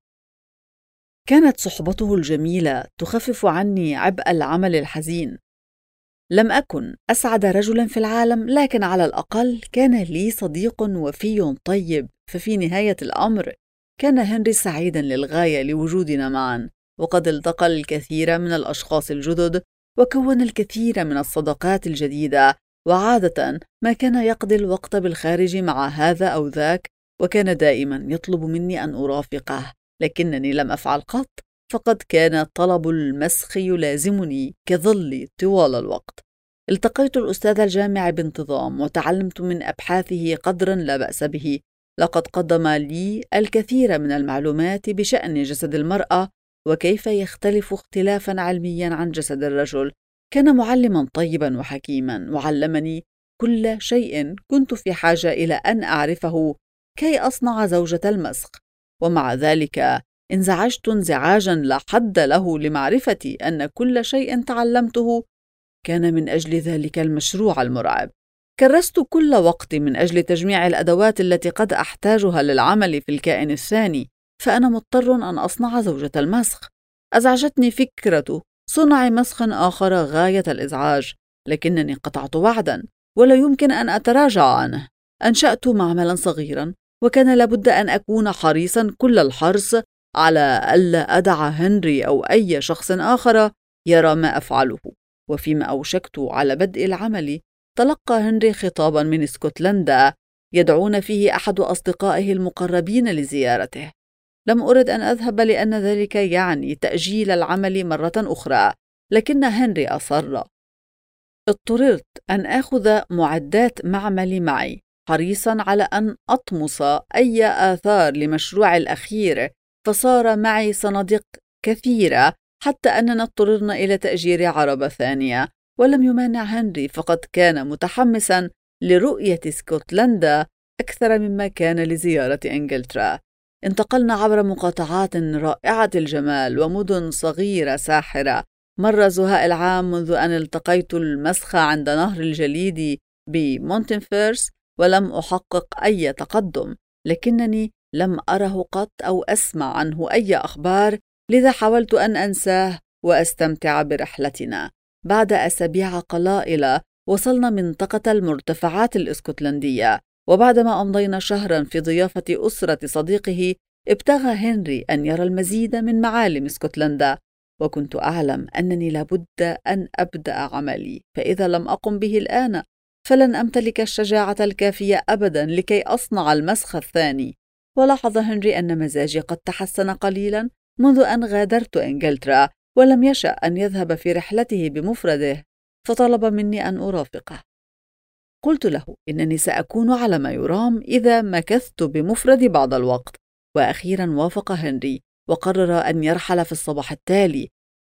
كانت صحبته الجميلة تخفف عني عبء العمل الحزين. لم أكن أسعد رجلا في العالم، لكن على الأقل كان لي صديق وفي طيب. ففي نهاية الأمر كان هنري سعيدا للغاية لوجودنا معا، وقد التقى الكثير من الأشخاص الجدد وكون الكثير من الصداقات الجديدة. وعادة ما كان يقضي الوقت بالخارج مع هذا أو ذاك، وكان دائما يطلب مني أن أرافقه، لكنني لم أفعل قط، فقد كان طلب المسخ يلازمني كظلي طوال الوقت. التقيت الأستاذ الجامعي بانتظام وتعلمت من أبحاثه قدرا لا بأس به. لقد قدم لي الكثير من المعلومات بشأن جسد المرأة وكيف يختلف اختلافا علميا عن جسد الرجل. كان معلما طيبا وحكيما، وعلمني كل شيء كنت في حاجة إلى أن أعرفه كي أصنع زوجة المسخ. ومع ذلك انزعجت انزعاجا لا حد له لمعرفتي أن كل شيء تعلمته كان من أجل ذلك المشروع المرعب. كرست كل وقتي من أجل تجميع الأدوات التي قد أحتاجها للعمل في الكائن الثاني، فأنا مضطر أن أصنع زوجة المسخ. أزعجتني فكرة صنع مسخ آخر غاية الإزعاج، لكنني قطعت وعدا ولا يمكن أن أتراجع عنه. أنشأت معملا صغيرا، وكان لابد أن أكون حريصا كل الحرص على ألا أدع هنري أو أي شخص آخر يرى ما أفعله. وفيما أوشكت على بدء العمل، تلقى هنري خطابا من اسكتلندا يدعون فيه أحد أصدقائه المقربين لزيارته. لم أرد أن أذهب لأن ذلك يعني تأجيل العمل مرة أخرى، لكن هنري أصر. اضطررت أن آخذ معدات معملي معي، حريصا على أن أطمس أي آثار لمشروع الأخير، فصار معي صناديق كثيرة حتى أننا اضطررنا إلى تأجير عربة ثانية. ولم يمانع هنري، فقد كان متحمسا لرؤية اسكتلندا أكثر مما كان لزيارة إنجلترا. انتقلنا عبر مقاطعات رائعة الجمال ومدن صغيرة ساحرة. مر زهاء العام منذ أن التقيت المسخ عند نهر الجليد بمونتنفيرس، ولم أحقق أي تقدم، لكنني لم أره قط أو أسمع عنه أي أخبار، لذا حاولت أن أنساه وأستمتع برحلتنا. بعد أسابيع قلائل وصلنا منطقة المرتفعات الإسكتلندية، وبعدما أمضينا شهرا في ضيافة أسرة صديقه، ابتغى هنري أن يرى المزيد من معالم اسكتلندا، وكنت أعلم أنني لابد أن أبدأ عملي، فإذا لم أقم به الآن فلن أمتلك الشجاعة الكافية أبدا لكي أصنع المسخ الثاني. ولاحظ هنري أن مزاجي قد تحسن قليلا منذ أن غادرت إنجلترا، ولم يشأ أن يذهب في رحلته بمفرده، فطلب مني أن أرافقه. قلت له إنني سأكون على ما يرام إذا مكثت بمفردي بعض الوقت، وأخيرا وافق هنري وقرر أن يرحل في الصباح التالي.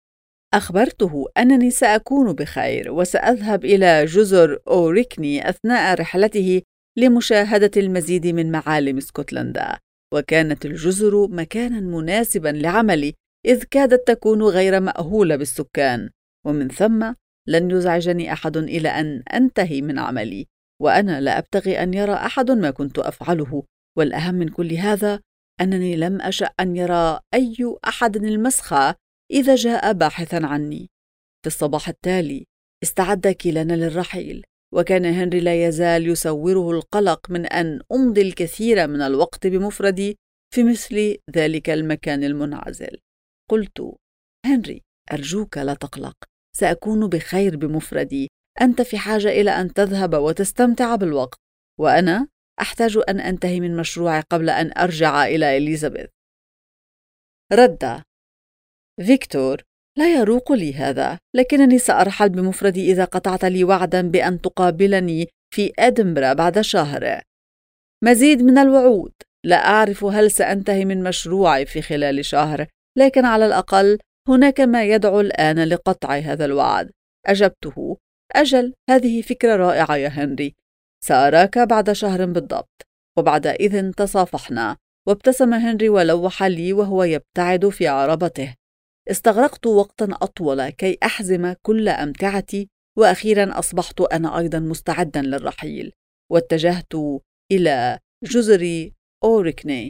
أخبرته أنني سأكون بخير وسأذهب إلى جزر أوريكني أثناء رحلته لمشاهدة المزيد من معالم اسكتلندا. وكانت الجزر مكانا مناسبا لعملي، إذ كادت تكون غير مأهولة بالسكان، ومن ثم لن يزعجني أحد إلى أن أنتهي من عملي، وأنا لا أبتغي أن يرى أحد ما كنت أفعله. والأهم من كل هذا أنني لم أشأ أن يرى أي أحد المسخ إذا جاء باحثا عني. في الصباح التالي استعد كلانا للرحيل، وكان هنري لا يزال يسوره القلق من أن أمضي الكثير من الوقت بمفردي في مثل ذلك المكان المنعزل. قلت: هنري، أرجوك لا تقلق، سأكون بخير بمفردي. أنت في حاجة إلى أن تذهب وتستمتع بالوقت، وأنا أحتاج أن أنتهي من مشروعي قبل أن أرجع إلى إليزابيث. رد: فيكتور، لا يروق لي هذا، لكنني سأرحل بمفردي إذا قطعت لي وعدا بأن تقابلني في إدنبرا بعد شهر. مزيد من الوعود. لا أعرف هل سأنتهي من مشروعي في خلال شهر، لكن على الأقل هناك ما يدعو الآن لقطع هذا الوعد. أجبته: أجل، هذه فكرة رائعة يا هنري. سأراك بعد شهر بالضبط. وبعدئذ تصافحنا، وابتسم هنري ولوح لي وهو يبتعد في عربته. استغرقت وقتا أطول كي أحزم كل أمتعتي، وأخيرا أصبحت أنا أيضا مستعدا للرحيل، واتجهت إلى جزر أوركني.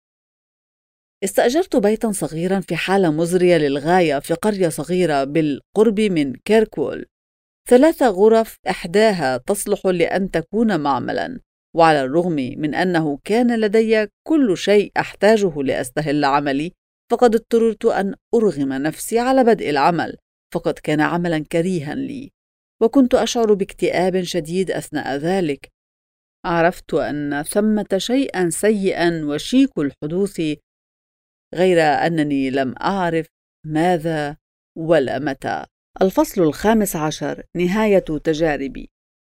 استأجرت بيتا صغيرا في حالة مزرية للغاية في قرية صغيرة بالقرب من كيركول، 3 غرف، إحداها تصلح لأن تكون معملا. وعلى الرغم من أنه كان لدي كل شيء أحتاجه لأستهل عملي، فقد اضطررت أن أرغم نفسي على بدء العمل، فقد كان عملا كريها لي، وكنت أشعر باكتئاب شديد أثناء ذلك. عرفت أن ثمة شيئا سيئا وشيك الحدوث، غير أنني لم أعرف ماذا ولا متى. الفصل 15: نهاية تجاربي.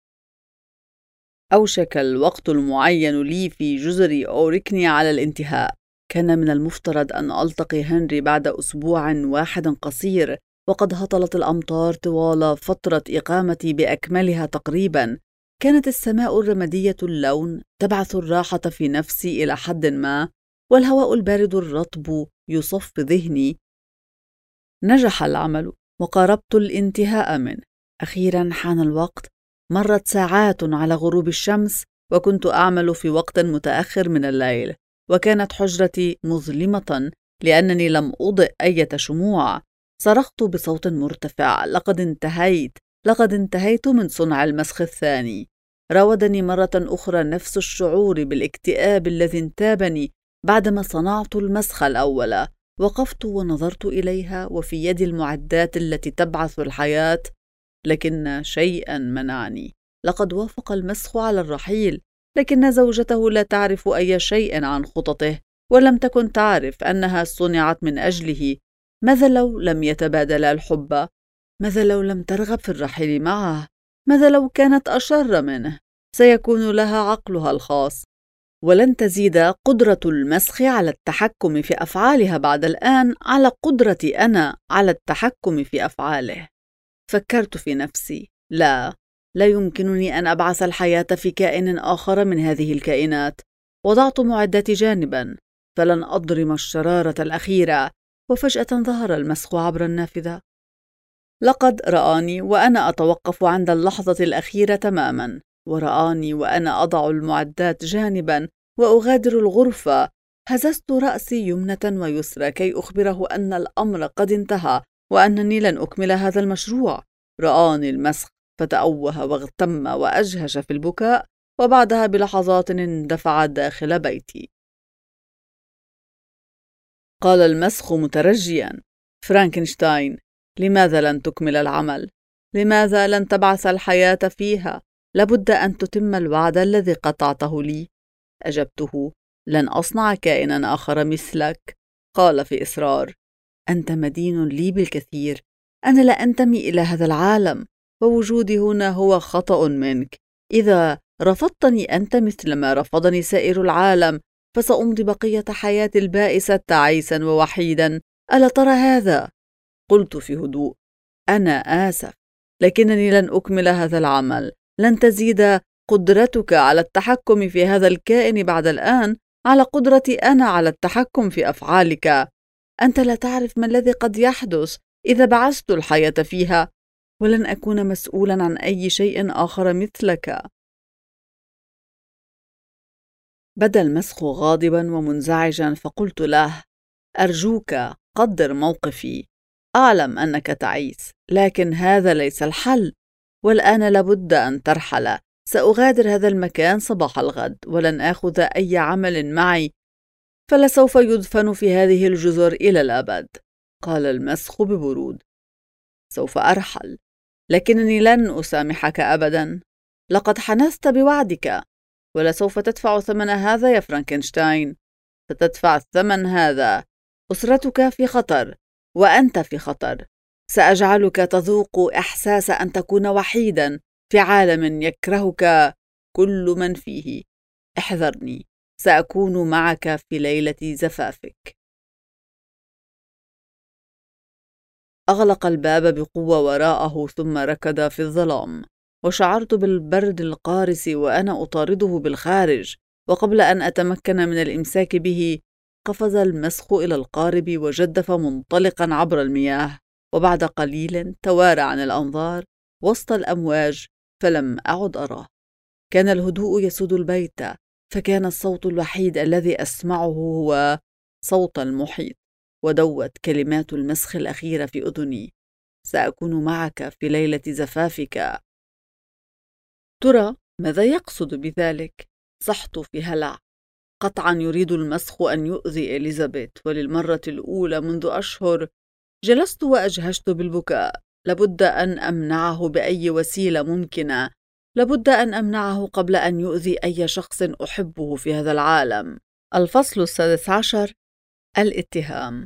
أوشك الوقت المعين لي في جزر أوركني على الانتهاء. كان من المفترض أن ألتقي هنري بعد أسبوع واحد قصير، وقد هطلت الأمطار طوال فترة إقامتي بأكملها تقريبا. كانت السماء الرمادية اللون تبعث الراحة في نفسي إلى حد ما، والهواء البارد الرطب يصف ذهني. نجح العمل وقاربت الانتهاء منه. أخيرا حان الوقت. مرت ساعات على غروب الشمس، وكنت أعمل في وقت متأخر من الليل، وكانت حجرتي مظلمة لأنني لم أضئ أي شموع. صرخت بصوت مرتفع: لقد انتهيت من صنع المسخ الثاني. راودني مرة أخرى نفس الشعور بالاكتئاب الذي انتابني بعدما صنعت المسخ الأول. وقفت ونظرت إليها وفي يدي المعدات التي تبعث الحياة، لكن شيئا منعني. لقد وافق المسخ على الرحيل، لكن زوجته لا تعرف أي شيء عن خططه، ولم تكن تعرف أنها صنعت من أجله. ماذا لو لم يتبادلا الحب؟ ماذا لو لم ترغب في الرحيل معه؟ ماذا لو كانت أشر منه؟ سيكون لها عقلها الخاص، ولن تزيد قدرة المسخ على التحكم في أفعالها بعد الآن على قدرتي أنا على التحكم في أفعاله. فكرت في نفسي: لا يمكنني أن أبعث الحياة في كائن آخر من هذه الكائنات. وضعت معداتي جانبا فلن أضرم الشرارة الأخيرة، وفجأة ظهر المسخ عبر النافذة. لقد رآني وأنا أتوقف عند اللحظة الأخيرة تماما، ورآني وأنا أضع المعدات جانبا وأغادر الغرفة. هززت رأسي يمنة ويسرى كي أخبره أن الأمر قد انتهى وأنني لن أكمل هذا المشروع. رآني المسخ فتأوه واغتم وأجهش في البكاء، وبعدها بلحظات اندفع داخل بيتي. قال المسخ مترجيا: فرانكنشتاين، لماذا لن تكمل العمل؟ لماذا لن تبعث الحياة فيها؟ لابد أن تتم الوعد الذي قطعته لي. أجبته: لن أصنع كائنا آخر مثلك. قال في إصرار: أنت مدين لي بالكثير. أنا لا أنتمي إلى هذا العالم، ووجودي هنا هو خطأ منك. إذا رفضتني أنت مثل ما رفضني سائر العالم، فسأمضي بقية حياتي البائسة تعيسا ووحيدا. ألا ترى هذا؟ قلت في هدوء: أنا آسف، لكنني لن أكمل هذا العمل. لن تزيد قدرتك على التحكم في هذا الكائن بعد الآن، على قدرتي أنا على التحكم في أفعالك. أنت لا تعرف ما الذي قد يحدث إذا بعثت الحياة فيها، ولن أكون مسؤولا عن أي شيء آخر مثلك. بدا المسخ غاضبا ومنزعجا، فقلت له: أرجوك قدر موقفي. أعلم أنك تعيس، لكن هذا ليس الحل، والآن لابد أن ترحل. سأغادر هذا المكان صباح الغد، ولن آخذ أي عمل معي، فلسوف يدفن في هذه الجزر إلى الأبد. قال المسخ ببرود: سوف أرحل، لكنني لن أسامحك أبدا. لقد حنست بوعدك، ولسوف تدفع ثمن هذا يا فرانكنشتاين. ستدفع الثمن هذا. أسرتك في خطر، وأنت في خطر. سأجعلك تذوق إحساس أن تكون وحيدا في عالم يكرهك كل من فيه. احذرني، سأكون معك في ليلة زفافك. أغلق الباب بقوة وراءه ثم ركض في الظلام، وشعرت بالبرد القارس وأنا أطارده بالخارج. وقبل أن أتمكن من الإمساك به، قفز المسخ إلى القارب وجدف منطلقا عبر المياه، وبعد قليل توارى عن الأنظار وسط الأمواج، فلم أعد أراه. كان الهدوء يسود البيت، فكان الصوت الوحيد الذي أسمعه هو صوت المحيط، ودوت كلمات المسخ الأخيرة في أذني: سأكون معك في ليلة زفافك. ترى ماذا يقصد بذلك؟ صحت في هلع. قطعا يريد المسخ أن يؤذي إليزابيث، وللمرة الأولى منذ أشهر. جلست وأجهشت بالبكاء. لابد أن أمنعه بأي وسيلة ممكنة. لابد أن أمنعه قبل أن يؤذي أي شخص أحبه في هذا العالم. الفصل 16: الاتهام.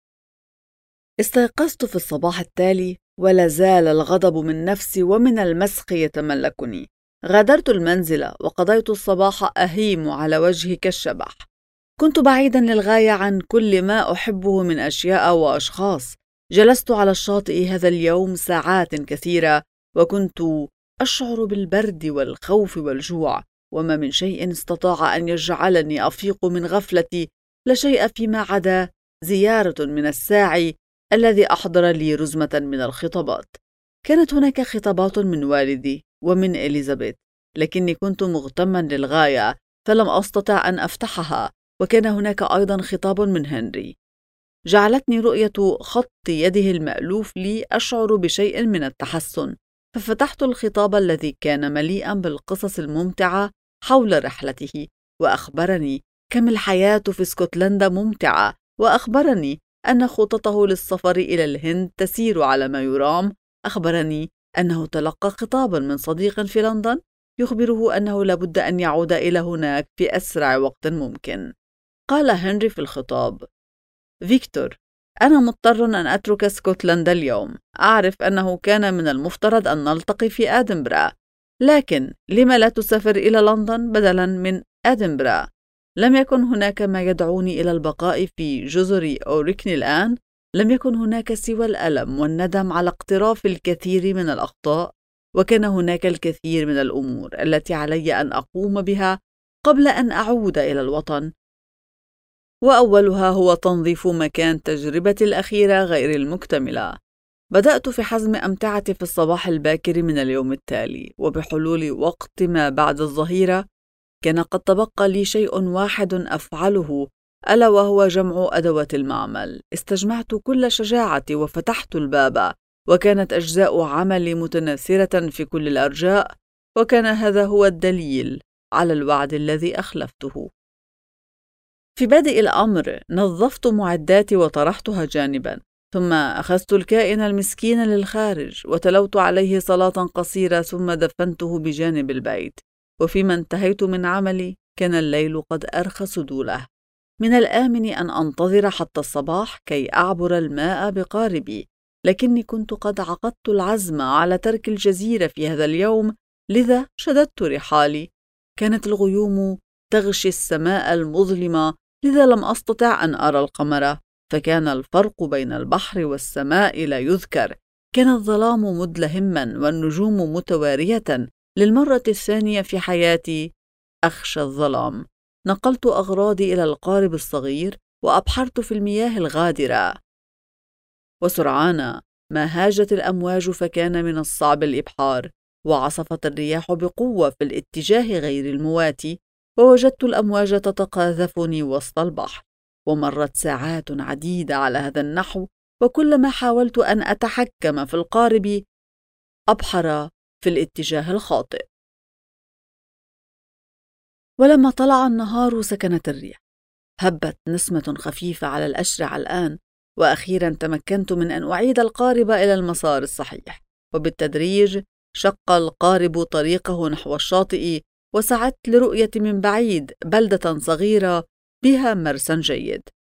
استيقظت في الصباح التالي، ولا زال الغضب من نفسي ومن المسخ يتملكني. غادرت المنزل وقضيت الصباح أهيم على وجهي كالشبح. كنت بعيدا للغاية عن كل ما أحبه من أشياء وأشخاص. جلست على الشاطئ هذا اليوم ساعات كثيرة، وكنت أشعر بالبرد والخوف والجوع، وما من شيء استطاع أن يجعلني أفيق من غفلتي، لا شيء فيما عدا زيارة من الساعي الذي أحضر لي رزمة من الخطابات. كانت هناك خطابات من والدي ومن إليزابيث، لكني كنت مغتما للغاية، فلم أستطع أن أفتحها. وكان هناك أيضا خطاب من هنري. جعلتني رؤية خط يده المألوف لي أشعر بشيء من التحسن، ففتحت الخطاب الذي كان مليئا بالقصص الممتعة حول رحلته، وأخبرني كم الحياة في اسكتلندا ممتعة، وأخبرني أن خططه للسفر إلى الهند تسير على ما يرام. أخبرني أنه تلقى خطابا من صديق في لندن يخبره أنه لابد أن يعود إلى هناك في أسرع وقت ممكن. قال هنري في الخطاب: فيكتور، أنا مضطر أن أترك اسكتلندا اليوم. أعرف أنه كان من المفترض أن نلتقي في أدنبرا، لكن لما لا تسافر إلى لندن بدلا من أدنبرا؟ لم يكن هناك ما يدعوني إلى البقاء في جزر أوريكني الآن. لم يكن هناك سوى الألم والندم على اقتراف الكثير من الأخطاء، وكان هناك الكثير من الأمور التي علي أن أقوم بها قبل أن أعود إلى الوطن، وأولها هو تنظيف مكان تجربتي الأخيرة غير المكتملة. بدأت في حزم أمتعتي في الصباح الباكر من اليوم التالي، وبحلول وقت ما بعد الظهيرة كان قد تبقى لي شيء واحد أفعله، ألا وهو جمع أدوات المعمل. استجمعت كل شجاعتي وفتحت الباب، وكانت أجزاء عملي متناثرة في كل الأرجاء، وكان هذا هو الدليل على الوعد الذي أخلفته. في بادئ الأمر نظفت معداتي وطرحتها جانبا، ثم أخذت الكائن المسكين للخارج وتلوت عليه صلاة قصيرة، ثم دفنته بجانب البيت. وفيما انتهيت من عملي كان الليل قد أرخى سدوله. من الآمن أن أنتظر حتى الصباح كي أعبر الماء بقاربي، لكني كنت قد عقدت العزم على ترك الجزيرة في هذا اليوم، لذا شددت رحالي. كانت الغيوم تغشي السماء المظلمة، لذا لم أستطع أن أرى القمر، فكان الفرق بين البحر والسماء لا يذكر. كان الظلام مدلهما والنجوم متوارية. للمرة الثانية في حياتي أخشى الظلام. نقلت أغراضي إلى القارب الصغير وأبحرت في المياه الغادرة، وسرعان ما هاجت الأمواج فكان من الصعب الإبحار، وعصفت الرياح بقوة في الاتجاه غير المواتي، ووجدت الأمواج تتقاذفني وسط البحر. ومرت ساعات عديدة على هذا النحو، وكلما حاولت أن أتحكم في القارب أبحر في الاتجاه الخاطئ. ولما طلع النهار سكنت الريح، هبت نسمة خفيفة على الأشرعة الآن، وأخيرا تمكنت من أن أعيد القارب إلى المسار الصحيح، وبالتدريج شق القارب طريقه نحو الشاطئ، وسعدت لرؤية من بعيد بلدة صغيرة بها مرسى جيد.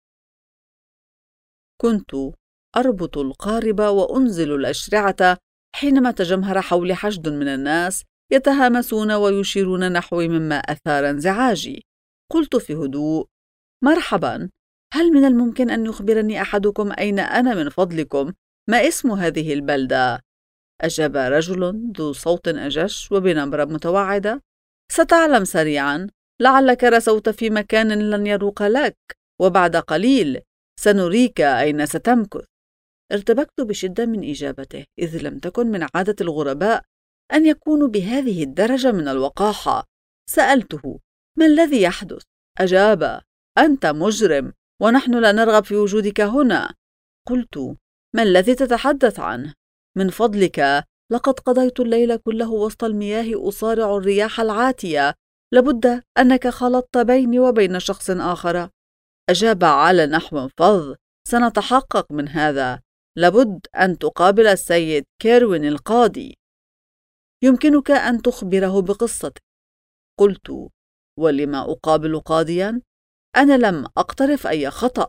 كنت أربط القارب وأنزل الأشرعة حينما تجمهر حولي حشد من الناس يتهامسون ويشيرون نحوي مما أثار انزعاجي. قلت في هدوء: مرحبا، هل من الممكن أن يخبرني أحدكم أين أنا من فضلكم؟ ما اسم هذه البلدة؟ أجاب رجل ذو صوت أجش وبنبرة متوعدة: ستعلم سريعا، لعلك رسوت في مكان لن يروق لك، وبعد قليل سنريك أين ستمكث. ارتبكت بشدة من إجابته، إذ لم تكن من عادة الغرباء أن يكونوا بهذه الدرجة من الوقاحة. سألته: ما الذي يحدث؟ أجاب: أنت مجرم، ونحن لا نرغب في وجودك هنا. قلت: ما الذي تتحدث عنه؟ من فضلك، لقد قضيت الليل كله وسط المياه أصارع الرياح العاتية، لابد أنك خلطت بيني وبين شخص آخر. أجاب على نحو فظ: سنتحقق من هذا، لابد أن تقابل السيد كيروين القاضي، يمكنك أن تخبره بقصتك. قلت: ولما أقابل قاضيا؟ أنا لم أقترف أي خطأ.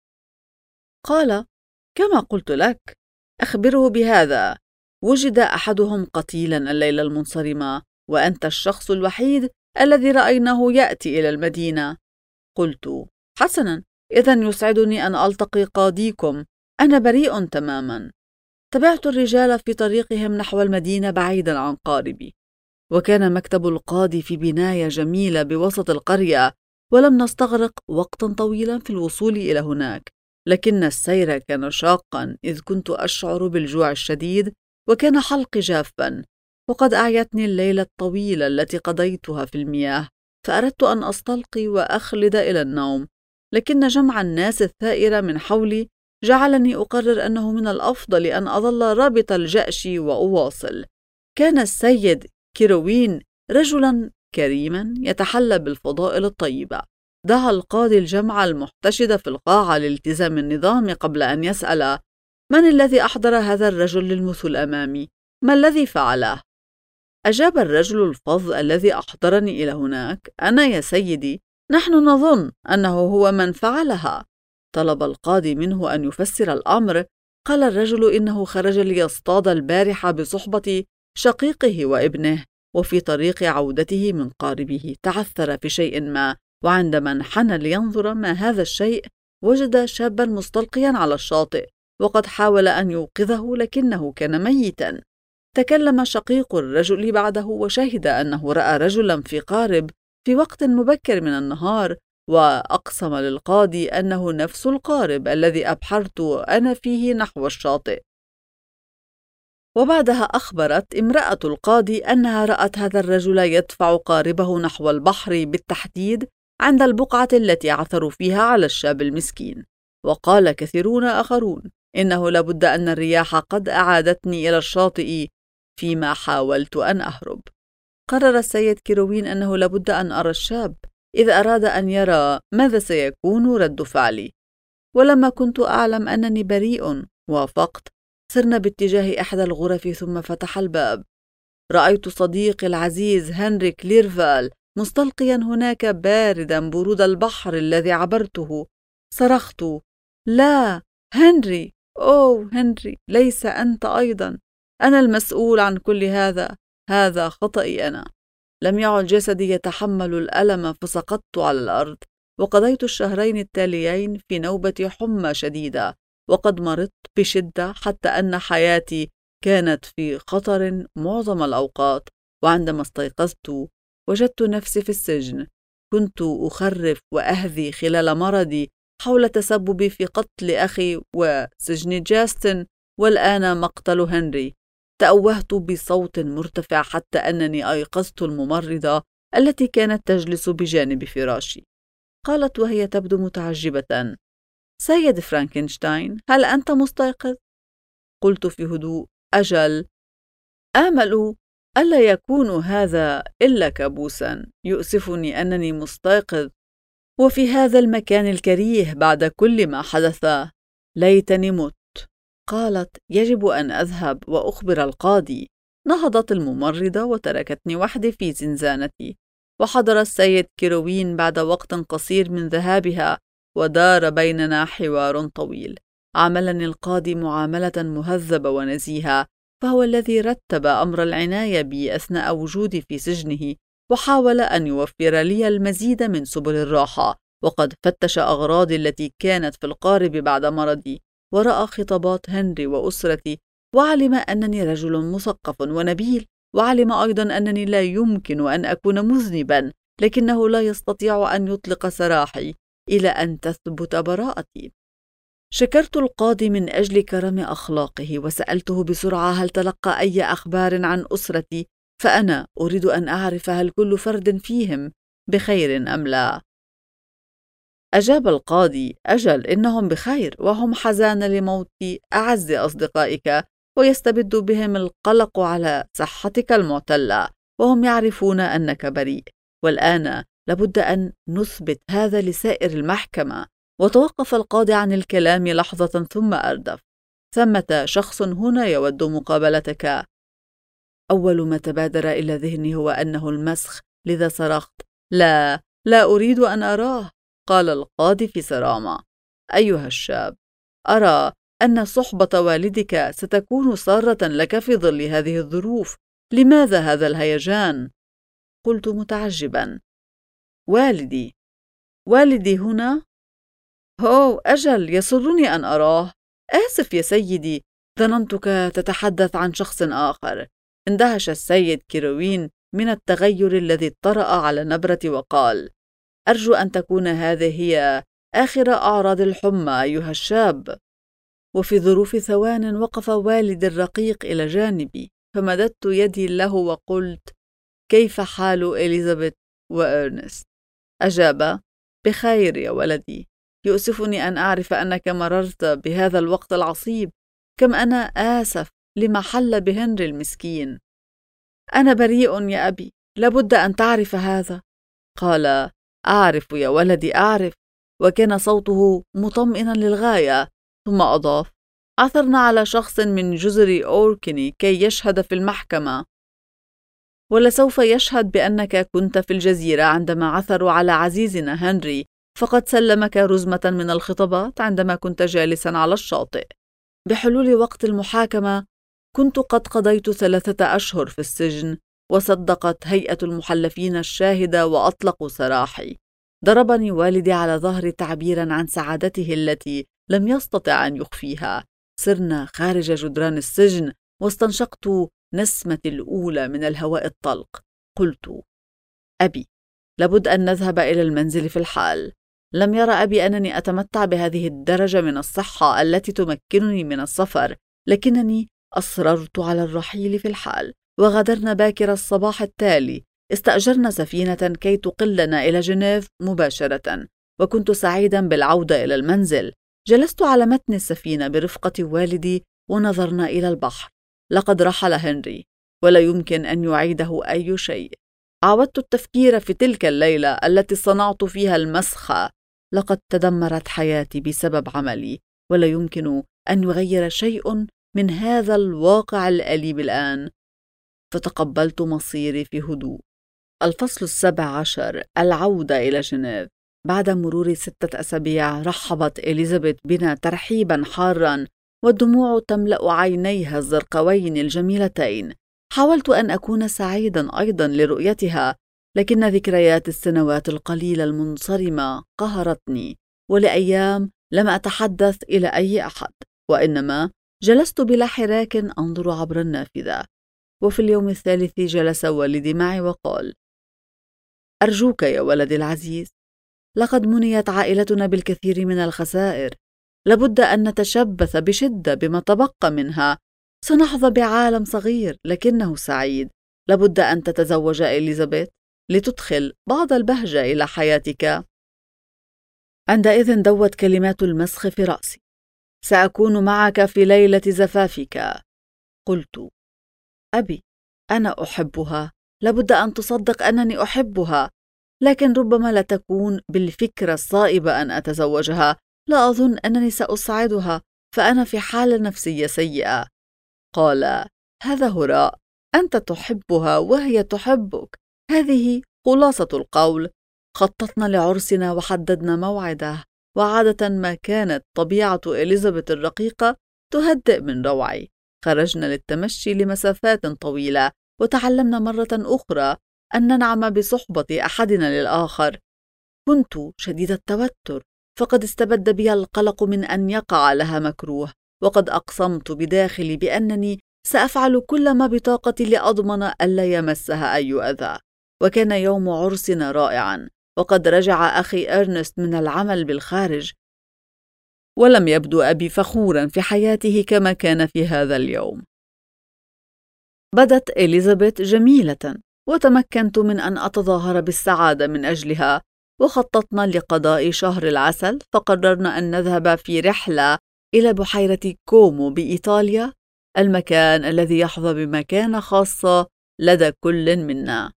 قال: كما قلت لك، أخبره بهذا، وجد أحدهم قتيلا الليلة المنصرمة، وأنت الشخص الوحيد الذي رأيناه يأتي إلى المدينة. قلت: حسنا، إذن يسعدني أن ألتقي قاضيكم، أنا بريء تماما. تبعت الرجال في طريقهم نحو المدينة بعيدا عن قاربي، وكان مكتب القاضي في بناية جميلة بوسط القرية، ولم نستغرق وقتا طويلا في الوصول إلى هناك، لكن السير كان شاقا، إذ كنت أشعر بالجوع الشديد، وكان حلقي جافا، وقد أعيتني الليلة الطويلة التي قضيتها في المياه، فأردت أن أستلقي وأخلد إلى النوم، لكن جمع الناس الثائر من حولي جعلني أقرر أنه من الأفضل أن أظل رابط الجأش وأواصل. كان السيد كيروين رجلا كريما يتحلى بالفضائل الطيبة. دعا القاضي الجمع المحتشد في القاعة لالتزام النظام قبل أن يسأل: من الذي أحضر هذا الرجل للمثل أمامي؟ ما الذي فعله؟ أجاب الرجل الفظ الذي أحضرني إلى هناك: أنا يا سيدي، نحن نظن أنه هو من فعلها. طلب القاضي منه أن يفسر الأمر. قال الرجل: إنه خرج ليصطاد البارحة بصحبة شقيقه وابنه، وفي طريق عودته من قاربه تعثر في شيء ما، وعندما انحنى لينظر ما هذا الشيء وجد شابا مستلقيا على الشاطئ، وقد حاول أن يوقظه لكنه كان ميتا. تكلم شقيق الرجل بعده وشهد أنه رأى رجلا في قارب في وقت مبكر من النهار، وأقسم للقاضي أنه نفس القارب الذي أبحرت أنا فيه نحو الشاطئ. وبعدها أخبرت امرأة القاضي أنها رأت هذا الرجل يدفع قاربه نحو البحر، بالتحديد عند البقعة التي عثروا فيها على الشاب المسكين. وقال كثيرون آخرون إنه لابد أن الرياح قد أعادتني إلى الشاطئ فيما حاولت أن أهرب. قرر السيد كيروين أنه لابد أن أرى الشاب إذا أراد أن يرى ماذا سيكون رد فعلي، ولما كنت أعلم أنني بريء وافقت. سرنا باتجاه إحدى الغرف، ثم فتح الباب. رأيت صديقي العزيز هنري كليرفال مستلقيا هناك باردا برود البحر الذي عبرته. صرخت: لا، هنري! أوه هنري، ليس أنت أيضا! أنا المسؤول عن كل هذا، هذا خطئي أنا. لم يعد جسدي يتحمل الألم، فسقطت على الأرض، وقضيت الشهرين التاليين في نوبة حمى شديدة، وقد مرضت بشدة حتى أن حياتي كانت في خطر معظم الأوقات. وعندما استيقظت وجدت نفسي في السجن، كنت أخرف وأهذي خلال مرضي حول تسببي في قتل أخي وسجن جاستن، والآن مقتل هنري. تأوهت بصوت مرتفع حتى أنني أيقظت الممرضة التي كانت تجلس بجانب فراشي. قالت وهي تبدو متعجبة: سيد فرانكنشتاين، هل أنت مستيقظ؟ قلت في هدوء: أجل، آمل ألا يكون هذا إلا كابوسا. يؤسفني أنني مستيقظ وفي هذا المكان الكريه بعد كل ما حدث. ليتني مت. قالت: يجب أن أذهب وأخبر القاضي. نهضت الممرضة وتركتني وحدي في زنزانتي، وحضر السيد كيروين بعد وقت قصير من ذهابها، ودار بيننا حوار طويل. عاملني القاضي معاملة مهذبة ونزيهة، فهو الذي رتب أمر العناية بي أثناء وجودي في سجنه، وحاول أن يوفر لي المزيد من سبل الراحة، وقد فتش أغراضي التي كانت في القارب بعد مرضي، ورأى خطابات هنري وأسرتي، وعلم أنني رجل مثقف ونبيل، وعلم أيضا أنني لا يمكن أن أكون مذنبا، لكنه لا يستطيع أن يطلق سراحي إلى أن تثبت براءتي. شكرت القاضي من أجل كرم أخلاقه، وسألته بسرعة هل تلقى أي أخبار عن أسرتي، فأنا أريد أن أعرف هل كل فرد فيهم بخير أم لا. أجاب القاضي: أجل، إنهم بخير، وهم حزان لموت أعز أصدقائك، ويستبد بهم القلق على صحتك المعتلة، وهم يعرفون أنك بريء، والآن لابد أن نثبت هذا لسائر المحكمة. وتوقف القاضي عن الكلام لحظة ثم أردف: ثمة شخص هنا يود مقابلتك. أول ما تبادر إلى ذهني هو أنه المسخ، لذا صرخت: لا، لا أريد أن أراه. قال القاضي في صرامة: أيها الشاب، أرى أن صحبة والدك ستكون سارة لك في ظل هذه الظروف. لماذا هذا الهيجان؟ قلت متعجبا: والدي هنا؟ هو أجل، يسرني أن أراه. آسف يا سيدي، ظننتك تتحدث عن شخص آخر. اندهش السيد كيروين من التغير الذي اطرأ على نبرتي وقال: أرجو أن تكون هذه هي آخر أعراض الحمى أيها الشاب. وفي ظروف ثوان وقف والدي الرقيق إلى جانبي، فمددت يدي له وقلت: كيف حال إليزابيث وإرنست؟ أجاب: بخير يا ولدي. يؤسفني أن أعرف أنك مررت بهذا الوقت العصيب. كم أنا آسف لما حل بهنري المسكين. أنا بريء يا أبي، لابد أن تعرف هذا. قال: أعرف يا ولدي، أعرف. وكان صوته مطمئنا للغاية، ثم أضاف: عثرنا على شخص من جزر أوركني كي يشهد في المحكمة، ولسوف يشهد بأنك كنت في الجزيرة عندما عثروا على عزيزنا هنري، فقد سلمك رزمة من الخطابات عندما كنت جالسا على الشاطئ. بحلول وقت المحاكمة كنت قد قضيت 3 أشهر في السجن، وصدقت هيئة المحلفين الشاهدة وأطلقوا سراحي. ضربني والدي على ظهري تعبيرا عن سعادته التي لم يستطع أن يخفيها. سرنا خارج جدران السجن، واستنشقت نسمتي الأولى من الهواء الطلق. قلت: أبي، لابد أن نذهب إلى المنزل في الحال. لم يرى أبي أنني أتمتع بهذه الدرجة من الصحة التي تمكنني من السفر، لكنني أصررت على الرحيل في الحال. وغادرنا باكر الصباح التالي. استأجرنا سفينة كي تقلنا إلى جنيف مباشرة، وكنت سعيدا بالعودة إلى المنزل. جلست على متن السفينة برفقة والدي، ونظرنا إلى البحر. لقد رحل هنري، ولا يمكن أن يعيده أي شيء. عاودت التفكير في تلك الليلة التي صنعت فيها المسخة. لقد تدمرت حياتي بسبب عملي، ولا يمكن أن يغير شيء من هذا الواقع الأليم الآن. فتقبلت مصيري في هدوء. الفصل 17: العودة إلى جنيف. بعد مرور 6 أسابيع رحبت إليزابيث بنا ترحيبا حارا، والدموع تملأ عينيها الزرقاوين الجميلتين. حاولت أن أكون سعيدا أيضا لرؤيتها، لكن ذكريات السنوات القليلة المنصرمة قهرتني، ولأيام لم أتحدث إلى أي أحد، وإنما جلست بلا حراك أنظر عبر النافذة. وفي اليوم الثالث جلس والدي معي وقال: أرجوك يا ولدي العزيز، لقد منيت عائلتنا بالكثير من الخسائر، لابد أن نتشبث بشدة بما تبقى منها. سنحظى بعالم صغير لكنه سعيد. لابد أن تتزوج إليزابيث لتدخل بعض البهجة إلى حياتك. عندئذ دوت كلمات المسخ في رأسي: سأكون معك في ليلة زفافك. قلت: أبي، أنا أحبها، لابد أن تصدق أنني أحبها، لكن ربما لا تكون بالفكرة الصائبة أن أتزوجها. لا أظن أنني سأسعدها، فأنا في حالة نفسية سيئة. قال: هذا هراء، أنت تحبها وهي تحبك، هذه خلاصة القول. خططنا لعرسنا وحددنا موعده، وعادة ما كانت طبيعة إليزابيث الرقيقة تهدئ من روعي. خرجنا للتمشي لمسافات طويلة، وتعلمنا مرة أخرى أن ننعم بصحبة أحدنا للآخر. كنت شديد التوتر، فقد استبد بي القلق من أن يقع لها مكروه، وقد أقسمت بداخلي بأنني سأفعل كل ما بطاقتي لأضمن ألا يمسها أي أذى. وكان يوم عرسنا رائعا، وقد رجع أخي إرنست من العمل بالخارج، ولم يبدو أبي فخورا في حياته كما كان في هذا اليوم. بدت إليزابيث جميلة، وتمكنت من أن أتظاهر بالسعادة من أجلها. وخططنا لقضاء شهر العسل، فقررنا أن نذهب في رحلة إلى بحيرة كومو بإيطاليا، المكان الذي يحظى بمكانة خاصة لدى كل منا.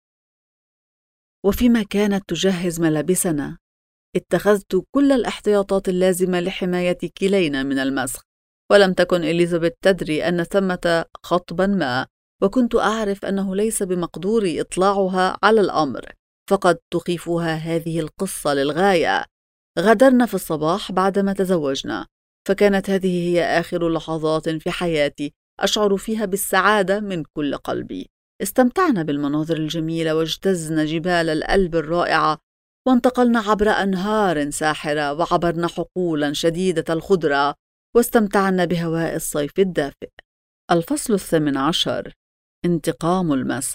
وفيما كانت تجهز ملابسنا، اتخذت كل الاحتياطات اللازمة لحماية كلينا من المسخ. ولم تكن إليزابيث تدري أن ثمة خطبا ما، وكنت أعرف أنه ليس بمقدوري إطلاعها على الأمر، فقد تخيفها هذه القصة للغاية. غادرنا في الصباح بعدما تزوجنا، فكانت هذه هي آخر لحظات في حياتي أشعر فيها بالسعادة من كل قلبي. استمتعنا بالمناظر الجميلة، واجتزنا جبال الألب الرائعة، وانتقلنا عبر أنهار ساحرة، وعبرنا حقولا شديدة الخضرة، واستمتعنا بهواء الصيف الدافئ. الفصل 18: انتقام المسخ.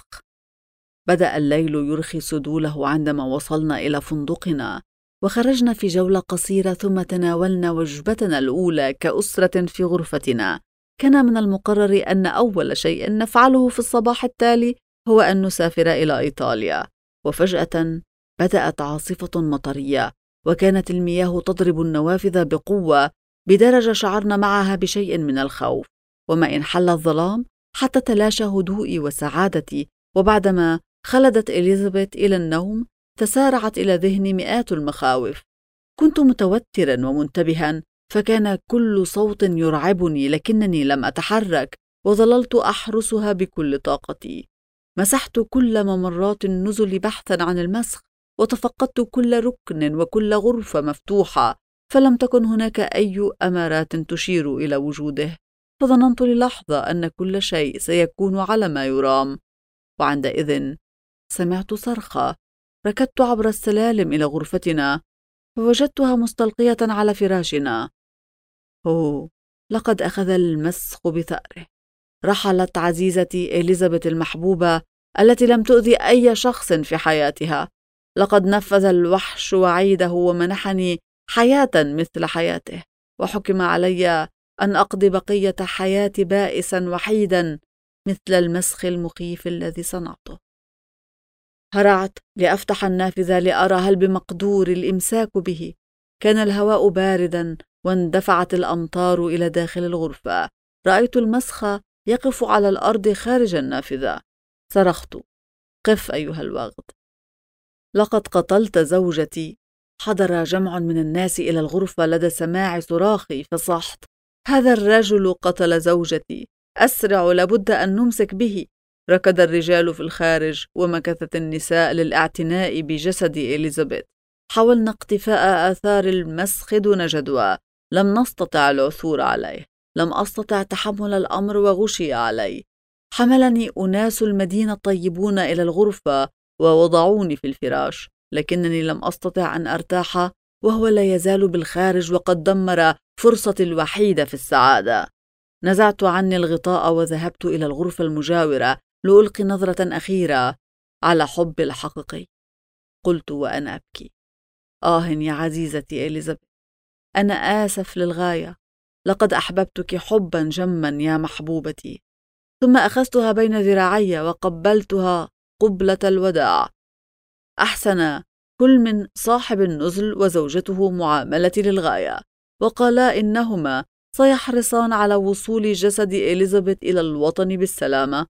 بدأ الليل يرخي سدوله عندما وصلنا إلى فندقنا، وخرجنا في جولة قصيرة، ثم تناولنا وجبتنا الأولى كأسرة في غرفتنا. كان من المقرر أن أول شيء نفعله في الصباح التالي هو أن نسافر إلى إيطاليا. وفجأة بدأت عاصفة مطرية، وكانت المياه تضرب النوافذ بقوة، بدرجة شعرنا معها بشيء من الخوف. وما إن حل الظلام حتى تلاشى هدوئي وسعادتي. وبعدما خلدت إليزابيث إلى النوم، تسارعت إلى ذهني مئات المخاوف. كنت متوترا ومنتبها، فكان كل صوت يرعبني، لكنني لم أتحرك، وظللت أحرسها بكل طاقتي. مسحت كل ممرات النزل بحثا عن المسخ، وتفقدت كل ركن وكل غرفة مفتوحة، فلم تكن هناك أي أمارات تشير إلى وجوده. فظننت للحظة أن كل شيء سيكون على ما يرام، وعندئذ سمعت صرخة. ركضت عبر السلالم إلى غرفتنا، فوجدتها مستلقية على فراشنا. أوه، لقد أخذ المسخ بثأره. رحلت عزيزتي إليزابيث المحبوبة التي لم تؤذي أي شخص في حياتها. لقد نفذ الوحش وعيده ومنحني حياة مثل حياته، وحكم علي أن أقضي بقية حياتي بائسا وحيدا مثل المسخ المخيف الذي صنعته. هرعت لأفتح النافذة لأرى هل بمقدور الإمساك به. كان الهواء باردا، واندفعت الأمطار إلى داخل الغرفة. رأيت المسخ يقف على الأرض خارج النافذة. صرخت: قف أيها الوغد، لقد قتلت زوجتي. حضر جمع من الناس إلى الغرفة لدى سماع صراخي، فصحت: هذا الرجل قتل زوجتي، أسرع، لابد أن نمسك به. ركض الرجال في الخارج، ومكثت النساء للاعتناء بجسد إليزابيث. حاولنا اقتفاء آثار المسخ دون جدوى. لم نستطع العثور عليه. لم أستطع تحمل الأمر وغشي علي. حملني أناس المدينة الطيبون إلى الغرفة ووضعوني في الفراش، لكنني لم أستطع أن أرتاح وهو لا يزال بالخارج، وقد دمر فرصتي الوحيدة في السعادة. نزعت عني الغطاء وذهبت إلى الغرفة المجاورة لألقي نظرة أخيرة على حبي الحقيقي. قلت وأنا أبكي: يا عزيزتي إليزابيث، أنا آسف للغاية، لقد أحببتك حبا جما يا محبوبتي. ثم أخذتها بين ذراعي وقبلتها قبلة الوداع. أحسن كل من صاحب النزل وزوجته معاملتي للغاية، وقالا إنهما سيحرصان على وصول جسد إليزابيث إلى الوطن بالسلامة.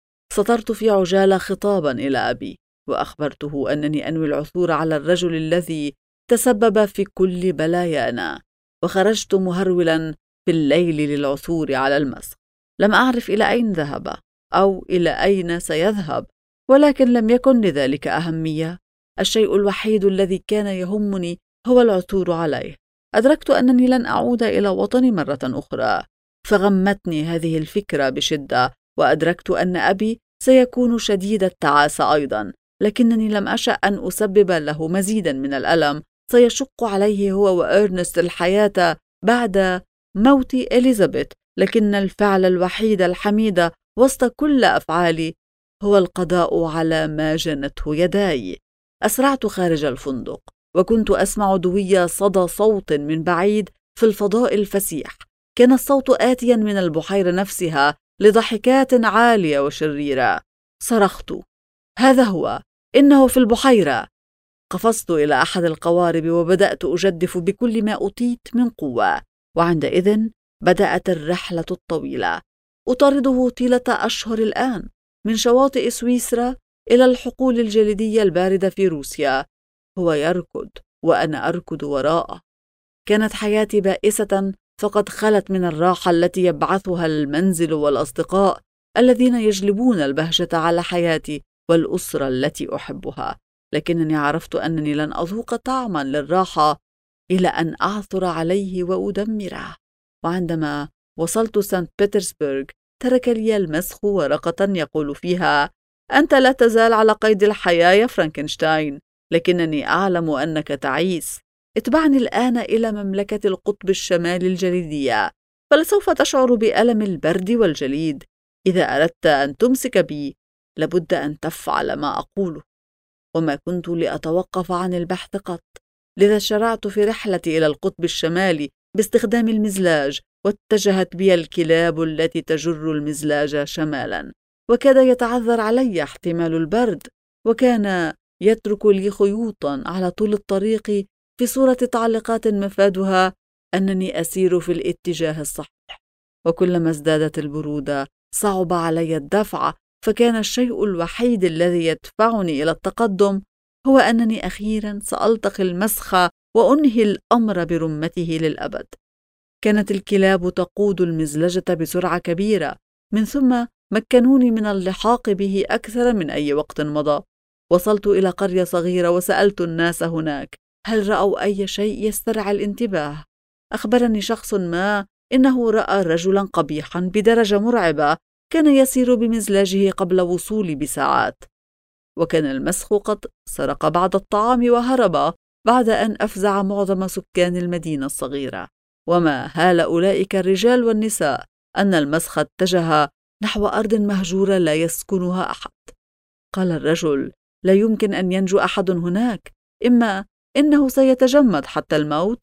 سطرت في عجالة خطابا إلى أبي، وأخبرته أنني أنوي العثور على الرجل الذي تسبب في كل بلايانا، وخرجت مهرولا في الليل للعثور على المسخ. لم أعرف إلى أين ذهب أو إلى أين سيذهب، ولكن لم يكن لذلك أهمية. الشيء الوحيد الذي كان يهمني هو العثور عليه. أدركت أنني لن أعود إلى وطني مرة أخرى، فغمتني هذه الفكرة بشدة، وأدركت أن أبي سيكون شديد التعاسة أيضا، لكنني لم أشأ أن أسبب له مزيدا من الألم سيشق عليه هو وإرنست الحياة بعد موت إليزابيث. لكن الفعل الوحيد الحميد وسط كل أفعالي هو القضاء على ما جنته يداي. أسرعت خارج الفندق، وكنت أسمع دوي صدى صوت من بعيد في الفضاء الفسيح. كان الصوت آتيا من البحيرة نفسها لضحكات عالية وشريرة. صرخت: هذا هو، إنه في البحيرة! قفزت إلى أحد القوارب وبدأت أجدف بكل ما أوتيت من قوة، وعندئذ بدأت الرحلة الطويلة. أطارده طيلة أشهر الآن، من شواطئ سويسرا إلى الحقول الجليدية الباردة في روسيا. هو يركض وأنا أركض وراءه. كانت حياتي بائسة، فقد خلت من الراحة التي يبعثها المنزل والأصدقاء الذين يجلبون البهجة على حياتي والأسرة التي أحبها. لكنني عرفت أنني لن أذوق طعما للراحة إلى أن أعثر عليه وأدمره. وعندما وصلت سانت بطرسبرغ ترك لي المسخ ورقة يقول فيها: أنت لا تزال على قيد الحياة يا فرانكنشتاين، لكنني أعلم أنك تعيس. اتبعني الآن إلى مملكة القطب الشمالي الجليدية، فلسوف تشعر بألم البرد والجليد. إذا أردت أن تمسك بي لابد أن تفعل ما أقوله. وما كنت لأتوقف عن البحث قط، لذا شرعت في رحلتي إلى القطب الشمالي باستخدام المزلاج، واتجهت بي الكلاب التي تجر المزلاج شمالا. وكاد يتعذر علي احتمال البرد، وكان يترك لي خيوطا على طول الطريق في صورة تعليقات مفادها أنني أسير في الاتجاه الصحيح. وكلما ازدادت البرودة صعب علي الدفع، فكان الشيء الوحيد الذي يدفعني إلى التقدم هو أنني أخيرا سألتقي المسخ وأنهي الأمر برمته للأبد. كانت الكلاب تقود المزلجة بسرعة كبيرة، من ثم مكنوني من اللحاق به أكثر من أي وقت مضى. وصلت إلى قرية صغيرة وسألت الناس هناك هل رأوا أي شيء يسترعي الانتباه. أخبرني شخص ما إنه رأى رجلا قبيحا بدرجة مرعبة كان يسير بمزلاجه قبل وصولي بساعات، وكان المسخ قد سرق بعض الطعام وهرب بعد أن أفزع معظم سكان المدينة الصغيرة. وما هال أولئك الرجال والنساء أن المسخ اتجه نحو أرض مهجورة لا يسكنها أحد. قال الرجل: لا يمكن أن ينجو أحد هناك، إما إنه سيتجمد حتى الموت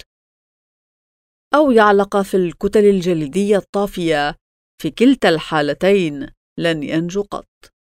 أو يعلق في الكتل الجليدية الطافية. في كلتا الحالتين لن ينجو قط.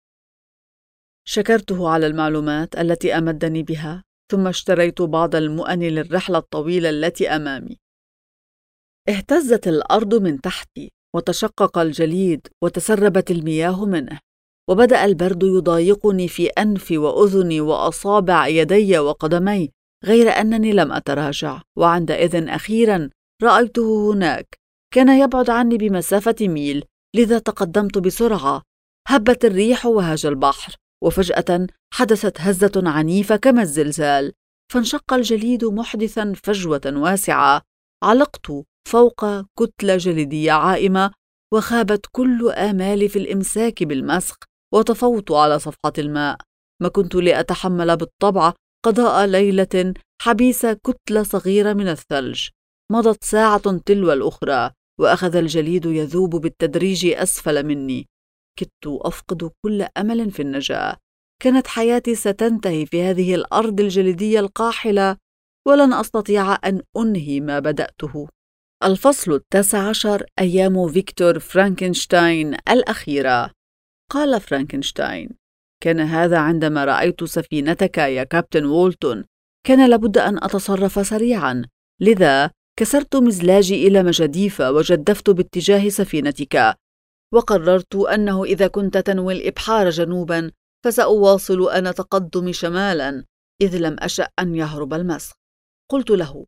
شكرته على المعلومات التي أمدني بها، ثم اشتريت بعض المؤن للرحلة الطويلة التي أمامي. اهتزت الأرض من تحتي، وتشقق الجليد، وتسربت المياه منه، وبدأ البرد يضايقني في أنفي وأذني وأصابع يدي وقدمي، غير أنني لم أتراجع. وعندئذ أخيرا رأيته هناك، كان يبعد عني بمسافة ميل، لذا تقدمت بسرعة. هبت الريح وهاج البحر، وفجأة حدثت هزة عنيفة كما الزلزال، فانشق الجليد محدثا فجوة واسعة. علقت فوق كتلة جليدية عائمة، وخابت كل آمالي في الإمساك بالمسخ، وتفوت على صفحة الماء. ما كنت لأتحمل بالطبع قضاء ليلة حبيس كتلة صغيرة من الثلج. مضت ساعة تلو الأخرى، وأخذ الجليد يذوب بالتدريج أسفل مني. كدت أفقد كل أمل في النجاة. كانت حياتي ستنتهي في هذه الأرض الجليدية القاحلة، ولن أستطيع أن أنهي ما بدأته. الفصل 19: أيام فيكتور فرانكنشتاين الأخيرة. قال فرانكنشتاين: كان هذا عندما رأيت سفينتك يا كابتن وولتون. كان لابد أن أتصرف سريعا، لذا كسرت مزلاجي إلى مجاديف وجدفت باتجاه سفينتك، وقررت أنه إذا كنت تنوي الإبحار جنوبا فسأواصل أنا تقدمي شمالا، إذ لم أشأ أن يهرب المسخ. قلت له: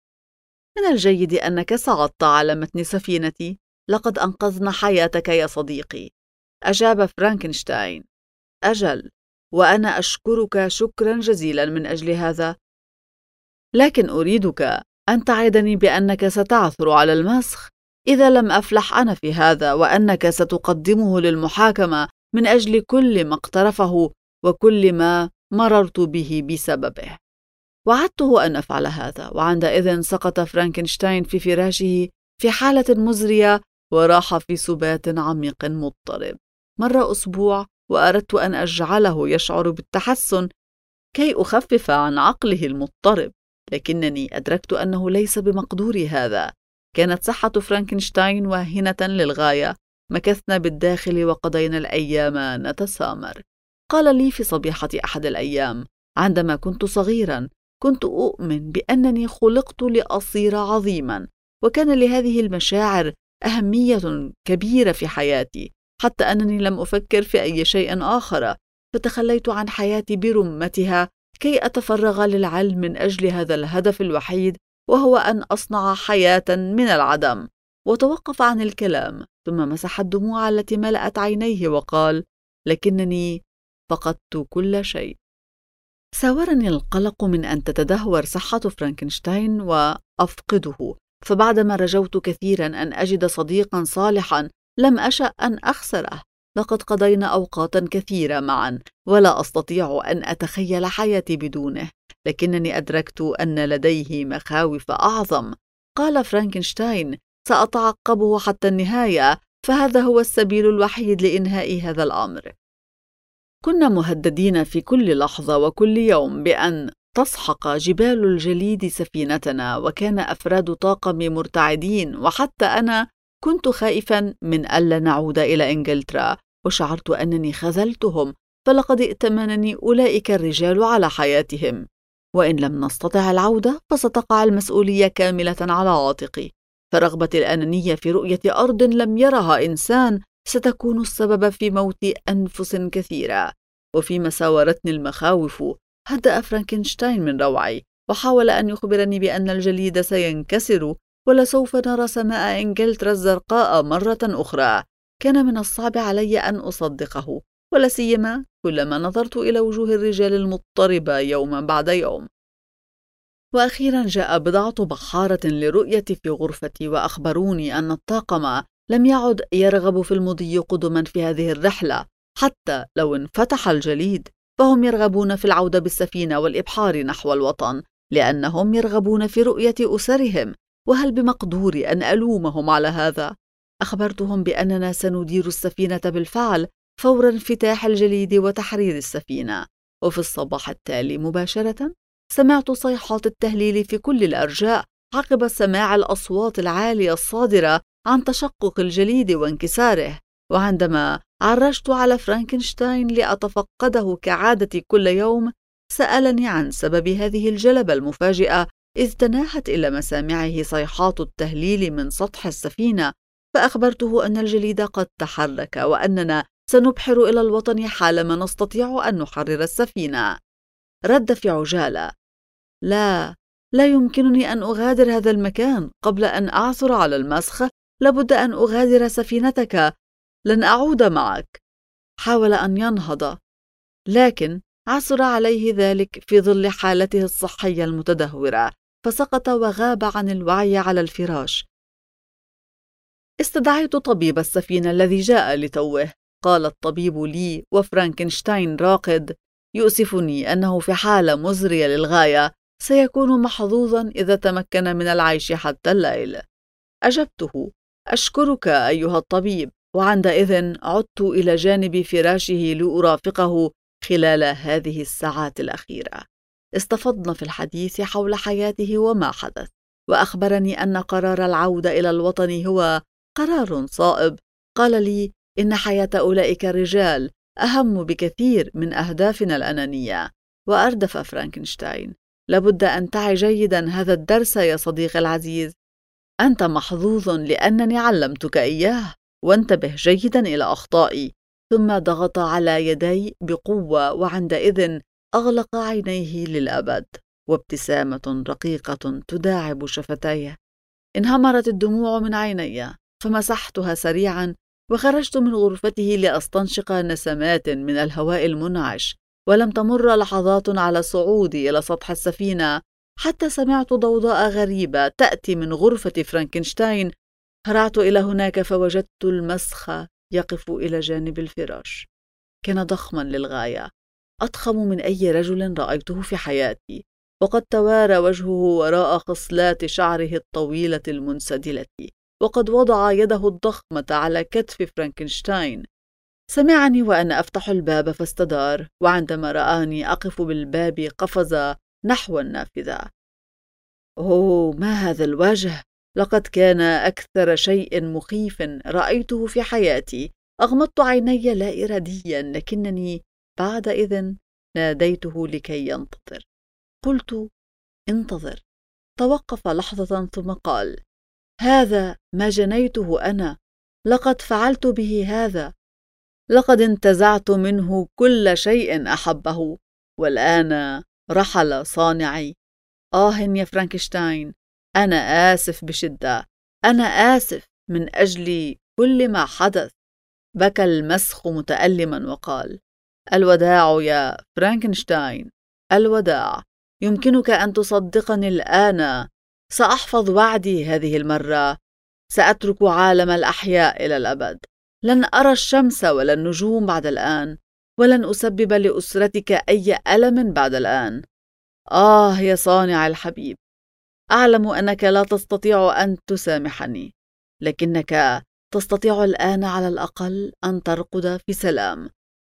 من الجيد أنك صعدت على متن سفينتي، لقد أنقذنا حياتك يا صديقي. أجاب فرانكنشتاين: أجل، وأنا أشكرك شكرا جزيلا من أجل هذا، لكن أريدك أن تعدني بأنك ستعثر على المسخ إذا لم أفلح أنا في هذا، وأنك ستقدمه للمحاكمة من أجل كل ما اقترفه وكل ما مررت به بسببه. وعدته أن أفعل هذا، وعندئذ سقط فرانكنشتاين في فراشه في حالة مزرية وراح في سبات عميق مضطرب. مر أسبوع وأردت أن أجعله يشعر بالتحسن كي أخفف عن عقله المضطرب، لكنني أدركت أنه ليس بمقدوري هذا. كانت صحة فرانكنشتاين واهنة للغاية. مكثنا بالداخل وقضينا الأيام نتسامر. قال لي في صبيحة أحد الأيام: عندما كنت صغيرا كنت أؤمن بأنني خلقت لأصير عظيما، وكان لهذه المشاعر أهمية كبيرة في حياتي، حتى أنني لم أفكر في أي شيء آخر، فتخليت عن حياتي برمتها كي أتفرغ للعلم من أجل هذا الهدف الوحيد، وهو أن أصنع حياة من العدم. وتوقف عن الكلام، ثم مسح الدموع التي ملأت عينيه وقال: لكنني فقدت كل شيء. ساورني القلق من أن تتدهور صحة فرانكنشتاين وأفقده، فبعدما رجوت كثيرا أن أجد صديقا صالحا لم أشأ أن أخسره. لقد قضينا أوقاتا كثيرة معا، ولا أستطيع أن أتخيل حياتي بدونه، لكنني أدركت أن لديه مخاوف أعظم. قال فرانكنشتاين: سأتعقبه حتى النهاية، فهذا هو السبيل الوحيد لإنهاء هذا الأمر. كنا مهددين في كل لحظة وكل يوم بأن تسحق جبال الجليد سفينتنا، وكان أفراد طاقمي مرتعدين، وحتى أنا كنت خائفا من ألا نعود إلى إنجلترا، وشعرت أنني خذلتهم، فلقد ائتمنني أولئك الرجال على حياتهم، وإن لم نستطع العودة فستقع المسؤولية كاملة على عاتقي. فرغبتي الأنانية في رؤية أرض لم يرها إنسان ستكون السبب في موت أنفس كثيرة. وفيما ساورتني المخاوف، هدأ فرانكنشتاين من روعي، وحاول أن يخبرني بأن الجليد سينكسر ولسوف نرى سماء إنجلترا الزرقاء مرة أخرى. كان من الصعب علي أن أصدقه، ولا سيما كلما نظرت إلى وجوه الرجال المضطربة يوما بعد يوم. وأخيرا جاء بضعة بحارة لرؤيتي في غرفتي، وأخبروني أن الطاقم لم يعد يرغب في المضي قدما في هذه الرحلة، حتى لو انفتح الجليد فهم يرغبون في العودة بالسفينة والإبحار نحو الوطن، لأنهم يرغبون في رؤية أسرهم. وهل بمقدوري أن ألومهم على هذا؟ أخبرتهم بأننا سندير السفينة بالفعل فور انفتاح الجليد وتحرير السفينة. وفي الصباح التالي مباشرة سمعت صيحات التهليل في كل الأرجاء عقب سماع الأصوات العالية الصادرة عن تشقق الجليد وانكساره. وعندما عرجت على فرانكنشتاين لأتفقده كعادتي كل يوم، سألني عن سبب هذه الجلبة المفاجئة، إذ تناهت إلى مسامعه صيحات التهليل من سطح السفينة. فأخبرته أن الجليد قد تحرك، وأننا سنبحر إلى الوطن حالما نستطيع أن نحرر السفينة. رد في عجالة: لا يمكنني أن أغادر هذا المكان قبل أن أعثر على المسخ. لابد أن أغادر سفينتك، لن أعود معك. حاول أن ينهض، لكن عثر عليه ذلك في ظل حالته الصحية المتدهورة، فسقط وغاب عن الوعي على الفراش. استدعيت طبيب السفينة الذي جاء لتوه. قال الطبيب لي وفرانكنشتاين راقد: يؤسفني أنه في حالة مزرية للغاية، سيكون محظوظا إذا تمكن من العيش حتى الليل. أجبته: أشكرك أيها الطبيب. وعندئذ عدت إلى جانب فراشه لأرافقه خلال هذه الساعات الأخيرة. استفضنا في الحديث حول حياته وما حدث، وأخبرني أن قرار العودة إلى الوطن هو قرار صائب. قال لي إن حياة أولئك الرجال أهم بكثير من أهدافنا الأنانية. وأردف فرانكنشتاين: لابد أن تعي جيدا هذا الدرس يا صديقي العزيز. أنت محظوظ لأنني علمتك إياه، وانتبه جيدا إلى أخطائي. ثم ضغط على يدي بقوة، وعندئذ أغلق عينيه للأبد، وابتسامة رقيقة تداعب شفتيه. انهمرت الدموع من عيني، فمسحتها سريعا وخرجت من غرفته لأستنشق نسمات من الهواء المنعش. ولم تمر لحظات على صعودي إلى سطح السفينة حتى سمعت ضوضاء غريبة تأتي من غرفة فرانكنشتاين. هرعت إلى هناك فوجدت المسخ يقف إلى جانب الفراش. كان ضخما للغاية، أضخم من أي رجل رأيته في حياتي، وقد توارى وجهه وراء خصلات شعره الطويلة المنسدلة، وقد وضع يده الضخمة على كتف فرانكنشتاين. سمعني وأنا أفتح الباب فاستدار، وعندما رآني أقف بالباب قفز نحو النافذة. أوه، ما هذا الوجه! لقد كان أكثر شيء مخيف رأيته في حياتي. أغمضت عيني لا إراديا، لكنني بعد إذن ناديته لكي ينتظر. قلت: انتظر. توقف لحظة ثم قال: هذا ما جنيته أنا، لقد فعلت به هذا، لقد انتزعت منه كل شيء أحبه، والآن رحل صانعي. يا فرانكشتاين، أنا آسف بشدة، أنا آسف من أجل كل ما حدث. بكى المسخ متألما وقال: الوداع يا فرانكنشتاين، الوداع. يمكنك أن تصدقني الآن. سأحفظ وعدي هذه المرة. سأترك عالم الأحياء إلى الأبد. لن أرى الشمس ولا النجوم بعد الآن، ولن أسبب لأسرتك أي ألم بعد الآن. يا صانع الحبيب، أعلم أنك لا تستطيع أن تسامحني، لكنك تستطيع الآن على الأقل أن ترقد في سلام.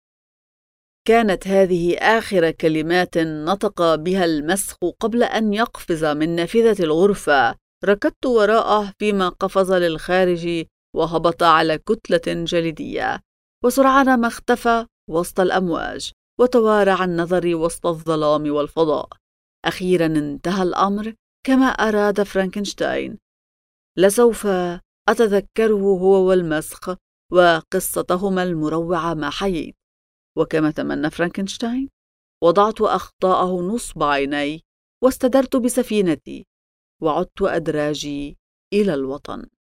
كانت هذه آخر كلمات نطق بها المسخ قبل أن يقفز من نافذة الغرفة. ركضت وراءه فيما قفز للخارج وهبط على كتلة جليدية، وسرعان ما اختفى وسط الأمواج وتوارى عن نظري وسط الظلام والفضاء. أخيرا انتهى الأمر كما أراد فرانكنشتاين. لسوف أتذكره هو والمسخ وقصتهما المروعة ما حييت. وكما تمنى فرانكنشتاين، وضعت أخطاءه نصب عيني واستدرت بسفينتي، وعدت أدراجي إلى الوطن.